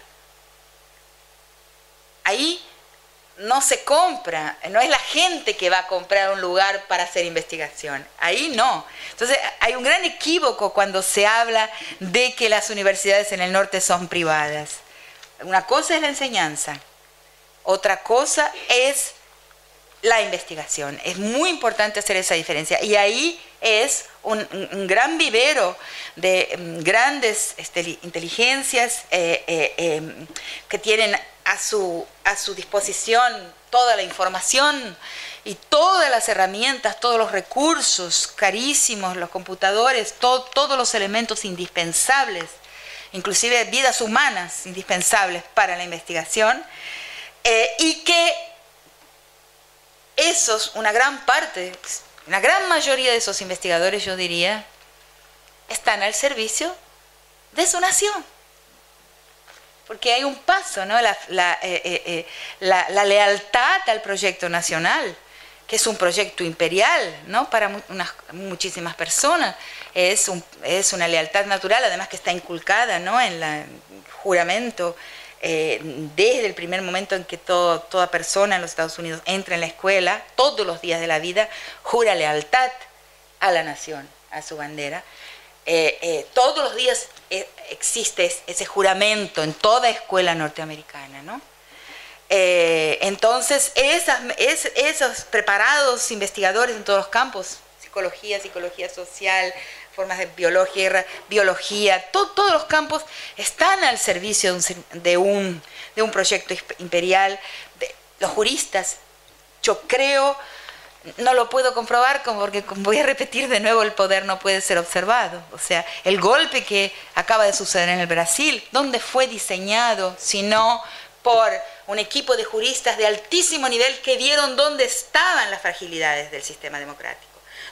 Ahí no se compra, no es la gente que va a comprar un lugar para hacer investigación. Ahí no. Entonces hay un gran equívoco cuando se habla de que las universidades en el norte son privadas. Una cosa es la enseñanza, otra cosa es la investigación. Es muy importante hacer esa diferencia. Y ahí es un gran vivero de grandes inteligencias que tienen a su disposición toda la información y todas las herramientas, todos los recursos carísimos, los computadores, todos los elementos indispensables, inclusive vidas humanas indispensables para la investigación, y que una gran mayoría de esos investigadores, yo diría, están al servicio de su nación. Porque hay un paso, ¿no? La lealtad al proyecto nacional, que es un proyecto imperial, ¿no? Para muchísimas personas. Es una lealtad natural, además que está inculcada, ¿no? En el juramento. Desde el primer momento en que toda persona en los Estados Unidos entra en la escuela, todos los días de la vida, jura lealtad a la nación, a su bandera. Todos los días existe ese juramento en toda escuela norteamericana, ¿no? Entonces, esos preparados investigadores en todos los campos, psicología social, formas de biología, todos los campos están al servicio de un proyecto imperial. Los juristas, yo creo, no lo puedo comprobar porque, como voy a repetir de nuevo, el poder no puede ser observado. O sea, el golpe que acaba de suceder en el Brasil, ¿dónde fue diseñado sino por un equipo de juristas de altísimo nivel que vieron dónde estaban las fragilidades del sistema democrático?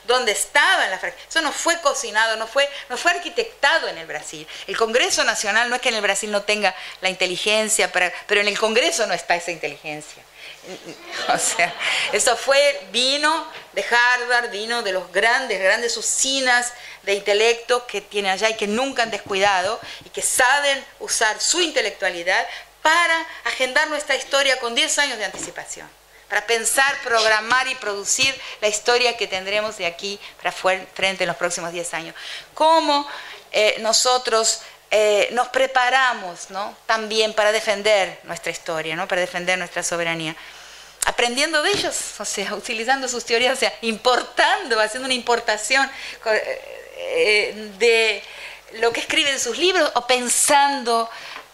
donde estaban las fracturas. Eso no fue cocinado, no fue arquitectado en el Brasil. El Congreso Nacional, no es que en el Brasil no tenga la inteligencia, pero en el Congreso no está esa inteligencia. O sea, eso vino de Harvard, vino de los grandes usinas de intelecto que tiene allá y que nunca han descuidado y que saben usar su intelectualidad para agendar nuestra historia con 10 años de anticipación, para pensar, programar y producir la historia que tendremos de aquí para frente en los próximos 10 años. Cómo nosotros nos preparamos, ¿no?, también para defender nuestra historia, ¿no?, para defender nuestra soberanía. Aprendiendo de ellos, o sea, utilizando sus teorías, o sea, haciendo una importación de lo que escriben en sus libros o pensando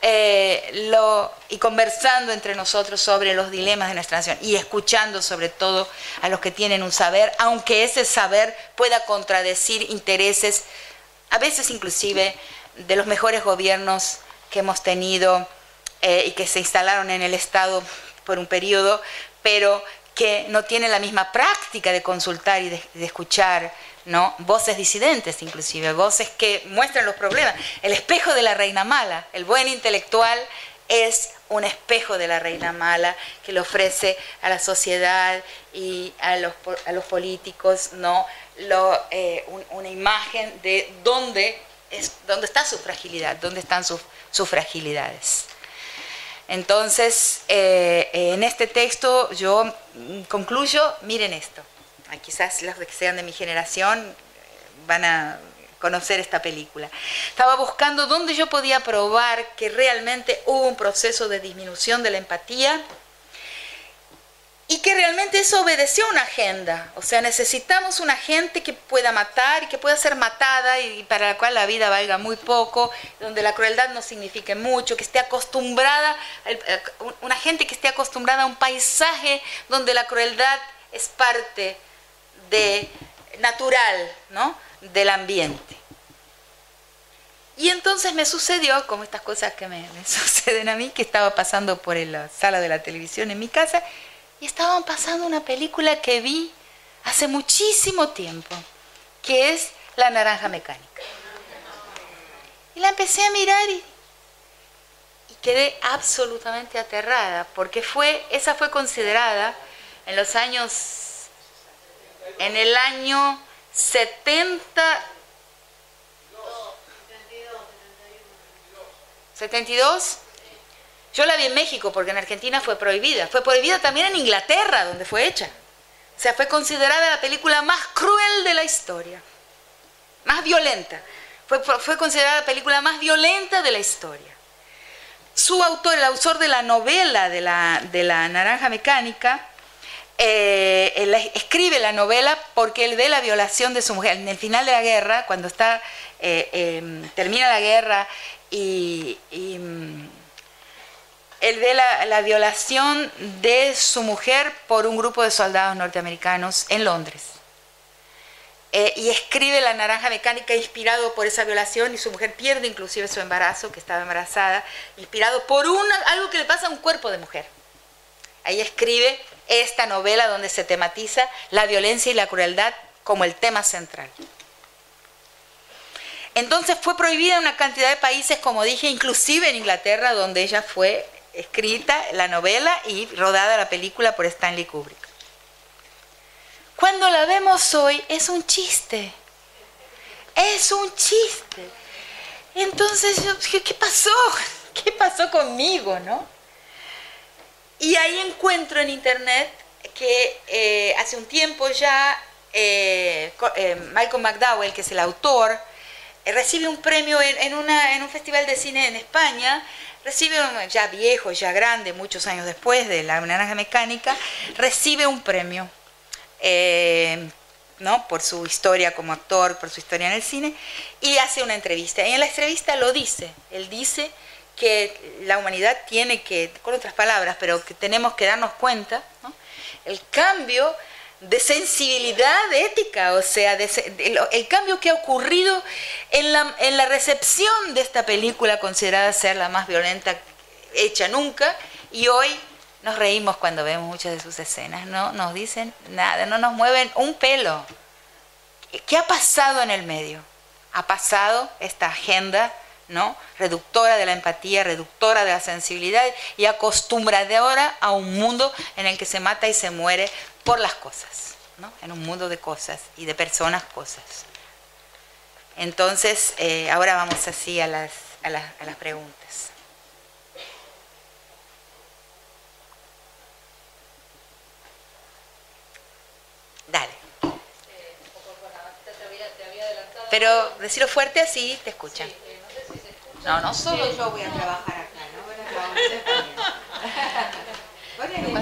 y conversando entre nosotros sobre los dilemas de nuestra nación y escuchando sobre todo a los que tienen un saber, aunque ese saber pueda contradecir intereses, a veces inclusive de los mejores gobiernos que hemos tenido y que se instalaron en el Estado por un periodo, pero que no tienen la misma práctica de consultar y de escuchar, ¿no?, voces disidentes, inclusive voces que muestran los problemas. El espejo de la reina mala, el buen intelectual es un espejo de la reina mala que le ofrece a la sociedad y a los políticos, ¿no?, una imagen de dónde está su fragilidad, dónde están sus fragilidades. Entonces, en este texto yo concluyo, miren esto, quizás los que sean de mi generación van a conocer esta película. Estaba buscando dónde yo podía probar que realmente hubo un proceso de disminución de la empatía y que realmente eso obedeció a una agenda. O sea, necesitamos una gente que pueda matar y que pueda ser matada y para la cual la vida valga muy poco, donde la crueldad no signifique mucho, que esté acostumbrada, una gente que esté acostumbrada a un paisaje donde la crueldad es parte natural, ¿no?, del ambiente. Y entonces me sucedió, como estas cosas que me suceden a mí, que estaba pasando por la sala de la televisión en mi casa, y estaban pasando una película que vi hace muchísimo tiempo, que es La Naranja Mecánica. Y la empecé a mirar y quedé absolutamente aterrada, porque esa fue considerada en el año 72. Yo la vi en México porque en Argentina fue prohibida. Fue prohibida también en Inglaterra, donde fue hecha. O sea, fue considerada la película más cruel de la historia. Más violenta. Fue considerada la película más violenta de la historia. Su autor, el autor de la novela de la Naranja Mecánica, él escribe la novela porque él ve la violación de su mujer. En el final de la guerra, cuando termina la guerra y él ve la violación de su mujer por un grupo de soldados norteamericanos en Londres. Y escribe La Naranja Mecánica inspirado por esa violación y su mujer pierde inclusive su embarazo, que estaba embarazada, inspirado por algo que le pasa a un cuerpo de mujer. Ahí escribe esta novela donde se tematiza la violencia y la crueldad como el tema central. Entonces fue prohibida en una cantidad de países, como dije, inclusive en Inglaterra, donde ella fue escrita la novela y rodada la película por Stanley Kubrick. Cuando la vemos hoy es un chiste. Es un chiste. Entonces, ¿qué pasó? ¿Qué pasó conmigo, no? Y ahí encuentro en internet que hace un tiempo ya Malcolm McDowell, que es el autor, recibe un premio en un festival de cine en España. Recibe, ya viejo, ya grande, muchos años después de La Naranja Mecánica, recibe un premio, ¿no?, por su historia como actor, por su historia en el cine, y hace una entrevista. Y en la entrevista él dice que la humanidad tiene que, con otras palabras, pero que tenemos que darnos cuenta, ¿no?, el cambio de sensibilidad ética, o sea, el cambio que ha ocurrido en la recepción de esta película considerada ser la más violenta hecha nunca, y hoy nos reímos cuando vemos muchas de sus escenas, no nos dicen nada, no nos mueven un pelo, ¿Qué ha pasado en el medio? Ha pasado esta agenda, ¿no?, reductora de la empatía, reductora de la sensibilidad y acostumbradora a un mundo en el que se mata y se muere por las cosas, ¿no?, en un mundo de cosas y de personas cosas. Entonces, ahora vamos así a las preguntas. Dale. Pero decirlo fuerte así te escuchan. No solo yo voy a trabajar acá, ¿no? Voy a trabajar también.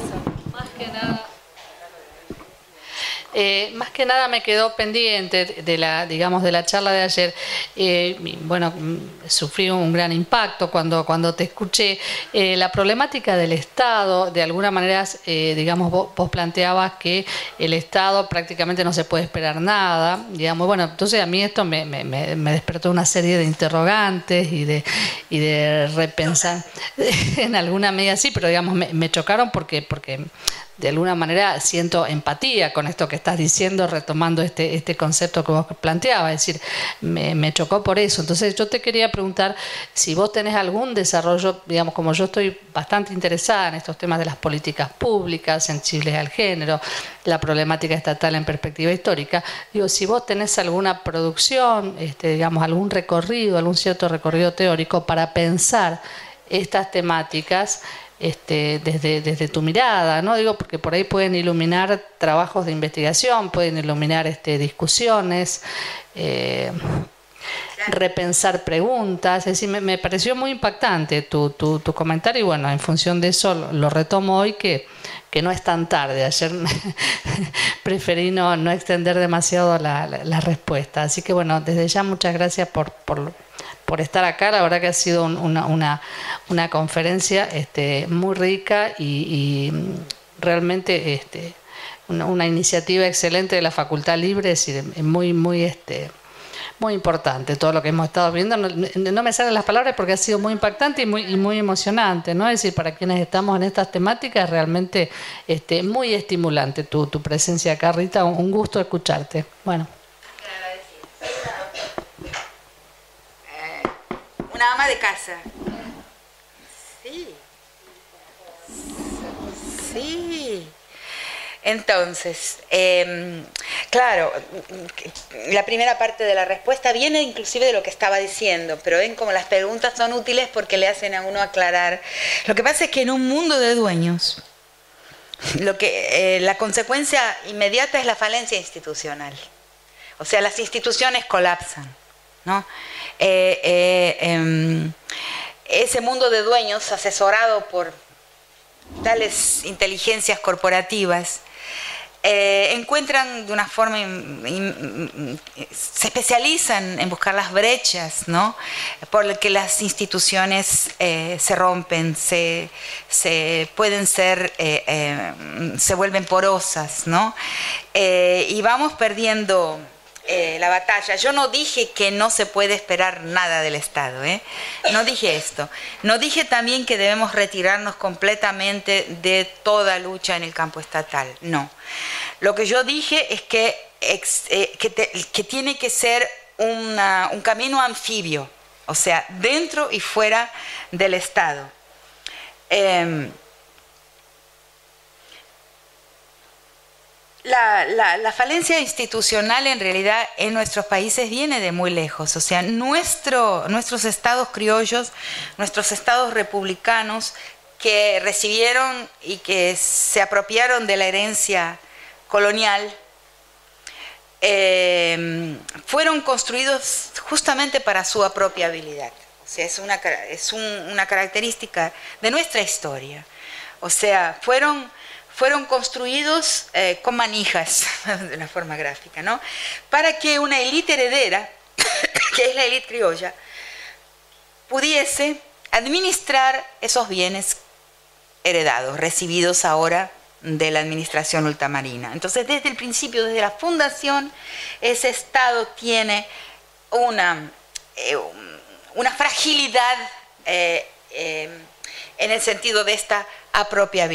Más que nada me quedó pendiente de la charla de ayer. Bueno, sufrí un gran impacto cuando te escuché. La problemática del Estado, de alguna manera, digamos, vos planteabas que el Estado prácticamente no se puede esperar nada, digamos. Bueno, entonces a mí esto me despertó una serie de interrogantes y de repensar. En alguna medida sí, pero digamos me chocaron porque de alguna manera siento empatía con esto que estás diciendo, retomando este concepto que vos planteabas, es decir, me chocó por eso. Entonces yo te quería preguntar si vos tenés algún desarrollo, digamos, como yo estoy bastante interesada en estos temas de las políticas públicas, sensibles al género, la problemática estatal en perspectiva histórica, digo, si vos tenés alguna producción, digamos, algún cierto recorrido teórico para pensar estas temáticas, desde tu mirada, ¿no? Digo, porque por ahí pueden iluminar trabajos de investigación, pueden iluminar discusiones, repensar preguntas. Es decir, me pareció muy impactante tu comentario y bueno, en función de eso lo retomo hoy que no es tan tarde. Ayer preferí no extender demasiado la respuesta. Así que bueno, desde ya muchas gracias por estar acá. La verdad que ha sido una conferencia muy rica y realmente una iniciativa excelente de la Facultad Libre, es decir, muy importante todo lo que hemos estado viendo. No me salen las palabras porque ha sido muy impactante y muy emocionante, ¿no? Es decir, para quienes estamos en estas temáticas, realmente muy estimulante tu presencia acá, Rita. Un gusto escucharte. Bueno. Una ama de casa. Sí. Entonces, claro, la primera parte de la respuesta viene inclusive de lo que estaba diciendo, pero ven como las preguntas son útiles porque le hacen a uno aclarar. Lo que pasa es que en un mundo de dueños, la consecuencia inmediata es la falencia institucional. O sea, las instituciones colapsan, ¿no? Ese mundo de dueños asesorado por tales inteligencias corporativas encuentran de una forma, se especializan en buscar las brechas, ¿no?, por las que las instituciones se rompen, se vuelven porosas, ¿no? Y vamos perdiendo la batalla. Yo no dije que no se puede esperar nada del Estado, no dije esto. No dije también que debemos retirarnos completamente de toda lucha en el campo estatal, no. Lo que yo dije es que tiene que ser un camino anfibio, o sea, dentro y fuera del Estado. La falencia institucional en realidad en nuestros países viene de muy lejos. O sea, nuestros estados criollos, nuestros estados republicanos que recibieron y que se apropiaron de la herencia colonial, fueron construidos justamente para su apropiabilidad. O sea, es una característica de nuestra historia. O sea, fueron construidos con manijas, de una forma gráfica, ¿no?, para que una élite heredera, que es la élite criolla, pudiese administrar esos bienes heredados, recibidos ahora de la administración ultramarina. Entonces, desde el principio, desde la fundación, ese Estado tiene una fragilidad en el sentido de esta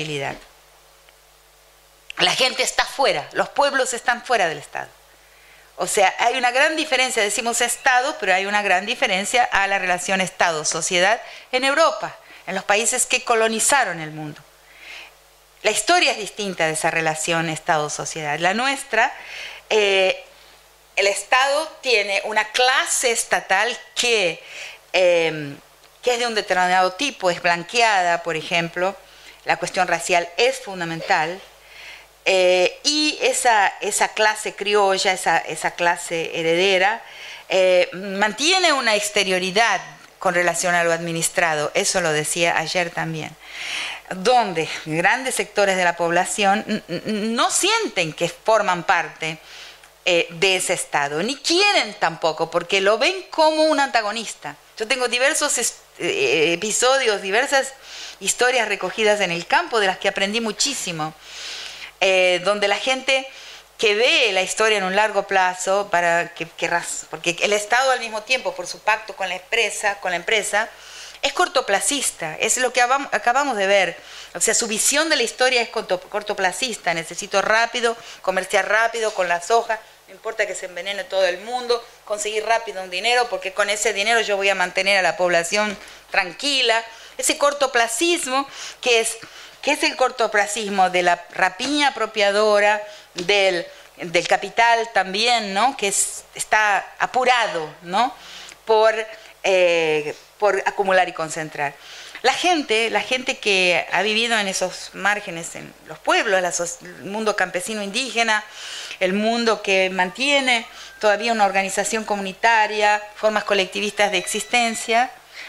apropiabilidad. La gente está fuera, los pueblos están fuera del Estado. O sea, hay una gran diferencia, decimos Estado, pero hay una gran diferencia a la relación Estado-sociedad en Europa, en los países que colonizaron el mundo. La historia es distinta de esa relación Estado-sociedad. La nuestra, el Estado tiene una clase estatal que es de un determinado tipo, es blanqueada, por ejemplo, la cuestión racial es fundamental, y esa clase criolla, esa clase heredera, mantiene una exterioridad con relación a lo administrado, eso lo decía ayer también, donde grandes sectores de la población no sienten que forman parte de ese Estado, ni quieren tampoco, porque lo ven como un antagonista. Yo tengo diversos episodios, diversas historias recogidas en el campo, de las que aprendí muchísimo, donde la gente que ve la historia en un largo plazo, porque el Estado al mismo tiempo, por su pacto con la empresa, es cortoplacista, es lo que acabamos de ver. O sea, su visión de la historia es cortoplacista. Necesito rápido, comerciar rápido con la soja, no importa que se envenene todo el mundo, conseguir rápido un dinero, porque con ese dinero yo voy a mantener a la población tranquila. Ese cortoplacismo que es el cortoplacismo de la rapiña apropiadora, del capital también, ¿no? Que está apurado, ¿no? Por acumular y concentrar. La gente que ha vivido en esos márgenes, en los pueblos, el mundo campesino indígena, el mundo que mantiene todavía una organización comunitaria, formas colectivistas de existencia,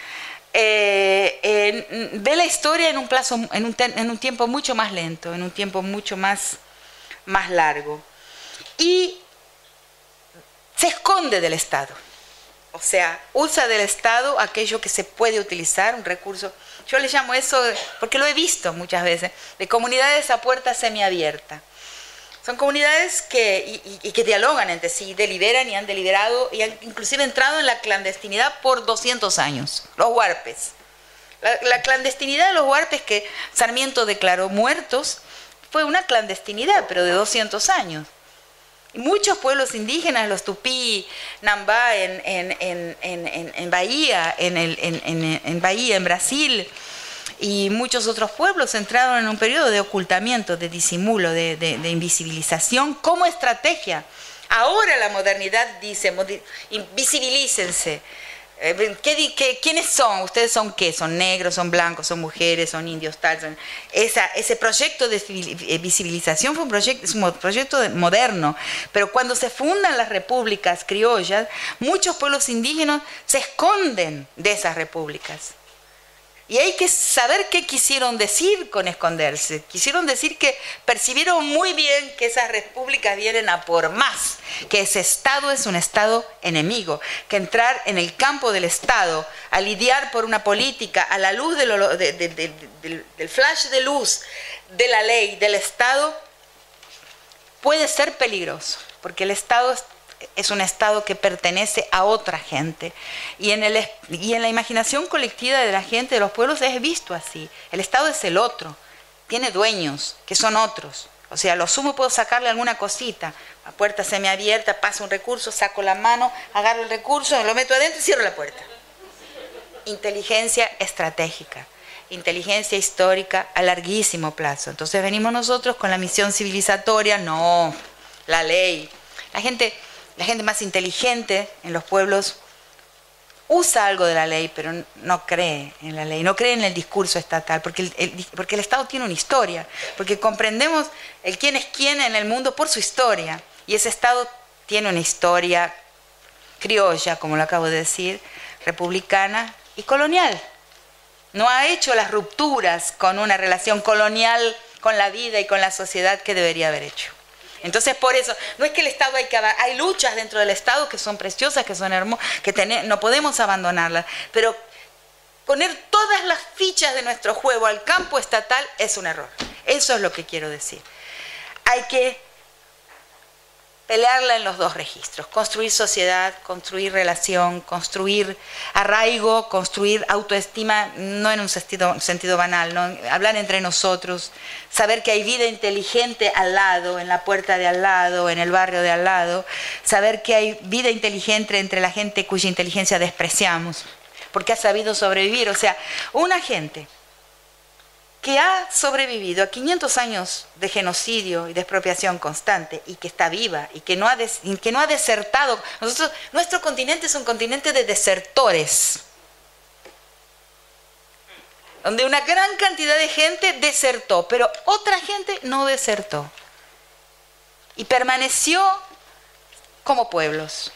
ve la historia en un tiempo mucho más lento, en un tiempo mucho más largo, y se esconde del Estado. O sea, usa del Estado aquello que se puede utilizar, un recurso. Yo le llamo eso, porque lo he visto muchas veces, de comunidades a puerta semiabierta. Son comunidades que dialogan entre sí, deliberan y han deliberado y han inclusive entrado en la clandestinidad por 200 años. Los huarpes. La clandestinidad de los huarpes que Sarmiento declaró muertos fue una clandestinidad, pero de 200 años. Muchos pueblos indígenas, los tupí, Nambá en Bahía, en Bahía, en Brasil, y muchos otros pueblos entraron en un periodo de ocultamiento, de disimulo, de invisibilización como estrategia. Ahora la modernidad dice, visibilícense. ¿Quiénes son? ¿Ustedes son qué? ¿Son negros, son blancos, son mujeres, son indios, tal? Ese proyecto de visibilización fue es un proyecto moderno, pero cuando se fundan las repúblicas criollas, muchos pueblos indígenas se esconden de esas repúblicas. Y hay que saber qué quisieron decir con esconderse. Quisieron decir que percibieron muy bien que esas repúblicas vienen a por más, que ese Estado es un Estado enemigo, que entrar en el campo del Estado, a lidiar por una política, a la luz del flash de luz de la ley, del Estado, puede ser peligroso, porque el Estado es un Estado que pertenece a otra gente. Y en la imaginación colectiva de la gente, de los pueblos, es visto así. El Estado es el otro. Tiene dueños, que son otros. O sea, a lo sumo puedo sacarle alguna cosita. A puerta semiabierta, paso un recurso, saco la mano, agarro el recurso, lo meto adentro y cierro la puerta. Inteligencia estratégica. Inteligencia histórica a larguísimo plazo. Entonces venimos nosotros con la misión civilizatoria, no, la ley. La gente más inteligente en los pueblos usa algo de la ley, pero no cree en la ley, no cree en el discurso estatal, porque el Estado tiene una historia, porque comprendemos el quién es quién en el mundo por su historia, y ese Estado tiene una historia criolla, como lo acabo de decir, republicana y colonial. No ha hecho las rupturas con una relación colonial con la vida y con la sociedad que debería haber hecho. Entonces, por eso, no es que el Estado hay luchas dentro del Estado que son preciosas, que son hermosas, no podemos abandonarlas, pero poner todas las fichas de nuestro juego al campo estatal es un error. Eso es lo que quiero decir. Hay que pelearla en los dos registros, construir sociedad, construir relación, construir arraigo, construir autoestima, no en un sentido banal, ¿no? Hablar entre nosotros, saber que hay vida inteligente al lado, en la puerta de al lado, en el barrio de al lado, saber que hay vida inteligente entre la gente cuya inteligencia despreciamos, porque ha sabido sobrevivir. O sea, una gente que ha sobrevivido a 500 años de genocidio y de expropiación constante y que está viva y que no ha desertado. Nuestro continente es un continente de desertores, donde una gran cantidad de gente desertó, pero otra gente no desertó y permaneció como pueblos.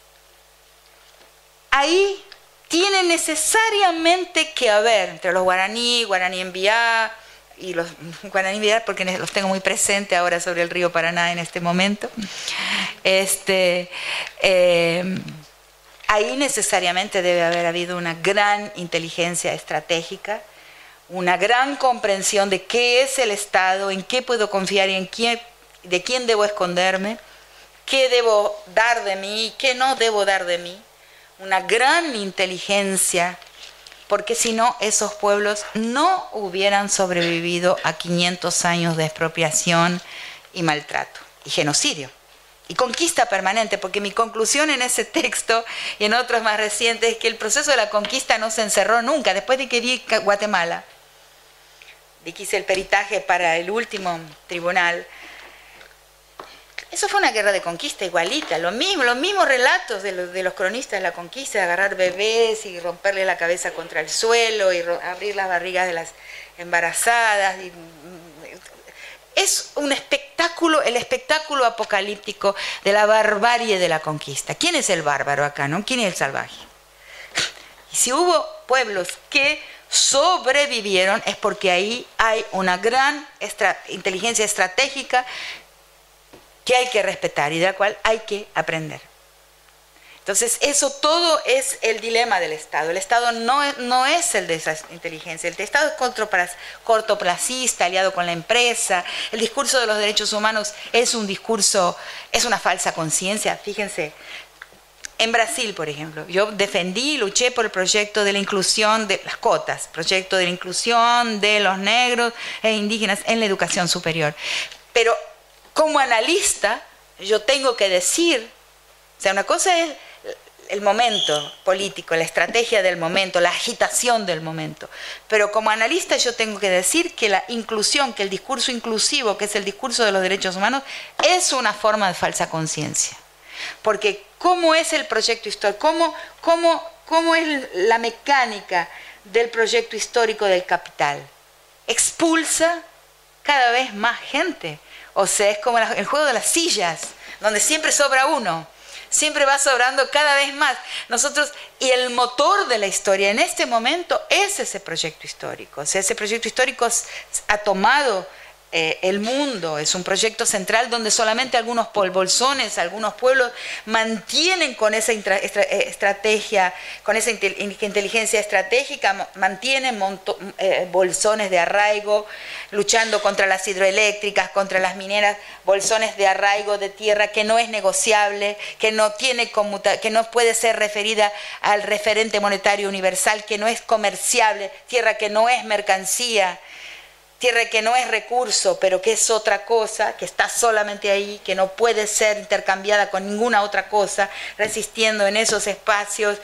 Ahí tiene necesariamente que haber entre los guaraní Mbiá y los guaraní Mbiá, porque los tengo muy presente ahora sobre el río Paraná en este momento, ahí necesariamente debe haber habido una gran inteligencia estratégica, una gran comprensión de qué es el Estado, en qué puedo confiar y de quién debo esconderme, qué debo dar de mí y qué no debo dar de mí. Una gran inteligencia, porque si no, esos pueblos no hubieran sobrevivido a 500 años de expropiación y maltrato, y genocidio, y conquista permanente, porque mi conclusión en ese texto y en otros más recientes es que el proceso de la conquista no se encerró nunca. Después de que vi Guatemala, de que hice el peritaje para el último tribunal, eso fue una guerra de conquista igualita, los mismos relatos de los cronistas de la conquista, de agarrar bebés y romperle la cabeza contra el suelo y abrir las barrigas de las embarazadas. Es un espectáculo, el espectáculo apocalíptico de la barbarie de la conquista. ¿Quién es el bárbaro acá, no? ¿Quién es el salvaje? Y si hubo pueblos que sobrevivieron es porque ahí hay una gran inteligencia estratégica que hay que respetar y de la cual hay que aprender. Entonces, eso todo es el dilema del Estado. El Estado no es el de esa inteligencia. El Estado es cortoplacista, aliado con la empresa. El discurso de los derechos humanos es un discurso, es una falsa conciencia. Fíjense, en Brasil, por ejemplo, yo defendí y luché por el proyecto de la inclusión de las cotas, proyecto de la inclusión de los negros e indígenas en la educación superior. Pero como analista, yo tengo que decir, o sea, una cosa es el momento político, la estrategia del momento, la agitación del momento, pero como analista yo tengo que decir que la inclusión, que el discurso inclusivo, que es el discurso de los derechos humanos, es una forma de falsa conciencia. Porque ¿cómo es el proyecto histórico? ¿Cómo es la mecánica del proyecto histórico del capital? Expulsa cada vez más gente. O sea, es como el juego de las sillas, donde siempre sobra uno, siempre va sobrando cada vez más. Y el motor de la historia en este momento es ese proyecto histórico. O sea, ese proyecto histórico ha tomado el mundo, es un proyecto central donde solamente algunos bolsones, algunos pueblos mantienen con esa estrategia, con esa inteligencia estratégica, mantienen bolsones de arraigo, luchando contra las hidroeléctricas, contra las mineras, bolsones de arraigo de tierra que no es negociable, que no puede ser referida al referente monetario universal, que no es comerciable, tierra que no es mercancía, tierra que no es recurso, pero que es otra cosa, que está solamente ahí, que no puede ser intercambiada con ninguna otra cosa, resistiendo en esos espacios,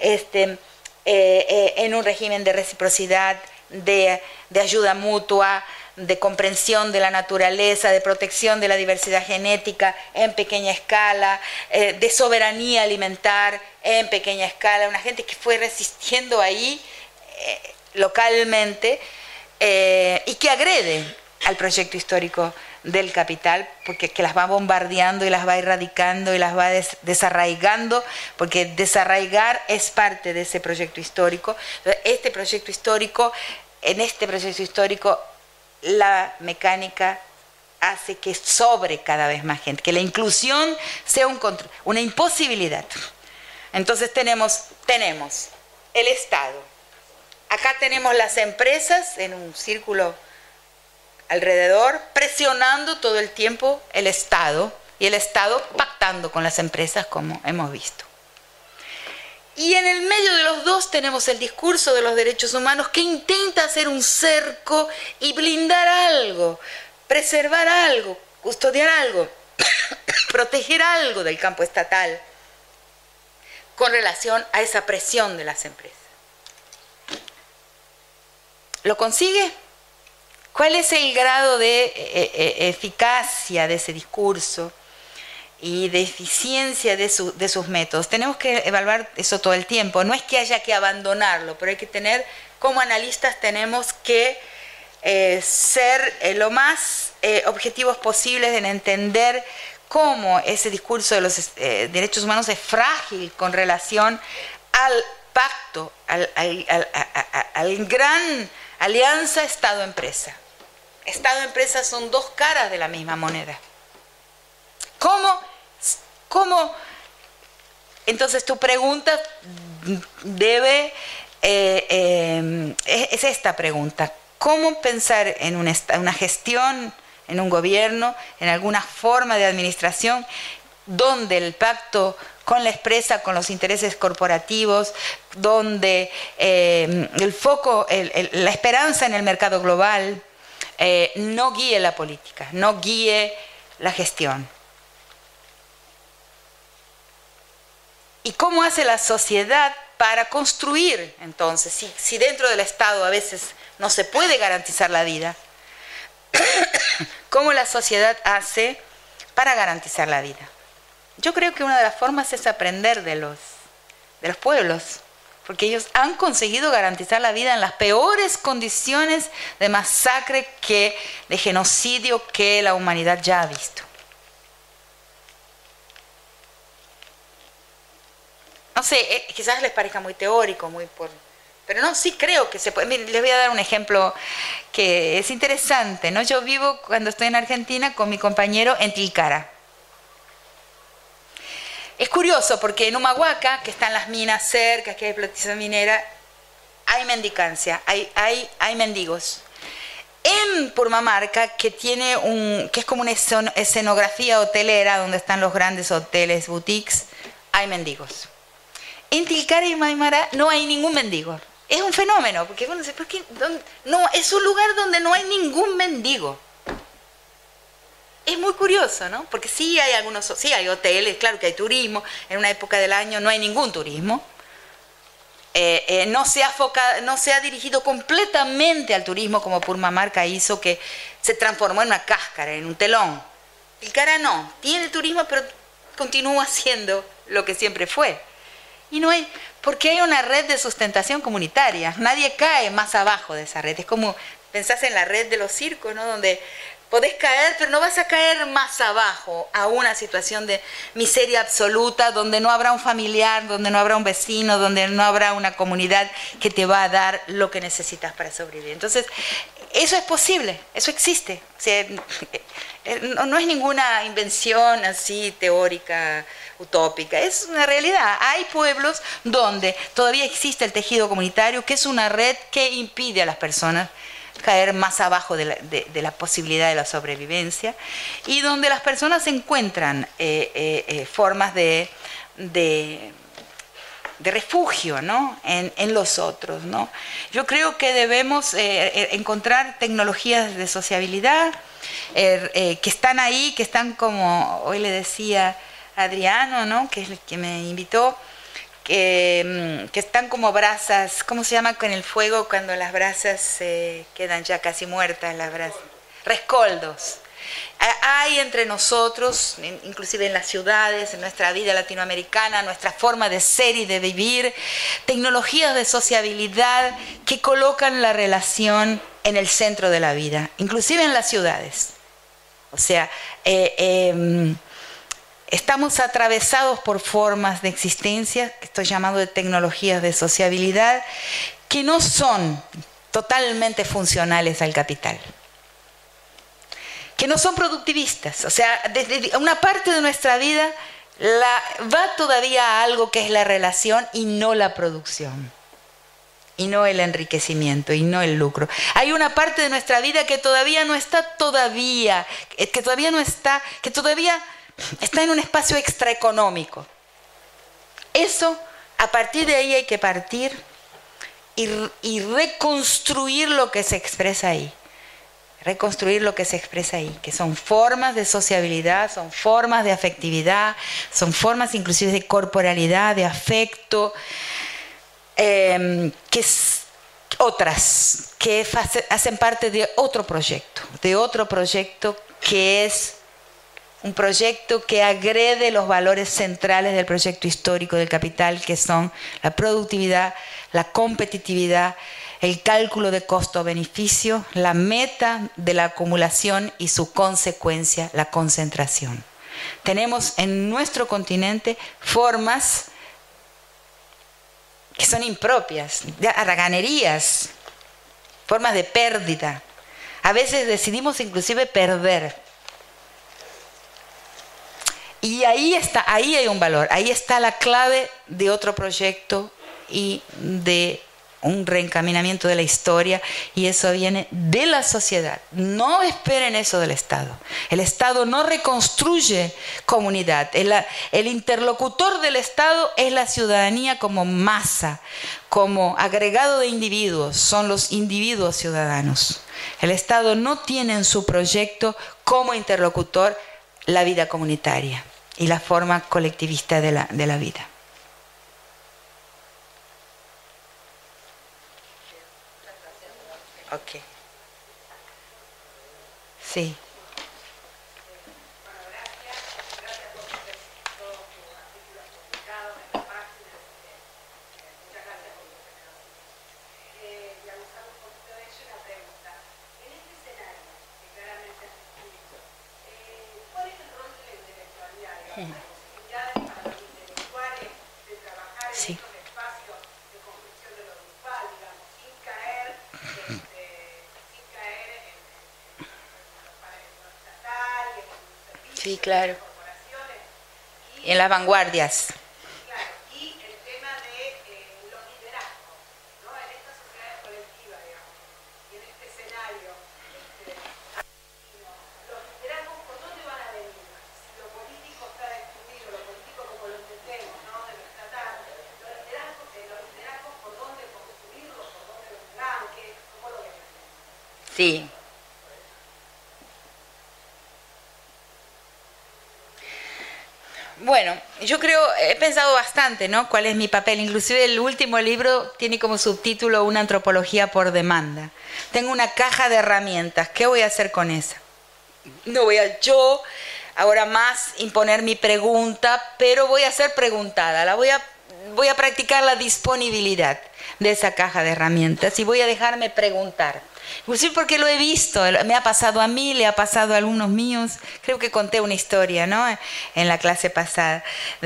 en un régimen de reciprocidad, de ayuda mutua, de comprensión de la naturaleza, de protección de la diversidad genética en pequeña escala, de soberanía alimentar en pequeña escala, una gente que fue resistiendo ahí localmente, y que agrede al proyecto histórico del capital, porque que las va bombardeando y las va erradicando y las va desarraigando, porque desarraigar es parte de ese proyecto histórico. En este proyecto histórico, la mecánica hace que sobre cada vez más gente, que la inclusión sea una imposibilidad. Entonces tenemos el Estado. Acá tenemos las empresas en un círculo alrededor, presionando todo el tiempo el Estado, y el Estado pactando con las empresas, como hemos visto. Y en el medio de los dos tenemos el discurso de los derechos humanos que intenta hacer un cerco y blindar algo, preservar algo, custodiar algo, proteger algo del campo estatal con relación a esa presión de las empresas. ¿Lo consigue? ¿Cuál es el grado de eficacia de ese discurso y de eficiencia de sus métodos? Tenemos que evaluar eso todo el tiempo. No es que haya que abandonarlo, pero hay que tener, como analistas tenemos que ser lo más objetivos posibles en entender cómo ese discurso de los derechos humanos es frágil con relación al pacto, al gran alianza Estado-empresa. Estado-empresa son dos caras de la misma moneda. ¿Cómo? Entonces tu pregunta debe, es esta pregunta: ¿cómo pensar en una gestión, en un gobierno, en alguna forma de administración donde el pacto con la empresa, con los intereses corporativos, donde el foco, la esperanza en el mercado global no guíe la política, no guíe la gestión? ¿Y cómo hace la sociedad para construir, entonces, si dentro del Estado a veces no se puede garantizar la vida, cómo la sociedad hace para garantizar la vida? Yo creo que una de las formas es aprender de los pueblos, porque ellos han conseguido garantizar la vida en las peores condiciones de masacre, de genocidio que la humanidad ya ha visto. No sé, quizás les parezca muy teórico, pero no, sí creo que se puede. Miren, les voy a dar un ejemplo que es interesante, ¿no? Yo vivo, cuando estoy en Argentina, con mi compañero en Tilcara. Es curioso porque en Humahuaca, que están las minas cerca, que hay explotación minera, hay mendicancia, hay mendigos. En Purmamarca, que es como una escenografía hotelera donde están los grandes hoteles, boutiques, hay mendigos. En Tilcara y Maimara no hay ningún mendigo. Es un fenómeno, porque bueno, ¿por qué? No, es un lugar donde no hay ningún mendigo. Es muy curioso, ¿no? Porque sí hay hoteles, claro que hay turismo. En una época del año no hay ningún turismo. No se ha dirigido completamente al turismo como Purmamarca hizo, que se transformó en una cáscara, en un telón. Tilcara no, tiene turismo, pero continúa siendo lo que siempre fue. Y no hay, porque hay una red de sustentación comunitaria. Nadie cae más abajo de esa red. Es como pensás en la red de los circos, ¿no? Donde podés caer, pero no vas a caer más abajo a una situación de miseria absoluta, donde no habrá un familiar, donde no habrá un vecino, donde no habrá una comunidad que te va a dar lo que necesitas para sobrevivir. Entonces, eso es posible, eso existe. O sea, no es ninguna invención así teórica, utópica, es una realidad. Hay pueblos donde todavía existe el tejido comunitario, que es una red que impide a las personas caer más abajo de la posibilidad de la sobrevivencia, y donde las personas encuentran formas de refugio, ¿no? en los otros, ¿no? Yo creo que debemos encontrar tecnologías de sociabilidad que están ahí, que están, como hoy le decía Adriano, ¿no? que es el que me invitó, que están como brasas. ¿Cómo se llama con el fuego cuando las brasas quedan ya casi muertas? Las brasas, rescoldos. Hay entre nosotros, inclusive en las ciudades, en nuestra vida latinoamericana, nuestra forma de ser y de vivir, tecnologías de sociabilidad que colocan la relación en el centro de la vida, inclusive en las ciudades. O sea, estamos atravesados por formas de existencia, que estoy llamando de tecnologías de sociabilidad, que no son totalmente funcionales al capital, que no son productivistas. O sea, desde una parte de nuestra vida va todavía a algo que es la relación y no la producción, y no el enriquecimiento, y no el lucro. Hay una parte de nuestra vida que todavía no está, que todavía está en un espacio extraeconómico. Eso, a partir de ahí hay que partir y reconstruir lo que se expresa ahí. Reconstruir lo que se expresa ahí, que son formas de sociabilidad, son formas de afectividad, son formas inclusive de corporalidad, de afecto, otras que hacen parte de otro proyecto que es un proyecto que agrede los valores centrales del proyecto histórico del capital, que son la productividad, la competitividad, el cálculo de costo-beneficio, la meta de la acumulación y su consecuencia, la concentración. Tenemos en nuestro continente formas que son impropias, de haraganerías, formas de pérdida. A veces decidimos inclusive perder. Y ahí hay un valor, ahí está la clave de otro proyecto y de un reencaminamiento de la historia, y eso viene de la sociedad. No esperen eso del Estado. El Estado no reconstruye comunidad. El interlocutor del Estado es la ciudadanía como masa, como agregado de individuos, son los individuos ciudadanos. El Estado no tiene en su proyecto como interlocutor la vida comunitaria y la forma colectivista de la vida. Ok. Sí. Sí. Sí, claro. Y en las vanguardias. Y el tema de los liderazgos, ¿no? En esta sociedad colectiva, digamos, y en este escenario, los liderazgos, ¿por dónde van a venir? Si lo político está destruido, lo político como lo entendemos, ¿no? De lo estatal, los liderazgos, ¿por dónde construirlos? ¿Por dónde los blanques? ¿Cómo lo ven? Sí. Bueno, yo creo, he pensado bastante, ¿no? ¿Cuál es mi papel? Inclusive el último libro tiene como subtítulo Una antropología por demanda. Tengo una caja de herramientas. ¿Qué voy a hacer con esa? No voy a yo ahora más imponer mi pregunta, pero voy a ser preguntada. Voy a practicar la disponibilidad de esa caja de herramientas y voy a dejarme preguntar. Inclusive porque lo he visto, me ha pasado a mí, le ha pasado a alumnos míos. Creo que conté una historia, ¿no? En la clase pasada,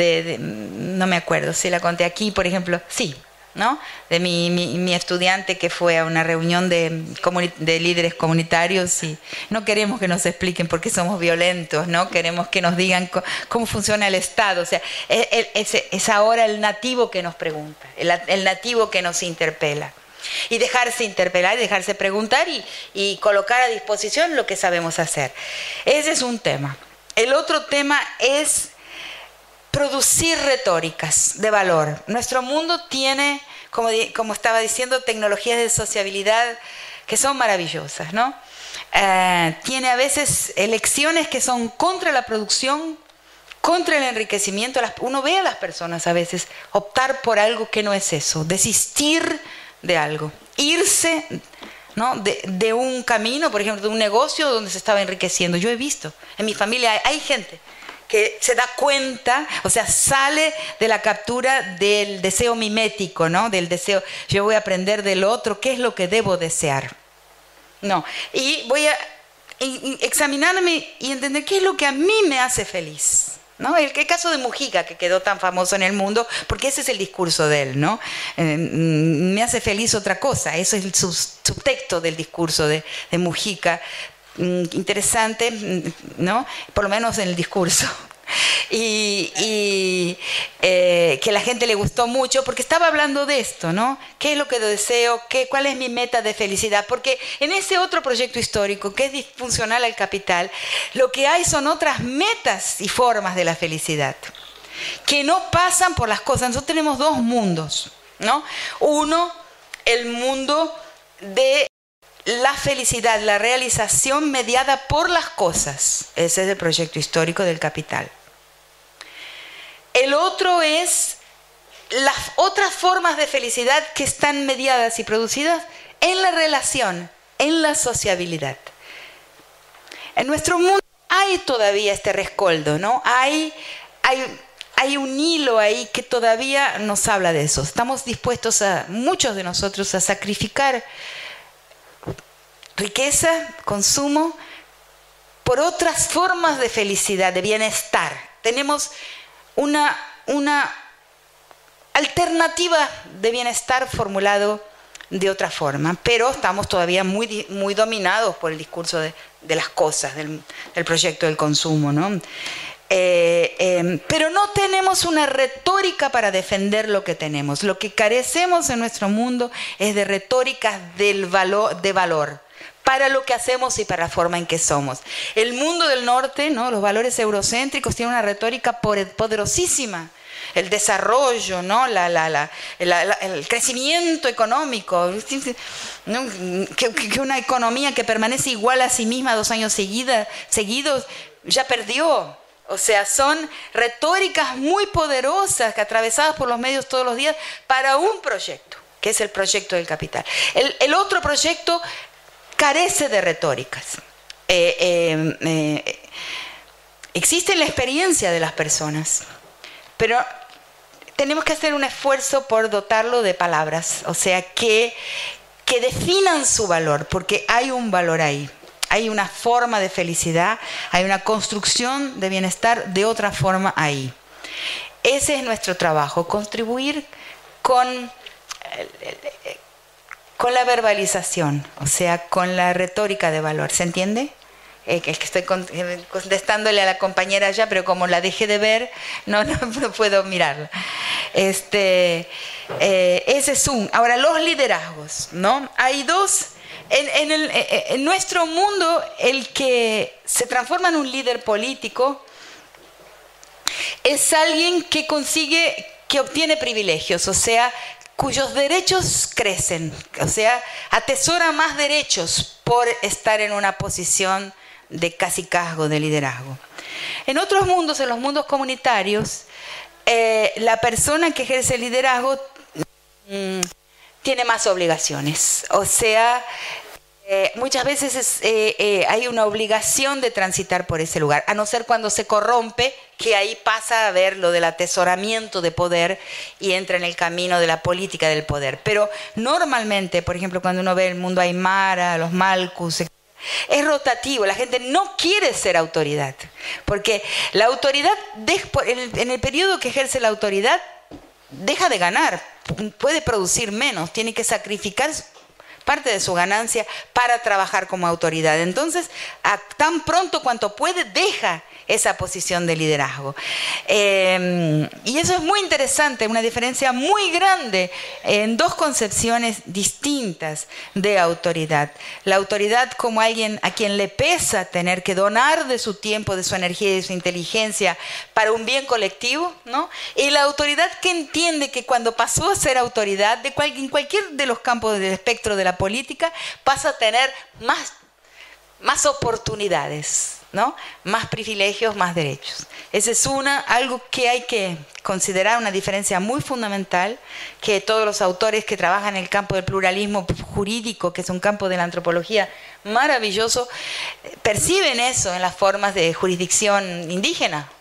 no me acuerdo si la conté aquí, por ejemplo, sí, ¿no? De mi estudiante que fue a una reunión de líderes comunitarios y no queremos que nos expliquen por qué somos violentos, ¿no? Queremos que nos digan cómo funciona el Estado. O sea, es ahora el nativo que nos pregunta, el nativo que nos interpela. Y dejarse interpelar, y dejarse preguntar y colocar a disposición lo que sabemos hacer. Ese es un tema. El otro tema es producir retóricas de valor. Nuestro mundo tiene, como estaba diciendo, tecnologías de sociabilidad que son maravillosas, ¿no? Tiene a veces elecciones que son contra la producción, contra el enriquecimiento. Uno ve a las personas a veces optar por algo que no es eso, desistir de algo, irse, ¿no? de un camino, por ejemplo, de un negocio donde se estaba enriqueciendo. Yo he visto, en mi familia hay gente que se da cuenta, o sea, sale de la captura del deseo mimético, ¿no? Del deseo, yo voy a aprender del otro, ¿qué es lo que debo desear? No, y voy a examinarme y entender qué es lo que a mí me hace feliz, ¿no? El caso de Mujica, que quedó tan famoso en el mundo, porque ese es el discurso de él, ¿no? Me hace feliz otra cosa, eso es el subtexto del discurso de Mujica. Interesante, ¿no? Por lo menos en el discurso. Que la gente le gustó mucho porque estaba hablando de esto, ¿no? ¿Qué es lo que deseo? ¿Cuál es mi meta de felicidad? Porque en ese otro proyecto histórico que es disfuncional al capital, lo que hay son otras metas y formas de la felicidad que no pasan por las cosas. Nosotros tenemos dos mundos, ¿no? Uno, el mundo de la felicidad, la realización mediada por las cosas. Ese es el proyecto histórico del capital. El otro es las otras formas de felicidad que están mediadas y producidas en la relación, en la sociabilidad. En nuestro mundo hay todavía este rescoldo, ¿no? Hay un hilo ahí que todavía nos habla de eso. Estamos dispuestos muchos de nosotros, a sacrificar riqueza, consumo, por otras formas de felicidad, de bienestar. Tenemos una alternativa de bienestar formulado de otra forma, pero estamos todavía muy dominados por el discurso de las cosas, del proyecto del consumo, ¿no? Pero no tenemos una retórica para defender lo que tenemos. Lo que carecemos en nuestro mundo es de retóricas de valor para lo que hacemos y para la forma en que somos. El mundo del norte, ¿no? Los valores eurocéntricos tienen una retórica poderosísima. El desarrollo, ¿no? El crecimiento económico, ¿no? Que una economía que permanece igual a sí misma 2 años seguidos ya perdió. O sea, son retóricas muy poderosas que atravesadas por los medios todos los días para un proyecto, que es el proyecto del capital. El otro proyecto carece de retóricas. Existe la experiencia de las personas, pero tenemos que hacer un esfuerzo por dotarlo de palabras, o sea, que definan su valor, porque hay un valor ahí. Hay una forma de felicidad, hay una construcción de bienestar de otra forma ahí. Ese es nuestro trabajo, contribuir con la verbalización, o sea, con la retórica de valor. ¿Se entiende? Que estoy contestándole a la compañera allá, pero como la dejé de ver, no puedo mirarla. Ese es un. Ahora, los liderazgos, ¿no? Hay dos. En nuestro mundo, el que se transforma en un líder político es alguien que obtiene privilegios, o sea, cuyos derechos crecen, o sea, atesora más derechos por estar en una posición de cacicazgo, de liderazgo. En otros mundos, en los mundos comunitarios, la persona que ejerce el liderazgo tiene más obligaciones, o sea, muchas veces hay una obligación de transitar por ese lugar, a no ser cuando se corrompe, que ahí pasa a ver lo del atesoramiento de poder y entra en el camino de la política del poder. Pero normalmente, por ejemplo, cuando uno ve el mundo aymara, los malcus, es rotativo, la gente no quiere ser autoridad, porque la autoridad, en el periodo que ejerce la autoridad, deja de ganar, puede producir menos, tiene que sacrificar parte de su ganancia para trabajar como autoridad. Entonces, tan pronto cuanto puede, deja esa posición de liderazgo. Y eso es muy interesante, una diferencia muy grande en dos concepciones distintas de autoridad. La autoridad como alguien a quien le pesa tener que donar de su tiempo, de su energía y de su inteligencia para un bien colectivo, ¿no? Y la autoridad que entiende que cuando pasó a ser autoridad en cualquier de los campos del espectro de la política, pasa a tener más oportunidades, ¿no? Más privilegios, más derechos. Esa es algo que hay que considerar, una diferencia muy fundamental, que todos los autores que trabajan en el campo del pluralismo jurídico, que es un campo de la antropología maravilloso, perciben eso en las formas de jurisdicción indígena.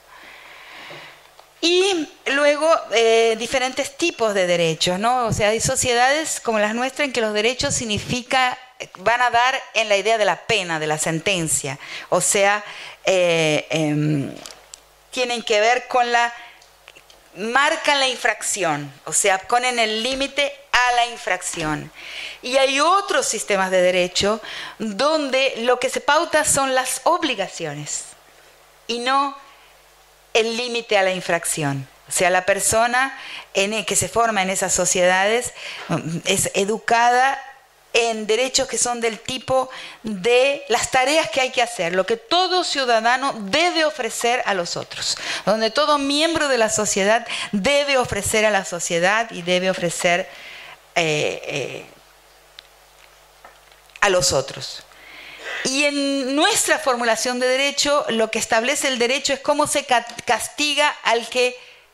Y luego diferentes tipos de derechos, ¿no? O sea, hay sociedades como las nuestras en que los derechos van a dar en la idea de la pena, de la sentencia. O sea, tienen que ver con marcan la infracción, o sea, ponen el límite a la infracción. Y hay otros sistemas de derecho donde lo que se pauta son las obligaciones y no el límite a la infracción. O sea, la persona que se forma en esas sociedades es educada en derechos que son del tipo de las tareas que hay que hacer, lo que todo ciudadano debe ofrecer a los otros, donde todo miembro de la sociedad debe ofrecer a la sociedad y debe ofrecer a los otros. Y en nuestra formulación de derecho, lo que establece el derecho es cómo se castiga al que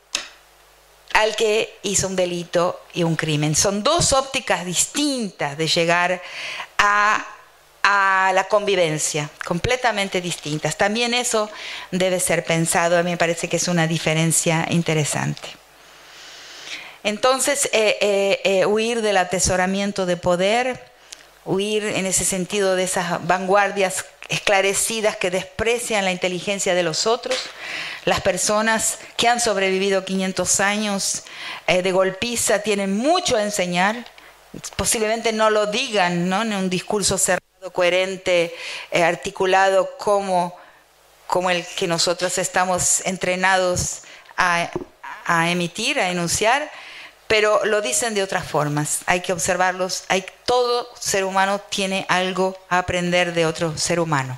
hizo un delito y un crimen. Son dos ópticas distintas de llegar a la convivencia, completamente distintas. También eso debe ser pensado, a mí me parece que es una diferencia interesante. Entonces, huir del atesoramiento de poder, huir en ese sentido de esas vanguardias esclarecidas que desprecian la inteligencia de los otros. Las personas que han sobrevivido 500 años de golpiza tienen mucho a enseñar, posiblemente no lo digan, ¿no?, en un discurso cerrado, coherente, articulado como el que nosotros estamos entrenados a emitir, a enunciar, pero lo dicen de otras formas. Hay que observarlos. Todo ser humano tiene algo a aprender de otro ser humano.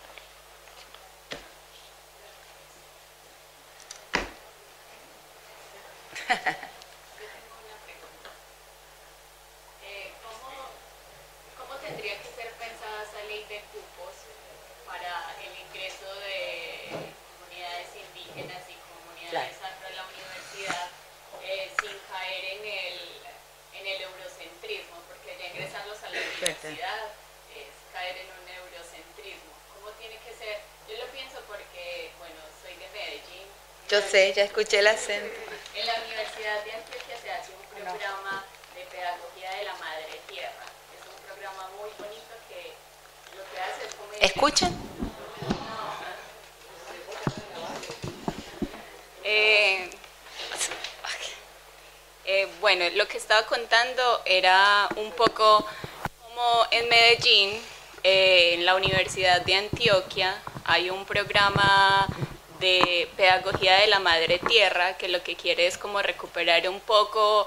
¿Cómo tendría que ser pensada esa ley de cupos para el ingreso de comunidades indígenas y comunidades afro a la universidad sin caer en el eurocentrismo? Porque ya ingresarlos a la universidad es caer en un eurocentrismo. ¿Cómo tiene que ser? Yo lo pienso porque, bueno, soy de Medellín. Yo sé, ya escuché el acento. En la Universidad de Antioquia se hace un programa de pedagogía de la madre tierra. Es un programa muy bonito que lo que hace es como... ¿Escuchan? Bueno, lo que estaba contando era un poco como en Medellín, en la Universidad de Antioquia, hay un programa de pedagogía de la madre tierra que lo que quiere es como recuperar un poco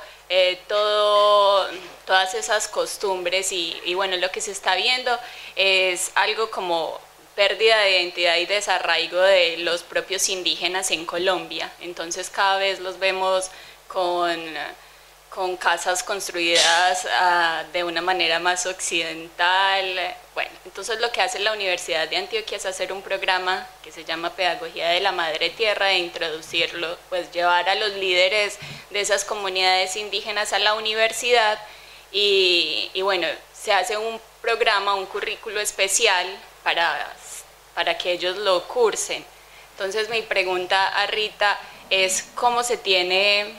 todas esas costumbres y bueno, lo que se está viendo es algo como pérdida de identidad y desarraigo de los propios indígenas en Colombia. Entonces cada vez los vemos con casas construidas de una manera más occidental. Bueno, entonces lo que hace la Universidad de Antioquia es hacer un programa que se llama Pedagogía de la Madre Tierra e introducirlo, pues llevar a los líderes de esas comunidades indígenas a la universidad y bueno, se hace un programa, un currículo especial para que ellos lo cursen. Entonces mi pregunta a Rita es cómo tienen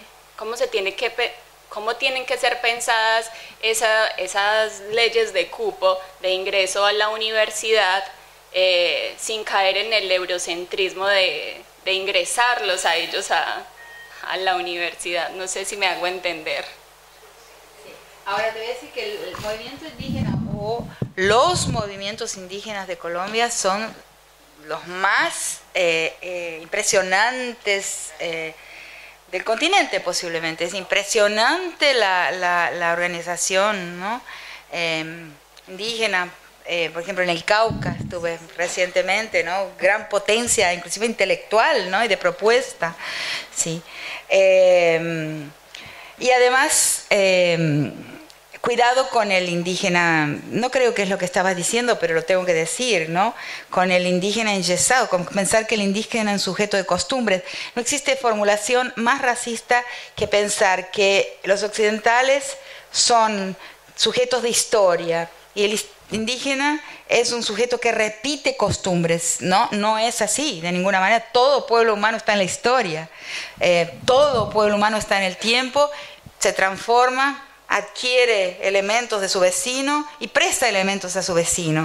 que ser pensadas esas leyes de cupo de ingreso a la universidad sin caer en el eurocentrismo de ingresarlos a ellos a la universidad. No sé si me hago entender. Ahora te voy a decir que el movimiento indígena o los movimientos indígenas de Colombia son los más impresionantes del continente posiblemente. Es impresionante la organización, ¿no?, indígena. Por ejemplo, en el Cauca estuve recientemente, ¿no?, gran potencia, inclusive intelectual, ¿no?, y de propuesta, sí. Y además, cuidado con el indígena, no creo que es lo que estabas diciendo, pero lo tengo que decir, ¿no?, con el indígena enyesado, con pensar que el indígena es un sujeto de costumbres. No existe formulación más racista que pensar que los occidentales son sujetos de historia y el indígena es un sujeto que repite costumbres. No es así, de ninguna manera. Todo pueblo humano está en la historia, todo pueblo humano está en el tiempo, se transforma, adquiere elementos de su vecino y presta elementos a su vecino,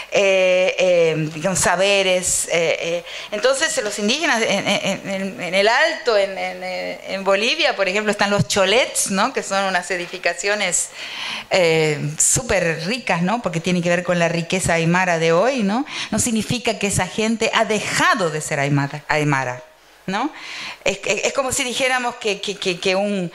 saberes. Entonces los indígenas en el Alto, en Bolivia, por ejemplo, están los cholets, ¿no?, que son unas edificaciones súper ricas, ¿no?, porque tienen que ver con la riqueza aymara de hoy, ¿no? No significa que esa gente ha dejado de ser aymara. ¿no? Es como si dijéramos que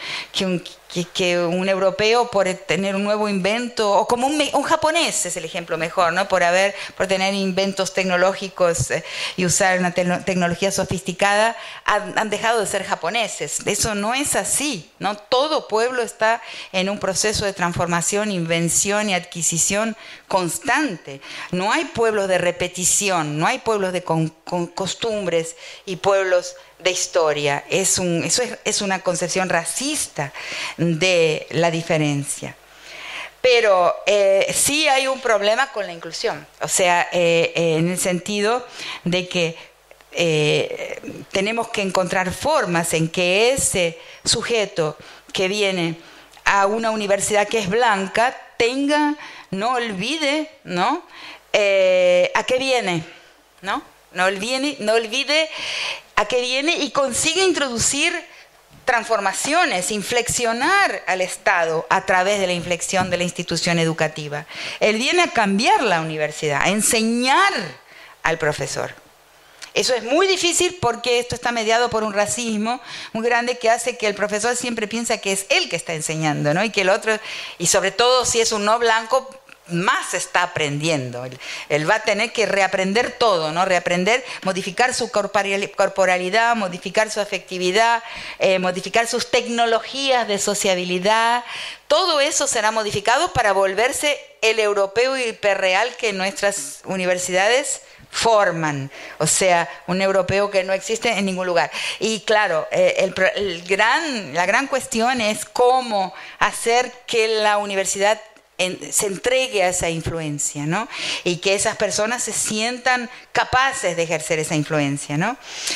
un europeo por tener un nuevo invento, o como un japonés es el ejemplo mejor, ¿no? Por tener inventos tecnológicos y usar una tecnología sofisticada, han dejado de ser japoneses. Eso no es así, ¿no? Todo pueblo está en un proceso de transformación, invención y adquisición constante. No hay pueblos de repetición, no hay pueblos de costumbres y pueblos de historia. Eso es una concepción racista de la diferencia. Pero sí hay un problema con la inclusión, o sea, en el sentido de que tenemos que encontrar formas en que ese sujeto que viene a una universidad que es blanca no olvide, ¿no? a qué viene, ¿no? No olvide a qué viene y consigue introducir transformaciones, inflexionar al Estado a través de la inflexión de la institución educativa. Él viene a cambiar la universidad, a enseñar al profesor. Eso es muy difícil porque esto está mediado por un racismo muy grande que hace que el profesor siempre piensa que es él que está enseñando, ¿no? Y que el otro, y sobre todo si es un no blanco, más está aprendiendo. Él va a tener que reaprender todo, ¿no? Reaprender, modificar su corporalidad, modificar su afectividad, modificar sus tecnologías de sociabilidad. Todo eso será modificado para volverse el europeo hiperreal que nuestras universidades forman, o sea, un europeo que no existe en ningún lugar. Y claro, la gran cuestión es cómo hacer que la universidad se entregue a esa influencia, ¿no? Y que esas personas se sientan capaces de ejercer esa influencia, ¿no?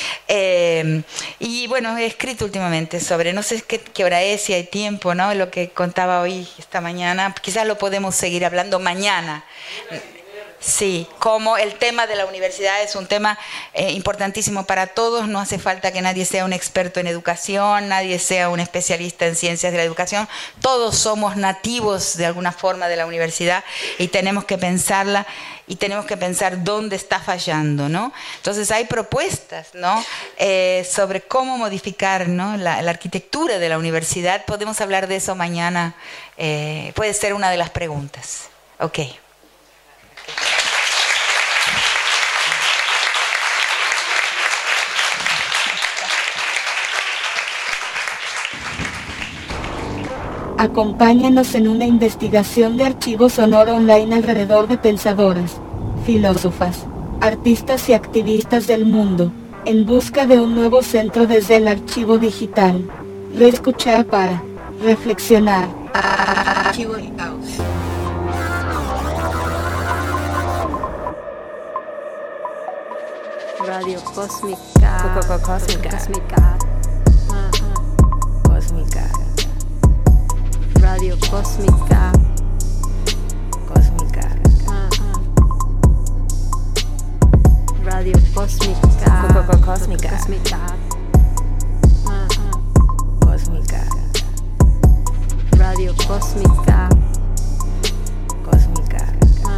Y bueno, he escrito últimamente sobre, no sé qué hora es, si hay tiempo, ¿no? Lo que contaba hoy, esta mañana, quizás lo podemos seguir hablando mañana. Sí, como el tema de la universidad es un tema importantísimo para todos. No hace falta que nadie sea un experto en educación, nadie sea un especialista en ciencias de la educación. Todos somos nativos de alguna forma de la universidad y tenemos que pensarla y tenemos que pensar dónde está fallando, ¿no? Entonces hay propuestas, ¿no? Sobre cómo modificar, ¿no? la arquitectura de la universidad. Podemos hablar de eso mañana. Puede ser una de las preguntas. Ok. Acompáñanos en una investigación de archivo sonoro online alrededor de pensadoras, filósofas, artistas y activistas del mundo, en busca de un nuevo centro desde el archivo digital. Reescuchar para reflexionar. Archivo House. Radio Cósmica. Cósmica. Cósmica. Radio Cósmica. Cósmica. Radio Cósmica. Cósmica. Cósmica. Cósmica. Radio Cósmica. Cósmica.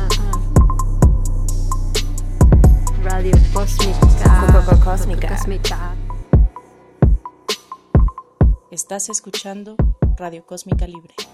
Radio Cósmica. Cósmica. Cósmica. Estás escuchando Radio Cósmica Libre.